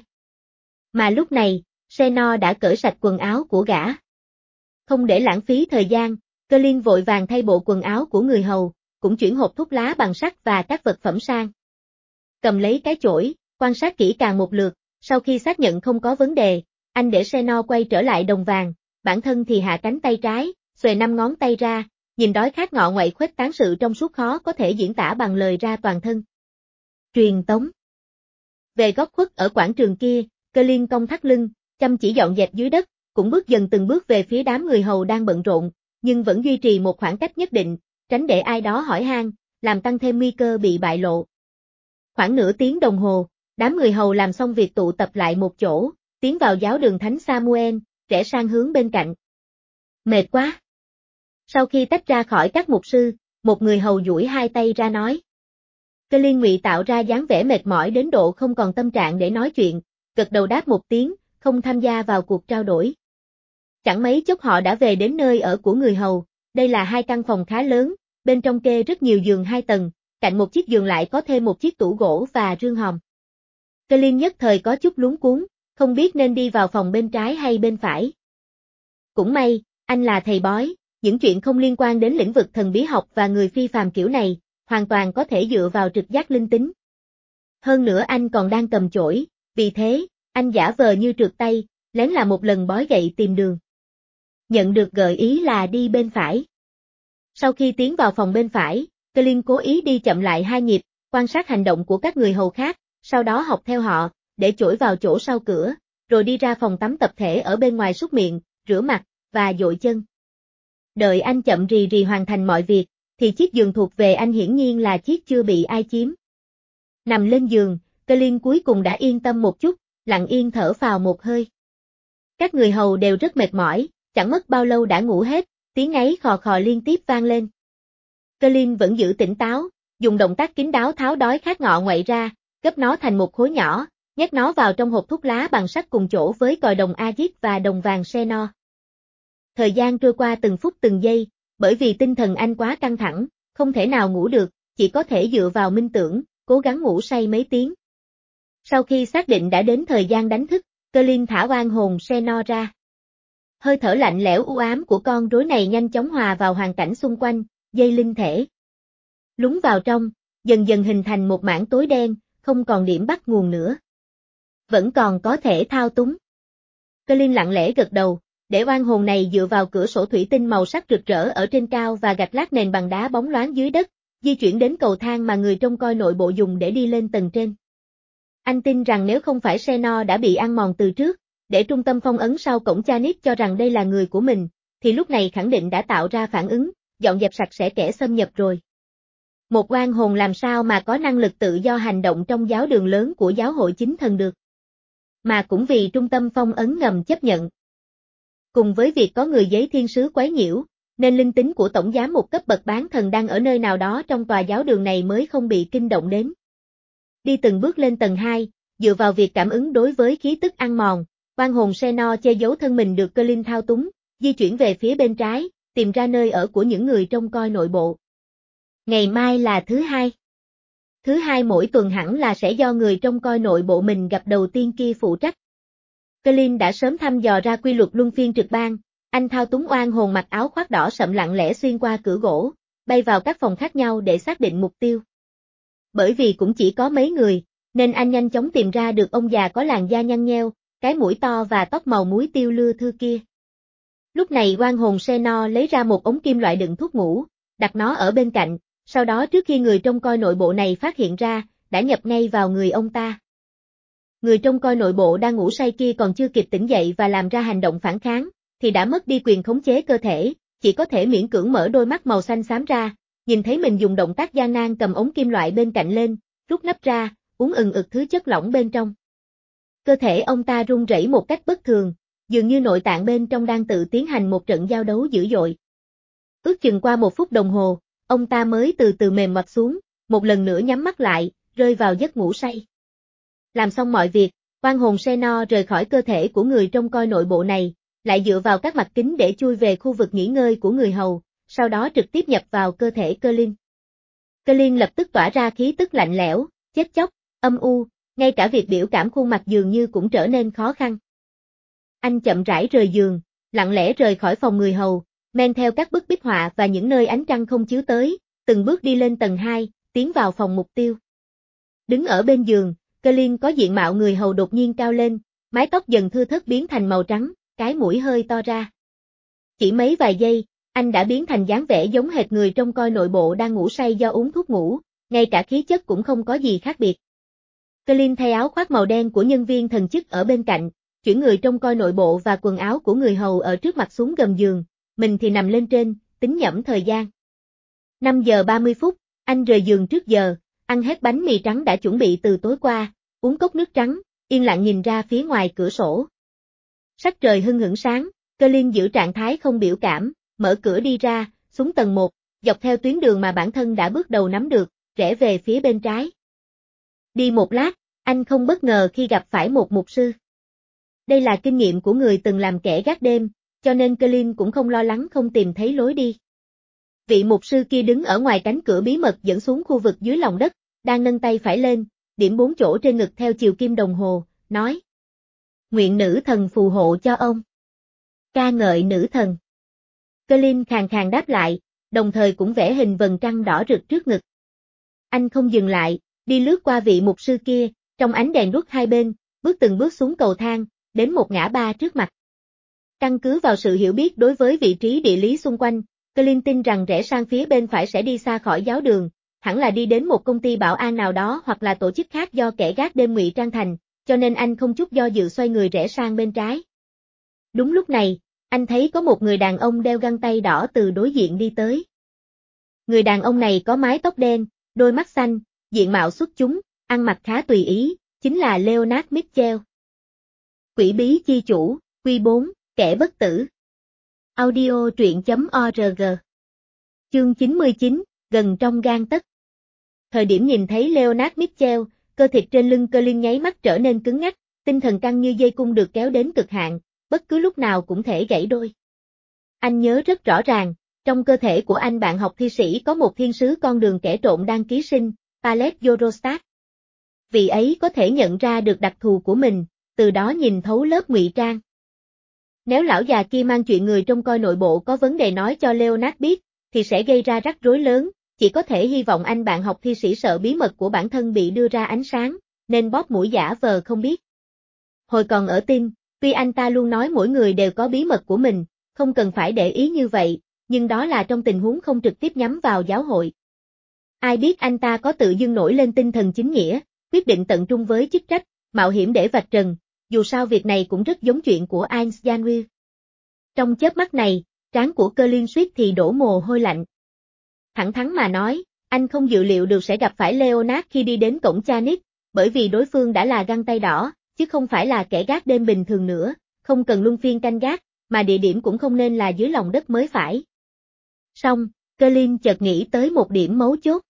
Mà lúc này, Xenor đã cởi sạch quần áo của gã. Không để lãng phí thời gian, Colin vội vàng thay bộ quần áo của người hầu, cũng chuyển hộp thuốc lá bằng sắt và các vật phẩm sang. Cầm lấy cái chổi, quan sát kỹ càng một lượt, sau khi xác nhận không có vấn đề, anh để Xenor quay trở lại đồng vàng, bản thân thì hạ cánh tay trái, xuề năm ngón tay ra, nhìn đói khát ngọ nguậy khuếch tán sự trong suốt khó có thể diễn tả bằng lời ra toàn thân. Truyền tống. Về góc khuất ở quảng trường kia, Colin cong thắt lưng, chăm chỉ dọn dẹp dưới đất, cũng bước dần từng bước về phía đám người hầu đang bận rộn, nhưng vẫn duy trì một khoảng cách nhất định, tránh để ai đó hỏi han, làm tăng thêm nguy cơ bị bại lộ. Khoảng nửa tiếng đồng hồ, đám người hầu làm xong việc tụ tập lại một chỗ, tiến vào giáo đường Thánh Samuel, rẽ sang hướng bên cạnh. Mệt quá. Sau khi tách ra khỏi các mục sư, một người hầu duỗi hai tay ra nói. Colin ngụy tạo ra dáng vẻ mệt mỏi đến độ không còn tâm trạng để nói chuyện, gật đầu đáp một tiếng, không tham gia vào cuộc trao đổi. Chẳng mấy chốc họ đã về đến nơi ở của người hầu, đây là hai căn phòng khá lớn, bên trong kê rất nhiều giường hai tầng, cạnh một chiếc giường lại có thêm một chiếc tủ gỗ và rương hòm. Colin nhất thời có chút luống cuống, không biết nên đi vào phòng bên trái hay bên phải. Cũng may, anh là thầy bói, những chuyện không liên quan đến lĩnh vực thần bí học và người phi phàm kiểu này, hoàn toàn có thể dựa vào trực giác linh tính. Hơn nữa anh còn đang cầm chổi, vì thế, anh giả vờ như trượt tay, lén là một lần bói gậy tìm đường. Nhận được gợi ý là đi bên phải. Sau khi tiến vào phòng bên phải, Colin cố ý đi chậm lại hai nhịp, quan sát hành động của các người hầu khác, sau đó học theo họ, để chổi vào chỗ sau cửa, rồi đi ra phòng tắm tập thể ở bên ngoài súc miệng, rửa mặt, và dội chân. Đợi anh chậm rì rì hoàn thành mọi việc, thì chiếc giường thuộc về anh hiển nhiên là chiếc chưa bị ai chiếm. Nằm lên giường, Colin cuối cùng đã yên tâm một chút, lặng yên thở phào một hơi. Các người hầu đều rất mệt mỏi, chẳng mất bao lâu đã ngủ hết, tiếng ngáy khò khò liên tiếp vang lên. Colin vẫn giữ tỉnh táo, dùng động tác kín đáo tháo đói khát ngọ nguậy ra, gấp nó thành một khối nhỏ, nhét nó vào trong hộp thuốc lá bằng sắt cùng chỗ với còi đồng Agit và đồng vàng Xenor. Thời gian trôi qua từng phút từng giây, bởi vì tinh thần anh quá căng thẳng, không thể nào ngủ được, chỉ có thể dựa vào minh tưởng, cố gắng ngủ say mấy tiếng. Sau khi xác định đã đến thời gian đánh thức, Colin thả oan hồn Xenor ra. Hơi thở lạnh lẽo u ám của con rối này nhanh chóng hòa vào hoàn cảnh xung quanh, dây linh thể. Lún vào trong, dần dần hình thành một mảng tối đen, không còn điểm bắt nguồn nữa. Vẫn còn có thể thao túng. Colin lặng lẽ gật đầu, để oan hồn này dựa vào cửa sổ thủy tinh màu sắc rực rỡ ở trên cao và gạch lát nền bằng đá bóng loáng dưới đất, di chuyển đến cầu thang mà người trông coi nội bộ dùng để đi lên tầng trên. Anh tin rằng nếu không phải Xenor đã bị ăn mòn từ trước, để trung tâm phong ấn sau cổng Chanit cho rằng đây là người của mình, thì lúc này khẳng định đã tạo ra phản ứng, dọn dẹp sạch sẽ kẻ xâm nhập rồi. Một oan hồn làm sao mà có năng lực tự do hành động trong giáo đường lớn của giáo hội chính thần được. Mà cũng vì trung tâm phong ấn ngầm chấp nhận. Cùng với việc có người giấy thiên sứ quấy nhiễu, nên linh tính của tổng giám một cấp bậc bán thần đang ở nơi nào đó trong tòa giáo đường này mới không bị kinh động đến. Đi từng bước lên tầng hai, dựa vào việc cảm ứng đối với khí tức ăn mòn, oan hồn Xenor che giấu thân mình được Colin thao túng, di chuyển về phía bên trái, tìm ra nơi ở của những người trông coi nội bộ. Ngày mai là thứ hai. Thứ hai mỗi tuần hẳn là sẽ do người trông coi nội bộ mình gặp đầu tiên kia phụ trách. Colin đã sớm thăm dò ra quy luật luân phiên trực ban, anh thao túng oan hồn mặc áo khoác đỏ sậm lặng lẽ xuyên qua cửa gỗ, bay vào các phòng khác nhau để xác định mục tiêu. Bởi vì cũng chỉ có mấy người, nên anh nhanh chóng tìm ra được ông già có làn da nhăn nheo, cái mũi to và tóc màu muối tiêu lưa thưa kia. Lúc này oan hồn Senor lấy ra một ống kim loại đựng thuốc ngủ, đặt nó ở bên cạnh, sau đó trước khi người trông coi nội bộ này phát hiện ra, đã nhập ngay vào người ông ta. Người trông coi nội bộ đang ngủ say kia còn chưa kịp tỉnh dậy và làm ra hành động phản kháng, thì đã mất đi quyền khống chế cơ thể, chỉ có thể miễn cưỡng mở đôi mắt màu xanh xám ra, nhìn thấy mình dùng động tác gian nan cầm ống kim loại bên cạnh lên, rút nắp ra, uống ừng ực thứ chất lỏng bên trong. Cơ thể ông ta run rẩy một cách bất thường, dường như nội tạng bên trong đang tự tiến hành một trận giao đấu dữ dội. Ước chừng qua một phút đồng hồ, ông ta mới từ từ mềm mặt xuống, một lần nữa nhắm mắt lại, rơi vào giấc ngủ say. Làm xong mọi việc, oan hồn Senor rời khỏi cơ thể của người trông coi nội bộ này, lại dựa vào các mặt kính để chui về khu vực nghỉ ngơi của người hầu, sau đó trực tiếp nhập vào cơ thể Colin. Colin lập tức tỏa ra khí tức lạnh lẽo, chết chóc, âm u, ngay cả việc biểu cảm khuôn mặt dường như cũng trở nên khó khăn. Anh chậm rãi rời giường, lặng lẽ rời khỏi phòng người hầu, men theo các bức bích họa và những nơi ánh trăng không chiếu tới, từng bước đi lên tầng hai, tiến vào phòng mục tiêu. Đứng ở bên giường, Colin có diện mạo người hầu đột nhiên cao lên, mái tóc dần thưa thớt biến thành màu trắng, cái mũi hơi to ra. Chỉ mấy vài giây, anh đã biến thành dáng vẻ giống hệt người trông coi nội bộ đang ngủ say do uống thuốc ngủ, ngay cả khí chất cũng không có gì khác biệt. Colin thay áo khoác màu đen của nhân viên thần chức ở bên cạnh, chuyển người trông coi nội bộ và quần áo của người hầu ở trước mặt xuống gầm giường, mình thì nằm lên trên, tính nhẩm thời gian. năm giờ ba mươi phút, anh rời giường trước giờ, ăn hết bánh mì trắng đã chuẩn bị từ tối qua, uống cốc nước trắng, yên lặng nhìn ra phía ngoài cửa sổ. Sắc trời hưng hửng sáng, Colin giữ trạng thái không biểu cảm, mở cửa đi ra, xuống tầng một, dọc theo tuyến đường mà bản thân đã bước đầu nắm được, rẽ về phía bên trái. Đi một lát, anh không bất ngờ khi gặp phải một mục sư. Đây là kinh nghiệm của người từng làm kẻ gác đêm, cho nên Colin cũng không lo lắng không tìm thấy lối đi. Vị mục sư kia đứng ở ngoài cánh cửa bí mật dẫn xuống khu vực dưới lòng đất, đang nâng tay phải lên, điểm bốn chỗ trên ngực theo chiều kim đồng hồ, nói: "Nguyện nữ thần phù hộ cho ông." Ca ngợi nữ thần. Colin khàn khàn đáp lại, đồng thời cũng vẽ hình vầng trăng đỏ rực trước ngực. Anh không dừng lại, đi lướt qua vị mục sư kia, trong ánh đèn đuốc hai bên, bước từng bước xuống cầu thang, đến một ngã ba trước mặt. Căn cứ vào sự hiểu biết đối với vị trí địa lý xung quanh, Colin tin rằng rẽ sang phía bên phải sẽ đi xa khỏi giáo đường, hẳn là đi đến một công ty bảo an nào đó hoặc là tổ chức khác do kẻ gác đêm ngụy trang thành, cho nên anh không chút do dự xoay người rẽ sang bên trái. Đúng lúc này, anh thấy có một người đàn ông đeo găng tay đỏ từ đối diện đi tới. Người đàn ông này có mái tóc đen, đôi mắt xanh, diện mạo xuất chúng, ăn mặc khá tùy ý, chính là Leonard Mitchell. Quỷ bí chi chủ, quy bốn, kẻ bất tử. Audio truyện chấm org. Chương chín mươi chín, gần trong gang tấc. Thời điểm nhìn thấy Leonard Mitchell, cơ thịt trên lưng Colin nháy mắt trở nên cứng ngắc, tinh thần căng như dây cung được kéo đến cực hạn, bất cứ lúc nào cũng thể gãy đôi. Anh nhớ rất rõ ràng, trong cơ thể của anh bạn học thi sĩ có một thiên sứ con đường kẻ trộm đang ký sinh, Pallet Eurostat. Vị ấy có thể nhận ra được đặc thù của mình, từ đó nhìn thấu lớp ngụy trang. Nếu lão già kia mang chuyện người trông coi nội bộ có vấn đề nói cho Leonard biết, thì sẽ gây ra rắc rối lớn, chỉ có thể hy vọng anh bạn học thi sĩ sợ bí mật của bản thân bị đưa ra ánh sáng, nên bóp mũi giả vờ không biết. Hồi còn ở tin, tuy anh ta luôn nói mỗi người đều có bí mật của mình, không cần phải để ý như vậy, nhưng đó là trong tình huống không trực tiếp nhắm vào giáo hội. Ai biết anh ta có tự dưng nổi lên tinh thần chính nghĩa, quyết định tận trung với chức trách, mạo hiểm để vạch trần, dù sao việc này cũng rất giống chuyện của Ainz Janwill. Trong chớp mắt này, trán của Colin suýt thì đổ mồ hôi lạnh. Thẳng thắn mà nói, anh không dự liệu được sẽ gặp phải Leonard khi đi đến cổng Chanit, bởi vì đối phương đã là găng tay đỏ, chứ không phải là kẻ gác đêm bình thường nữa, không cần luân phiên canh gác, mà địa điểm cũng không nên là dưới lòng đất mới phải. Xong, Colin chợt nghĩ tới một điểm mấu chốt.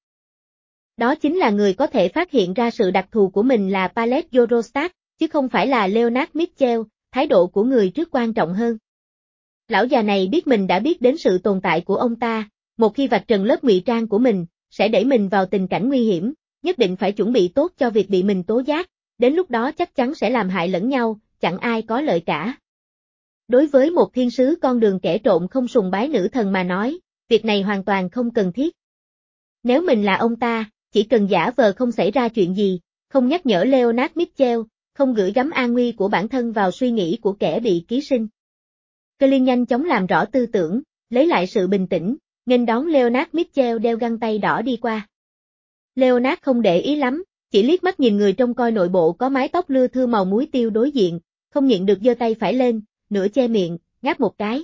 Đó chính là người có thể phát hiện ra sự đặc thù của mình là Pallet Eurostat, chứ không phải là Leonard Mitchell, thái độ của người trước quan trọng hơn. Lão già này biết mình đã biết đến sự tồn tại của ông ta, một khi vạch trần lớp ngụy trang của mình, sẽ đẩy mình vào tình cảnh nguy hiểm, nhất định phải chuẩn bị tốt cho việc bị mình tố giác, đến lúc đó chắc chắn sẽ làm hại lẫn nhau, chẳng ai có lợi cả. Đối với một thiên sứ con đường kẻ trộm không sùng bái nữ thần mà nói, việc này hoàn toàn không cần thiết. Nếu mình là ông ta, chỉ cần giả vờ không xảy ra chuyện gì, không nhắc nhở Leonard Mitchell, không gửi gắm an nguy của bản thân vào suy nghĩ của kẻ bị ký sinh. Colin nhanh chóng làm rõ tư tưởng, lấy lại sự bình tĩnh, nghênh đón Leonard Mitchell đeo găng tay đỏ đi qua. Leonard không để ý lắm, chỉ liếc mắt nhìn người trông coi nội bộ có mái tóc lưa thưa màu muối tiêu đối diện, không nhịn được giơ tay phải lên, nửa che miệng, ngáp một cái.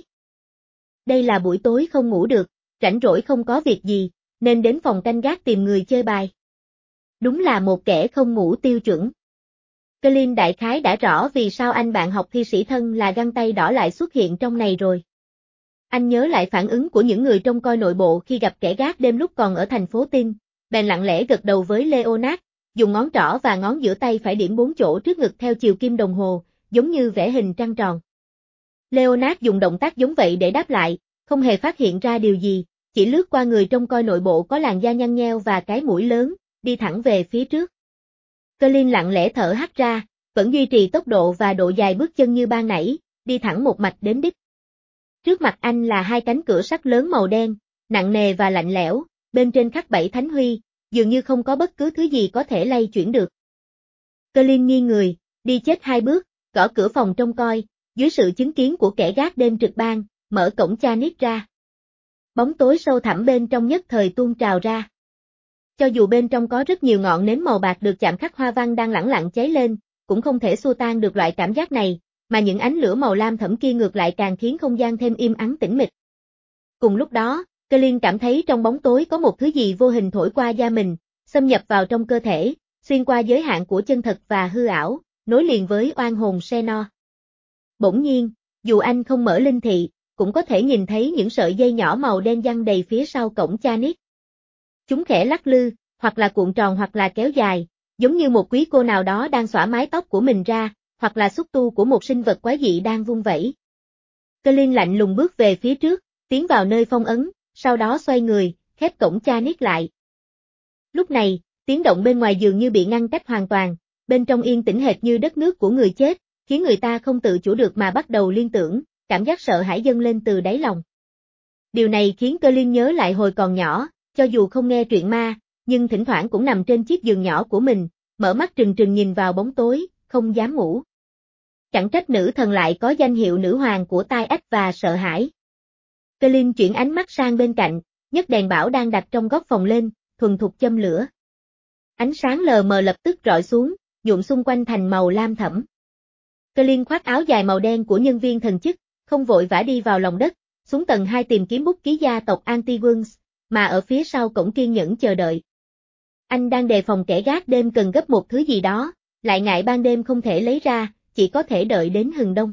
Đây là buổi tối không ngủ được, rảnh rỗi không có việc gì, nên đến phòng canh gác tìm người chơi bài. Đúng là một kẻ không ngủ tiêu chuẩn. Colin đại khái đã rõ vì sao anh bạn học thi sĩ thân là găng tay đỏ lại xuất hiện trong này rồi. Anh nhớ lại phản ứng của những người trông coi nội bộ khi gặp kẻ gác đêm lúc còn ở thành phố Tin, bèn lặng lẽ gật đầu với Leonard, dùng ngón trỏ và ngón giữa tay phải điểm bốn chỗ trước ngực theo chiều kim đồng hồ, giống như vẽ hình trăng tròn. Leonard dùng động tác giống vậy để đáp lại, không hề phát hiện ra điều gì, chỉ lướt qua người trông coi nội bộ có làn da nhăn nheo và cái mũi lớn, đi thẳng về phía trước. Colin lặng lẽ thở hắt ra, vẫn duy trì tốc độ và độ dài bước chân như ban nãy, đi thẳng một mạch đến đích. Trước mặt anh là hai cánh cửa sắt lớn màu đen, nặng nề và lạnh lẽo, bên trên khắc bảy thánh huy, dường như không có bất cứ thứ gì có thể lay chuyển được. Colin nghiêng người, đi chết hai bước, gõ cửa phòng trông coi, dưới sự chứng kiến của kẻ gác đêm trực ban, mở cổng Chanit ra. Bóng tối sâu thẳm bên trong nhất thời tuôn trào ra. Cho dù bên trong có rất nhiều ngọn nến màu bạc được chạm khắc hoa văn đang lẳng lặng cháy lên, cũng không thể xua tan được loại cảm giác này, mà những ánh lửa màu lam thẫm kia ngược lại càng khiến không gian thêm im ắng tĩnh mịch. Cùng lúc đó, Colin cảm thấy trong bóng tối có một thứ gì vô hình thổi qua da mình, xâm nhập vào trong cơ thể, xuyên qua giới hạn của chân thật và hư ảo, nối liền với oan hồn Senor. Bỗng nhiên, dù anh không mở linh thị, cũng có thể nhìn thấy những sợi dây nhỏ màu đen giăng đầy phía sau cổng Chanit. Chúng khẽ lắc lư, hoặc là cuộn tròn hoặc là kéo dài, giống như một quý cô nào đó đang xõa mái tóc của mình ra, hoặc là xúc tu của một sinh vật quái dị đang vung vẩy. Colin lạnh lùng bước về phía trước, tiến vào nơi phong ấn, sau đó xoay người, khép cổng Chanit lại. Lúc này, tiếng động bên ngoài dường như bị ngăn cách hoàn toàn, bên trong yên tĩnh hệt như đất nước của người chết, khiến người ta không tự chủ được mà bắt đầu liên tưởng, cảm giác sợ hãi dâng lên từ đáy lòng. Điều này khiến Colin nhớ lại hồi còn nhỏ, cho dù không nghe truyện ma, nhưng thỉnh thoảng cũng nằm trên chiếc giường nhỏ của mình, mở mắt trừng trừng nhìn vào bóng tối, không dám ngủ. Chẳng trách nữ thần lại có danh hiệu nữ hoàng của tai ách và sợ hãi. Colin chuyển ánh mắt sang bên cạnh, nhấc đèn bảo đang đặt trong góc phòng lên, thuần thục châm lửa. Ánh sáng lờ mờ lập tức rọi xuống, nhuộm xung quanh thành màu lam thẫm. Colin khoác áo dài màu đen của nhân viên thần chức, không vội vã đi vào lòng đất, xuống tầng hai tìm kiếm bút ký gia tộc Anti-Wings, mà ở phía sau cổng kiên nhẫn chờ đợi. Anh đang đề phòng kẻ gác đêm cần gấp một thứ gì đó, lại ngại ban đêm không thể lấy ra, chỉ có thể đợi đến hừng đông.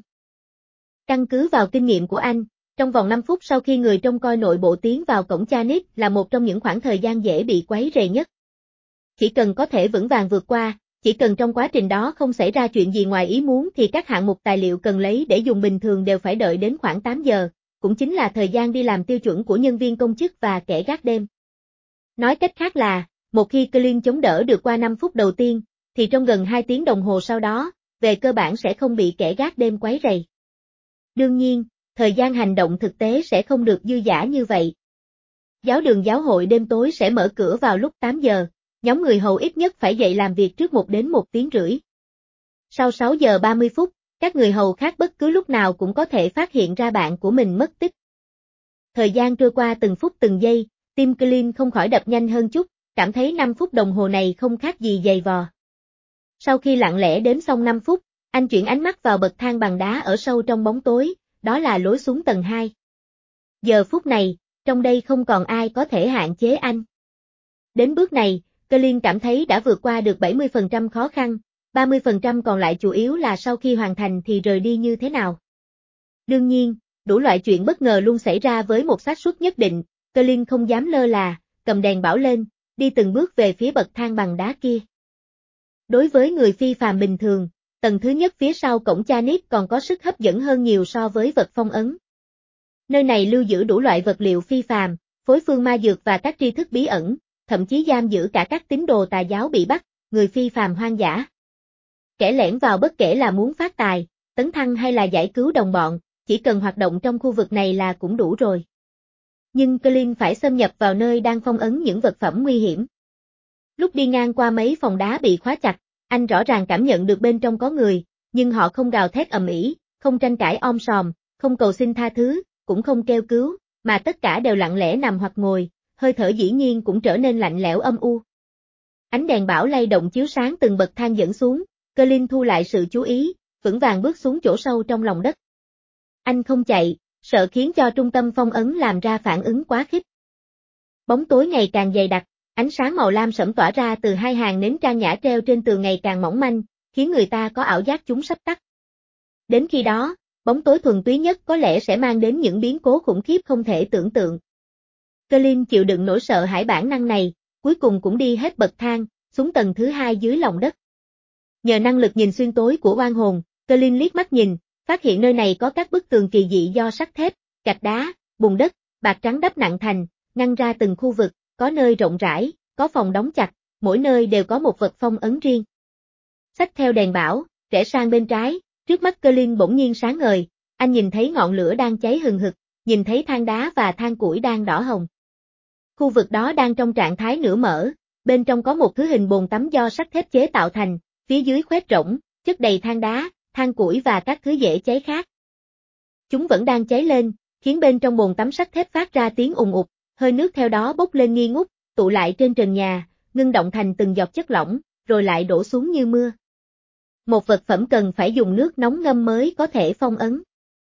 Căn cứ vào kinh nghiệm của anh, trong vòng năm phút sau khi người trông coi nội bộ tiến vào cổng Chanit là một trong những khoảng thời gian dễ bị quấy rầy nhất. Chỉ cần có thể vững vàng vượt qua, chỉ cần trong quá trình đó không xảy ra chuyện gì ngoài ý muốn thì các hạng mục tài liệu cần lấy để dùng bình thường đều phải đợi đến khoảng tám giờ, cũng chính là thời gian đi làm tiêu chuẩn của nhân viên công chức và kẻ gác đêm. Nói cách khác là, một khi Colin chống đỡ được qua năm phút đầu tiên, thì trong gần hai tiếng đồng hồ sau đó, về cơ bản sẽ không bị kẻ gác đêm quấy rầy. Đương nhiên, thời gian hành động thực tế sẽ không được dư dả như vậy. Giáo đường giáo hội đêm tối sẽ mở cửa vào lúc tám giờ, nhóm người hầu ít nhất phải dậy làm việc trước một đến một tiếng rưỡi. Sau sáu giờ ba mươi phút, các người hầu khác bất cứ lúc nào cũng có thể phát hiện ra bạn của mình mất tích. Thời gian trôi qua từng phút từng giây, tim Colin không khỏi đập nhanh hơn chút, cảm thấy năm phút đồng hồ này không khác gì giày vò. Sau khi lặng lẽ đếm xong năm phút, anh chuyển ánh mắt vào bậc thang bằng đá ở sâu trong bóng tối, đó là lối xuống tầng hai. Giờ phút này, trong đây không còn ai có thể hạn chế anh. Đến bước này, Colin cảm thấy đã vượt qua được bảy mươi phần trăm khó khăn, ba mươi phần trăm còn lại chủ yếu là sau khi hoàn thành thì rời đi như thế nào. Đương nhiên, đủ loại chuyện bất ngờ luôn xảy ra với một xác suất nhất định, Colin không dám lơ là, cầm đèn bảo lên, đi từng bước về phía bậc thang bằng đá kia. Đối với người phi phàm bình thường, tầng thứ nhất phía sau cổng Chanit còn có sức hấp dẫn hơn nhiều so với vật phong ấn. Nơi này lưu giữ đủ loại vật liệu phi phàm, phối phương ma dược và các tri thức bí ẩn, thậm chí giam giữ cả các tín đồ tà giáo bị bắt, người phi phàm hoang dã. Kẻ lẻn vào bất kể là muốn phát tài, tấn thăng hay là giải cứu đồng bọn, chỉ cần hoạt động trong khu vực này là cũng đủ rồi. Nhưng Clint phải xâm nhập vào nơi đang phong ấn những vật phẩm nguy hiểm. Lúc đi ngang qua mấy phòng đá bị khóa chặt, anh rõ ràng cảm nhận được bên trong có người, nhưng họ không gào thét ầm ĩ, không tranh cãi om sòm, không cầu xin tha thứ, cũng không kêu cứu, mà tất cả đều lặng lẽ nằm hoặc ngồi, hơi thở dĩ nhiên cũng trở nên lạnh lẽo âm u. Ánh đèn bão lay động chiếu sáng từng bậc thang dẫn xuống, Clint thu lại sự chú ý, vững vàng bước xuống chỗ sâu trong lòng đất. Anh không chạy, sợ khiến cho trung tâm phong ấn làm ra phản ứng quá khích. Bóng tối ngày càng dày đặc, ánh sáng màu lam sẫm tỏa ra từ hai hàng nến trang nhã treo trên tường ngày càng mỏng manh, khiến người ta có ảo giác chúng sắp tắt. Đến khi đó, bóng tối thuần túy nhất có lẽ sẽ mang đến những biến cố khủng khiếp không thể tưởng tượng. Clint chịu đựng nỗi sợ hãi bản năng này, cuối cùng cũng đi hết bậc thang, xuống tầng thứ hai dưới lòng đất. Nhờ năng lực nhìn xuyên tối của oan hồn, Clint liếc mắt nhìn, phát hiện nơi này có các bức tường kỳ dị do sắt thép, gạch đá, bùn đất, bạc trắng đắp nặng thành, ngăn ra từng khu vực, có nơi rộng rãi, có phòng đóng chặt, mỗi nơi đều có một vật phong ấn riêng. Xách theo đèn bão, rẽ sang bên trái, trước mắt Clint bỗng nhiên sáng ngời, anh nhìn thấy ngọn lửa đang cháy hừng hực, nhìn thấy than đá và than củi đang đỏ hồng. Khu vực đó đang trong trạng thái nửa mở, bên trong có một thứ hình bồn tắm do sắt thép chế tạo thành, phía dưới khoét rỗng, chất đầy than đá, than củi và các thứ dễ cháy khác. Chúng vẫn đang cháy lên, khiến bên trong bồn tắm sắt thép phát ra tiếng ùng ục, hơi nước theo đó bốc lên nghi ngút, tụ lại trên trần nhà, ngưng động thành từng giọt chất lỏng, rồi lại đổ xuống như mưa. Một vật phẩm cần phải dùng nước nóng ngâm mới có thể phong ấn.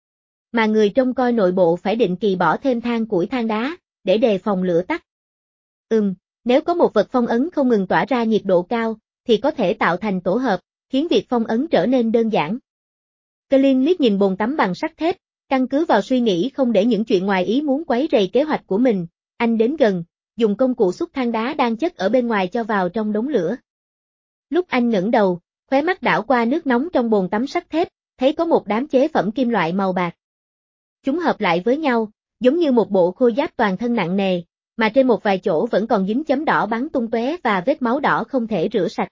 Mà người trông coi nội bộ phải định kỳ bỏ thêm than củi than đá, để đề phòng lửa tắt. Ừm, nếu có một vật phong ấn không ngừng tỏa ra nhiệt độ cao, thì có thể tạo thành tổ hợp, khiến việc phong ấn trở nên đơn giản. Clint liếc nhìn bồn tắm bằng sắt thép, căn cứ vào suy nghĩ không để những chuyện ngoài ý muốn quấy rầy kế hoạch của mình, anh đến gần, dùng công cụ xúc than đá đang chất ở bên ngoài cho vào trong đống lửa. Lúc anh ngẩng đầu, khóe mắt đảo qua nước nóng trong bồn tắm sắt thép, thấy có một đám chế phẩm kim loại màu bạc. Chúng hợp lại với nhau, giống như một bộ khôi giáp toàn thân nặng nề, mà trên một vài chỗ vẫn còn dính chấm đỏ bắn tung tóe và vết máu đỏ không thể rửa sạch.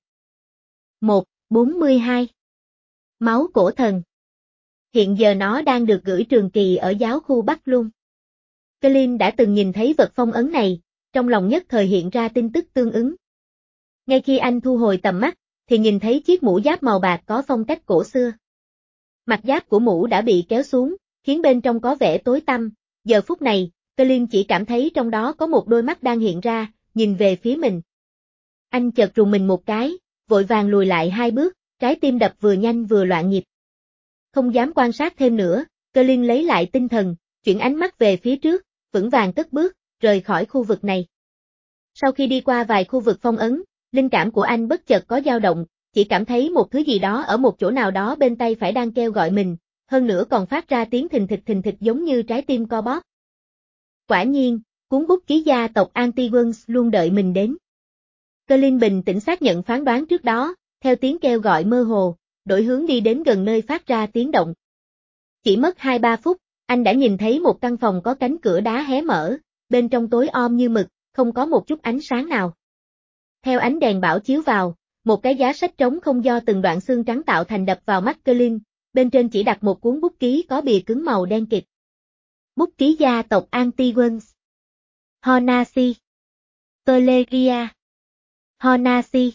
một bốn mươi hai Máu cổ thần. Hiện giờ nó đang được gửi trường kỳ ở giáo khu Bắc Luân. Clint đã từng nhìn thấy vật phong ấn này, trong lòng nhất thời hiện ra tin tức tương ứng. Ngay khi anh thu hồi tầm mắt, thì nhìn thấy chiếc mũ giáp màu bạc có phong cách cổ xưa. Mặt giáp của mũ đã bị kéo xuống, khiến bên trong có vẻ tối tăm, giờ phút này, Clint chỉ cảm thấy trong đó có một đôi mắt đang hiện ra, nhìn về phía mình. Anh chợt rùng mình một cái, vội vàng lùi lại hai bước, trái tim đập vừa nhanh vừa loạn nhịp. Không dám quan sát thêm nữa, Clint lấy lại tinh thần, chuyển ánh mắt về phía trước, vững vàng cất bước, rời khỏi khu vực này. Sau khi đi qua vài khu vực phong ấn, linh cảm của anh bất chợt có dao động, chỉ cảm thấy một thứ gì đó ở một chỗ nào đó bên tay phải đang kêu gọi mình, hơn nữa còn phát ra tiếng thình thịch thình thịch giống như trái tim co bóp. Quả nhiên, cuốn bút ký gia tộc Anti-Guns luôn đợi mình đến. Clint bình tĩnh xác nhận phán đoán trước đó, theo tiếng kêu gọi mơ hồ, đổi hướng đi đến gần nơi phát ra tiếng động. Chỉ mất hai ba phút, anh đã nhìn thấy một căn phòng có cánh cửa đá hé mở, bên trong tối om như mực, không có một chút ánh sáng nào. Theo ánh đèn bão chiếu vào, một cái giá sách trống không do từng đoạn xương trắng tạo thành đập vào mắt Clint, bên trên chỉ đặt một cuốn bút ký có bìa cứng màu đen kịt. Bút ký gia tộc Anti-Guns. Honasi. Toleria. Honasi.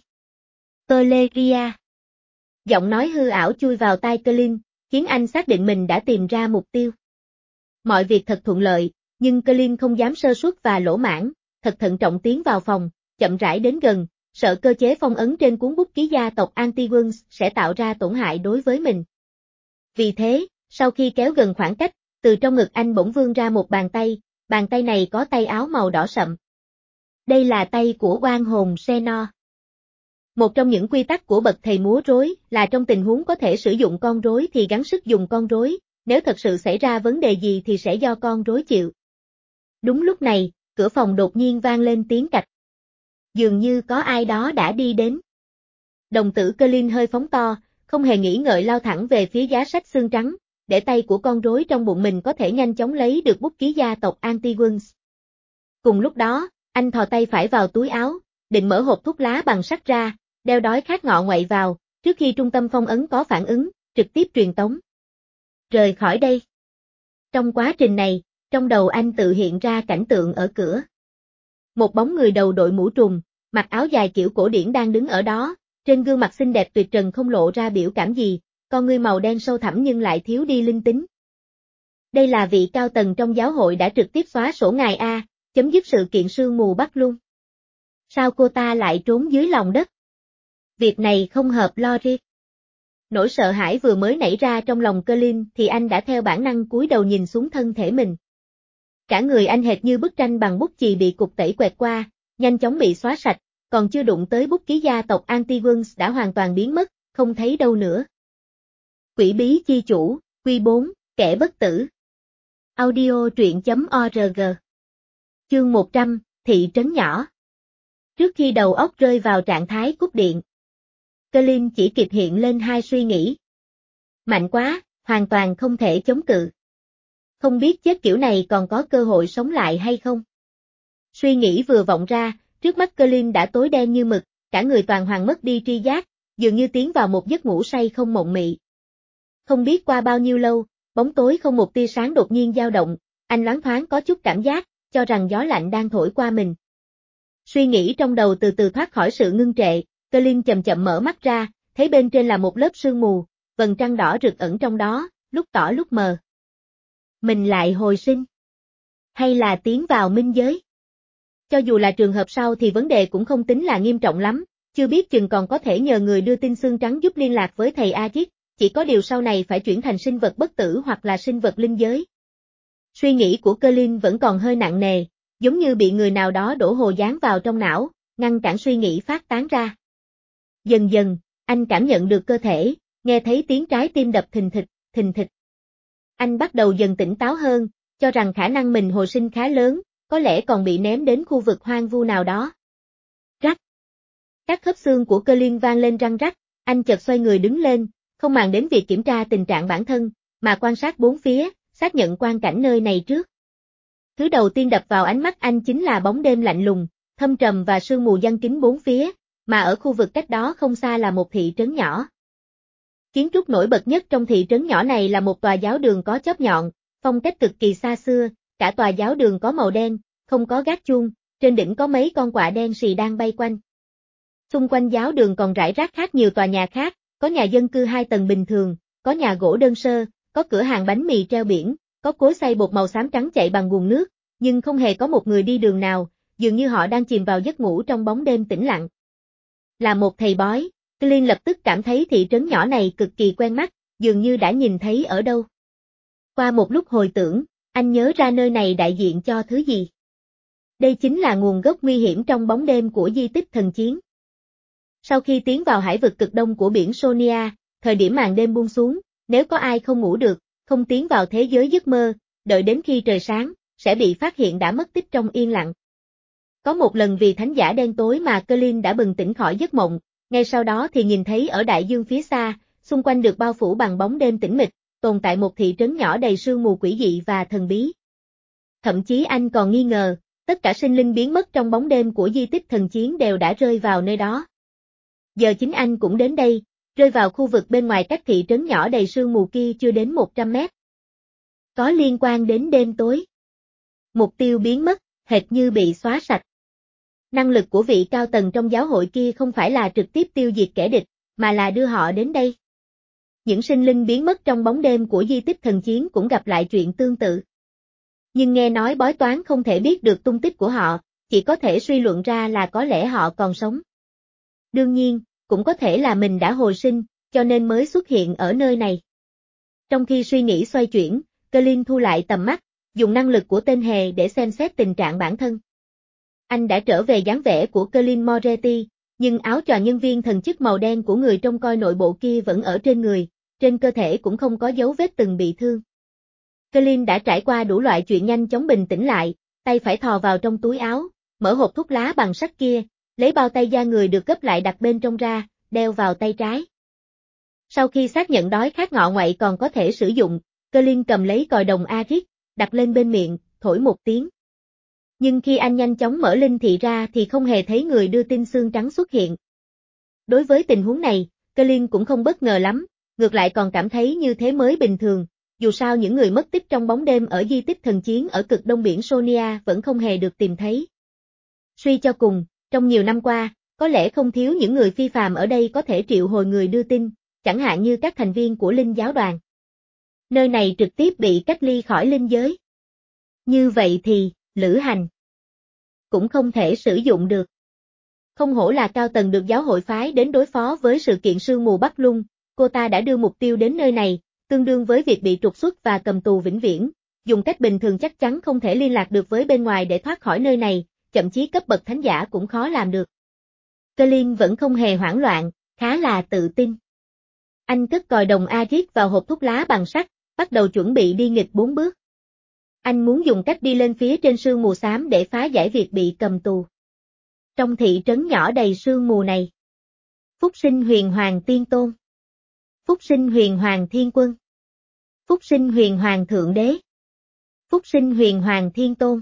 Toleria. Giọng nói hư ảo chui vào tai Clint, khiến anh xác định mình đã tìm ra mục tiêu. Mọi việc thật thuận lợi, nhưng Clint không dám sơ suất và lỗ mãng, thật thận trọng tiến vào phòng, chậm rãi đến gần, sợ cơ chế phong ấn trên cuốn bút ký gia tộc Anti-Guns sẽ tạo ra tổn hại đối với mình. Vì thế, sau khi kéo gần khoảng cách, từ trong ngực anh bỗng vươn ra một bàn tay, bàn tay này có tay áo màu đỏ sậm. Đây là tay của oan hồn Xenor. Một trong những quy tắc của bậc thầy múa rối là trong tình huống có thể sử dụng con rối thì gắng sức dùng con rối, nếu thật sự xảy ra vấn đề gì thì sẽ do con rối chịu. Đúng lúc này, cửa phòng đột nhiên vang lên tiếng cạch. Dường như có ai đó đã đi đến. Đồng tử Clint hơi phóng to, không hề nghĩ ngợi lao thẳng về phía giá sách xương trắng, để tay của con rối trong bụng mình có thể nhanh chóng lấy được bút ký gia tộc Anti-Guns. Cùng lúc đó, anh thò tay phải vào túi áo, định mở hộp thuốc lá bằng sắt ra, đeo đói khát ngọ nguậy vào, trước khi trung tâm phong ấn có phản ứng, trực tiếp truyền tống. Rời khỏi đây. Trong quá trình này, trong đầu anh tự hiện ra cảnh tượng ở cửa. Một bóng người đầu đội mũ trùm, mặc áo dài kiểu cổ điển đang đứng ở đó, trên gương mặt xinh đẹp tuyệt trần không lộ ra biểu cảm gì, con ngươi màu đen sâu thẳm nhưng lại thiếu đi linh tính. Đây là vị cao tầng trong giáo hội đã trực tiếp xóa sổ ngài A, chấm dứt sự kiện sương mù Bắc Luân. Sao cô ta lại trốn dưới lòng đất? Việc này không hợp logic. Nỗi sợ hãi vừa mới nảy ra trong lòng Colin thì anh đã theo bản năng cúi đầu nhìn xuống thân thể mình. Cả người anh hệt như bức tranh bằng bút chì bị cục tẩy quẹt qua, nhanh chóng bị xóa sạch, còn chưa đụng tới bút ký gia tộc Anti-Guns đã hoàn toàn biến mất, không thấy đâu nữa. Quỷ bí chi chủ, Quy bốn, kẻ bất tử. Audio truyện chấm org. Chương một trăm, thị trấn nhỏ. Trước khi đầu óc rơi vào trạng thái cúp điện, Colin chỉ kịp hiện lên hai suy nghĩ. Mạnh quá, hoàn toàn không thể chống cự. Không biết chết kiểu này còn có cơ hội sống lại hay không? Suy nghĩ vừa vọng ra, trước mắt Colin đã tối đen như mực, cả người toàn hoàn mất đi tri giác, dường như tiến vào một giấc ngủ say không mộng mị. Không biết qua bao nhiêu lâu, bóng tối không một tia sáng đột nhiên dao động, anh loáng thoáng có chút cảm giác, cho rằng gió lạnh đang thổi qua mình. Suy nghĩ trong đầu từ từ thoát khỏi sự ngưng trệ, Colin chậm chậm mở mắt ra, thấy bên trên là một lớp sương mù, vầng trăng đỏ rực ẩn trong đó, lúc tỏ lúc mờ. Mình lại hồi sinh? Hay là tiến vào minh giới? Cho dù là trường hợp sau thì vấn đề cũng không tính là nghiêm trọng lắm, chưa biết chừng còn có thể nhờ người đưa tin xương trắng giúp liên lạc với thầy Agit, chỉ có điều sau này phải chuyển thành sinh vật bất tử hoặc là sinh vật linh giới. Suy nghĩ của Colin vẫn còn hơi nặng nề, giống như bị người nào đó đổ hồ dán vào trong não, ngăn cản suy nghĩ phát tán ra. Dần dần, anh cảm nhận được cơ thể, nghe thấy tiếng trái tim đập thình thịch, thình thịch. Anh bắt đầu dần tỉnh táo hơn, cho rằng khả năng mình hồi sinh khá lớn, có lẽ còn bị ném đến khu vực hoang vu nào đó. Rắc. Các khớp xương của Colin vang lên răng rắc, anh chợt xoay người đứng lên, không màng đến việc kiểm tra tình trạng bản thân, mà quan sát bốn phía, xác nhận quang cảnh nơi này trước. Thứ đầu tiên đập vào ánh mắt anh chính là bóng đêm lạnh lùng, thâm trầm và sương mù giăng kín bốn phía, mà ở khu vực cách đó không xa là một thị trấn nhỏ. Kiến trúc nổi bật nhất trong thị trấn nhỏ này là một tòa giáo đường có chóp nhọn, phong cách cực kỳ xa xưa, cả tòa giáo đường có màu đen, không có gác chuông, trên đỉnh có mấy con quạ đen xì đang bay quanh. Xung quanh giáo đường còn rải rác khác nhiều tòa nhà khác, có nhà dân cư hai tầng bình thường, có nhà gỗ đơn sơ, có cửa hàng bánh mì treo biển, có cối xay bột màu xám trắng chạy bằng nguồn nước, nhưng không hề có một người đi đường nào, dường như họ đang chìm vào giấc ngủ trong bóng đêm tĩnh lặng. Là một thầy bói, Colin lập tức cảm thấy thị trấn nhỏ này cực kỳ quen mắt, dường như đã nhìn thấy ở đâu. Qua một lúc hồi tưởng, anh nhớ ra nơi này đại diện cho thứ gì. Đây chính là nguồn gốc nguy hiểm trong bóng đêm của di tích thần chiến. Sau khi tiến vào hải vực cực đông của biển Sonia, thời điểm màn đêm buông xuống, nếu có ai không ngủ được, không tiến vào thế giới giấc mơ, đợi đến khi trời sáng, sẽ bị phát hiện đã mất tích trong yên lặng. Có một lần vì thánh giả đen tối mà Colin đã bừng tỉnh khỏi giấc mộng, ngay sau đó thì nhìn thấy ở đại dương phía xa, xung quanh được bao phủ bằng bóng đêm tĩnh mịch, tồn tại một thị trấn nhỏ đầy sương mù quỷ dị và thần bí. Thậm chí anh còn nghi ngờ, tất cả sinh linh biến mất trong bóng đêm của di tích thần chiến đều đã rơi vào nơi đó. Giờ chính anh cũng đến đây, rơi vào khu vực bên ngoài cách thị trấn nhỏ đầy sương mù kia chưa đến một trăm mét. Có liên quan đến đêm tối. Mục tiêu biến mất, hệt như bị xóa sạch. Năng lực của vị cao tầng trong giáo hội kia không phải là trực tiếp tiêu diệt kẻ địch, mà là đưa họ đến đây. Những sinh linh biến mất trong bóng đêm của di tích thần chiến cũng gặp lại chuyện tương tự. Nhưng nghe nói bói toán không thể biết được tung tích của họ, chỉ có thể suy luận ra là có lẽ họ còn sống. Đương nhiên, cũng có thể là mình đã hồi sinh, cho nên mới xuất hiện ở nơi này. Trong khi suy nghĩ xoay chuyển, Colin thu lại tầm mắt, dùng năng lực của tên hề để xem xét tình trạng bản thân. Anh đã trở về dáng vẻ của Colin Moretti, nhưng áo choàng nhân viên thần chức màu đen của người trông coi nội bộ kia vẫn ở trên người, trên cơ thể cũng không có dấu vết từng bị thương. Colin đã trải qua đủ loại chuyện nhanh chóng bình tĩnh lại, tay phải thò vào trong túi áo, mở hộp thuốc lá bằng sắt kia, lấy bao tay da người được gấp lại đặt bên trong ra, đeo vào tay trái. Sau khi xác nhận đói khát ngọ nguậy còn có thể sử dụng, Colin cầm lấy còi đồng Arit, đặt lên bên miệng, thổi một tiếng. Nhưng khi anh nhanh chóng mở linh thị ra thì không hề thấy người đưa tin xương trắng xuất hiện. Đối với tình huống này, Colin cũng không bất ngờ lắm, ngược lại còn cảm thấy như thế mới bình thường, dù sao những người mất tích trong bóng đêm ở di tích thần chiến ở cực đông biển Sonia vẫn không hề được tìm thấy. Suy cho cùng, trong nhiều năm qua, có lẽ không thiếu những người phi phàm ở đây có thể triệu hồi người đưa tin, chẳng hạn như các thành viên của linh giáo đoàn. Nơi này trực tiếp bị cách ly khỏi linh giới. Như vậy thì, lữ hành cũng không thể sử dụng được. Không hổ là cao tầng được giáo hội phái đến đối phó với sự kiện sương mù Bắc Lung, cô ta đã đưa mục tiêu đến nơi này, tương đương với việc bị trục xuất và cầm tù vĩnh viễn, dùng cách bình thường chắc chắn không thể liên lạc được với bên ngoài để thoát khỏi nơi này, thậm chí cấp bậc thánh giả cũng khó làm được. Colin vẫn không hề hoảng loạn, khá là tự tin. Anh cất còi đồng Arit vào hộp thuốc lá bằng sắt, bắt đầu chuẩn bị đi nghịch bốn bước. Anh muốn dùng cách đi lên phía trên sương mù xám để phá giải việc bị cầm tù. Trong thị trấn nhỏ đầy sương mù này, Phúc sinh huyền hoàng tiên tôn, Phúc sinh huyền hoàng thiên quân, Phúc sinh huyền hoàng thượng đế, Phúc sinh huyền hoàng thiên tôn.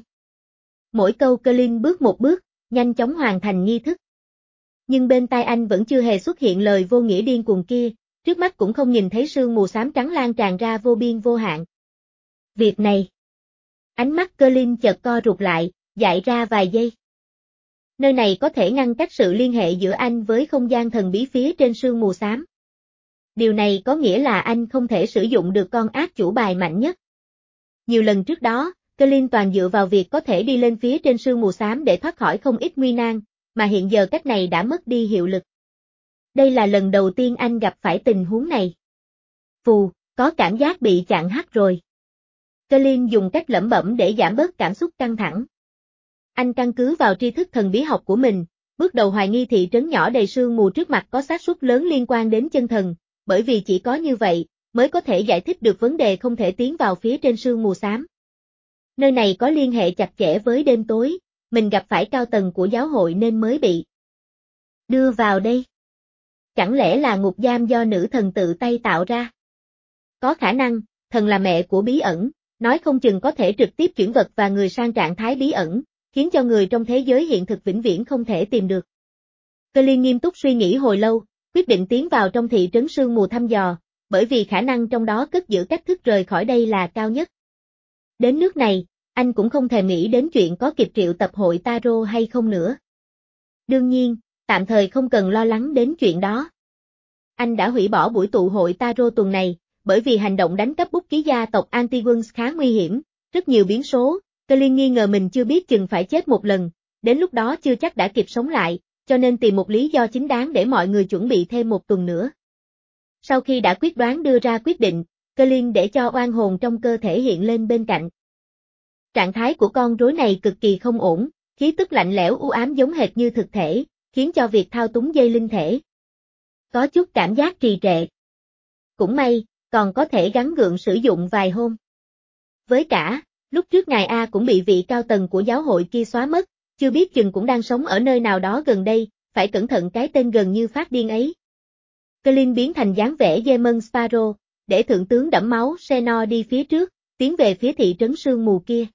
Mỗi câu Colin bước một bước, nhanh chóng hoàn thành nghi thức. Nhưng bên tai anh vẫn chưa hề xuất hiện lời vô nghĩa điên cuồng kia, trước mắt cũng không nhìn thấy sương mù xám trắng lan tràn ra vô biên vô hạn. Việc này. Ánh mắt Colin chợt co rụt lại, dại ra vài giây. Nơi này có thể ngăn cách sự liên hệ giữa anh với không gian thần bí phía trên sương mù xám. Điều này có nghĩa là anh không thể sử dụng được con ác chủ bài mạnh nhất. Nhiều lần trước đó, Colin toàn dựa vào việc có thể đi lên phía trên sương mù xám để thoát khỏi không ít nguy nan, mà hiện giờ cách này đã mất đi hiệu lực. Đây là lần đầu tiên anh gặp phải tình huống này. Phù, có cảm giác bị chặn hắt rồi. Colin dùng cách lẩm bẩm để giảm bớt cảm xúc căng thẳng. Anh căn cứ vào tri thức thần bí học của mình, bước đầu hoài nghi thị trấn nhỏ đầy sương mù trước mặt có xác suất lớn liên quan đến chân thần, bởi vì chỉ có như vậy, mới có thể giải thích được vấn đề không thể tiến vào phía trên sương mù xám. Nơi này có liên hệ chặt chẽ với đêm tối, mình gặp phải cao tầng của giáo hội nên mới bị đưa vào đây. Chẳng lẽ là ngục giam do nữ thần tự tay tạo ra? Có khả năng, thần là mẹ của bí ẩn, nói không chừng có thể trực tiếp chuyển vật và người sang trạng thái bí ẩn, khiến cho người trong thế giới hiện thực vĩnh viễn không thể tìm được. Colin nghiêm túc suy nghĩ hồi lâu, quyết định tiến vào trong thị trấn sương mù thăm dò, bởi vì khả năng trong đó cất giữ cách thức rời khỏi đây là cao nhất. Đến nước này, anh cũng không thèm nghĩ đến chuyện có kịp triệu tập hội Tarot hay không nữa. Đương nhiên, tạm thời không cần lo lắng đến chuyện đó. Anh đã hủy bỏ buổi tụ hội Tarot tuần này, bởi vì hành động đánh cắp bút ký gia tộc Antigons khá nguy hiểm, rất nhiều biến số, Colin nghi ngờ mình chưa biết chừng phải chết một lần, đến lúc đó chưa chắc đã kịp sống lại, cho nên tìm một lý do chính đáng để mọi người chuẩn bị thêm một tuần nữa. Sau khi đã quyết đoán đưa ra quyết định, Colin để cho oan hồn trong cơ thể hiện lên bên cạnh. Trạng thái của con rối này cực kỳ không ổn, khí tức lạnh lẽo u ám giống hệt như thực thể, khiến cho việc thao túng dây linh thể có chút cảm giác trì trệ. Cũng may, còn có thể gắng gượng sử dụng vài hôm. Với cả, lúc trước ngài A cũng bị vị cao tầng của giáo hội kia xóa mất, chưa biết chừng cũng đang sống ở nơi nào đó gần đây, phải cẩn thận cái tên gần như phát điên ấy. Colin biến thành dáng vẻ Demon Sparrow, để thượng tướng đẫm máu Senor đi phía trước, tiến về phía thị trấn sương mù kia.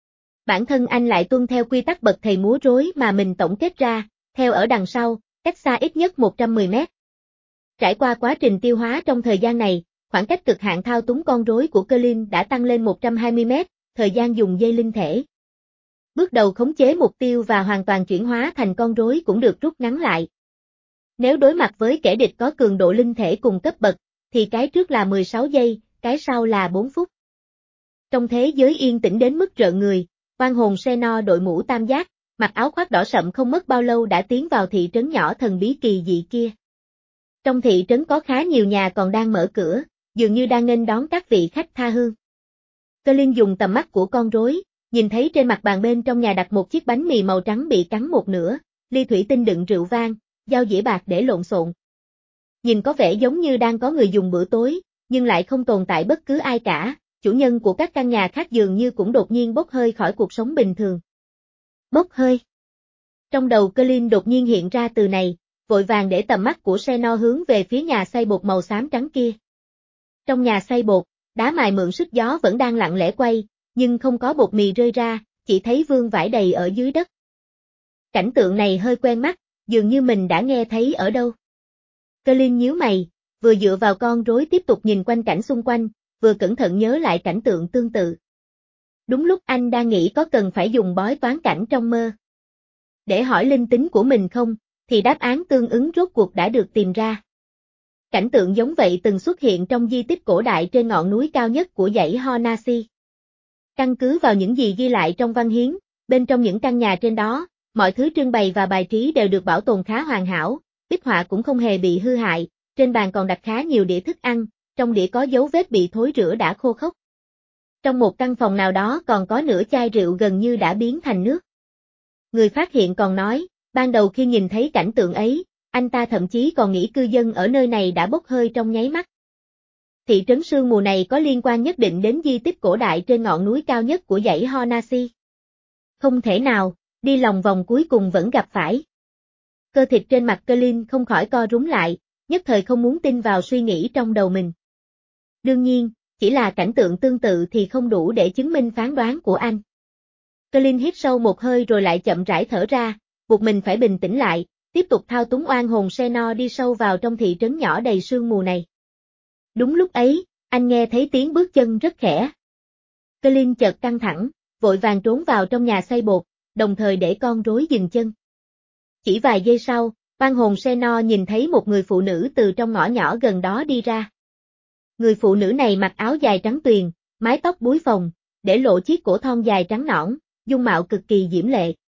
Bản thân anh lại tuân theo quy tắc bậc thầy múa rối mà mình tổng kết ra, theo ở đằng sau, cách xa ít nhất một trăm mười mét. Trải qua quá trình tiêu hóa trong thời gian này, khoảng cách cực hạn thao túng con rối của Colin đã tăng lên một trăm hai mươi mét, thời gian dùng dây linh thể. Bước đầu khống chế mục tiêu và hoàn toàn chuyển hóa thành con rối cũng được rút ngắn lại. Nếu đối mặt với kẻ địch có cường độ linh thể cùng cấp bậc, thì cái trước là mười sáu giây, cái sau là bốn phút. Trong thế giới yên tĩnh đến mức rợn người, oan hồn Senor đội mũ tam giác, mặc áo khoác đỏ sậm không mất bao lâu đã tiến vào thị trấn nhỏ thần bí kỳ dị kia. Trong thị trấn có khá nhiều nhà còn đang mở cửa, dường như đang nghênh đón các vị khách tha hương. Colin dùng tầm mắt của con rối, nhìn thấy trên mặt bàn bên trong nhà đặt một chiếc bánh mì màu trắng bị cắn một nửa, ly thủy tinh đựng rượu vang, dao dĩa bạc để lộn xộn. Nhìn có vẻ giống như đang có người dùng bữa tối, nhưng lại không tồn tại bất cứ ai cả, chủ nhân của các căn nhà khác dường như cũng đột nhiên bốc hơi khỏi cuộc sống bình thường. Bốc hơi. Trong đầu Colin đột nhiên hiện ra từ này, vội vàng để tầm mắt của Senor hướng về phía nhà xay bột màu xám trắng kia. Trong nhà xay bột, Đá mài mượn sức gió vẫn đang lặng lẽ quay, nhưng không có bột mì rơi ra, chỉ thấy vương vãi đầy ở dưới đất. Cảnh tượng này hơi quen mắt, dường như mình đã nghe thấy ở đâu. Colin nhíu mày, vừa dựa vào con rối tiếp tục nhìn quanh cảnh xung quanh, vừa cẩn thận nhớ lại cảnh tượng tương tự. Đúng lúc anh đang nghĩ có cần phải dùng bói toán cảnh trong mơ để hỏi linh tính của mình không, thì đáp án tương ứng rốt cuộc đã được tìm ra. Cảnh tượng giống vậy từng xuất hiện trong di tích cổ đại trên ngọn núi cao nhất của dãy Honasi. Căn cứ vào những gì ghi lại trong văn hiến, bên trong những căn nhà trên đó, mọi thứ trưng bày và bài trí đều được bảo tồn khá hoàn hảo, bích họa cũng không hề bị hư hại, trên bàn còn đặt khá nhiều đĩa thức ăn, trong đĩa có dấu vết bị thối rữa đã khô khốc. Trong một căn phòng nào đó còn có nửa chai rượu gần như đã biến thành nước. Người phát hiện còn nói, ban đầu khi nhìn thấy cảnh tượng ấy, anh ta thậm chí còn nghĩ cư dân ở nơi này đã bốc hơi trong nháy mắt. Thị trấn sương mù này có liên quan nhất định đến di tích cổ đại trên ngọn núi cao nhất của dãy Honasi. Không thể nào, đi lòng vòng cuối cùng vẫn gặp phải. Cơ thịt trên mặt Colin không khỏi co rúm lại, nhất thời không muốn tin vào suy nghĩ trong đầu mình. Đương nhiên, chỉ là cảnh tượng tương tự thì không đủ để chứng minh phán đoán của anh. Colin hít sâu một hơi rồi lại chậm rãi thở ra, buộc mình phải bình tĩnh lại, tiếp tục thao túng oan hồn Xenor đi sâu vào trong thị trấn nhỏ đầy sương mù này. Đúng lúc ấy, anh nghe thấy tiếng bước chân rất khẽ. Colin chợt căng thẳng, vội vàng trốn vào trong nhà xay bột, đồng thời để con rối dừng chân. Chỉ vài giây sau, oan hồn Xenor nhìn thấy một người phụ nữ từ trong ngõ nhỏ gần đó đi ra. Người phụ nữ này mặc áo dài trắng tuyền, mái tóc búi phồng, để lộ chiếc cổ thon dài trắng nõn, dung mạo cực kỳ diễm lệ.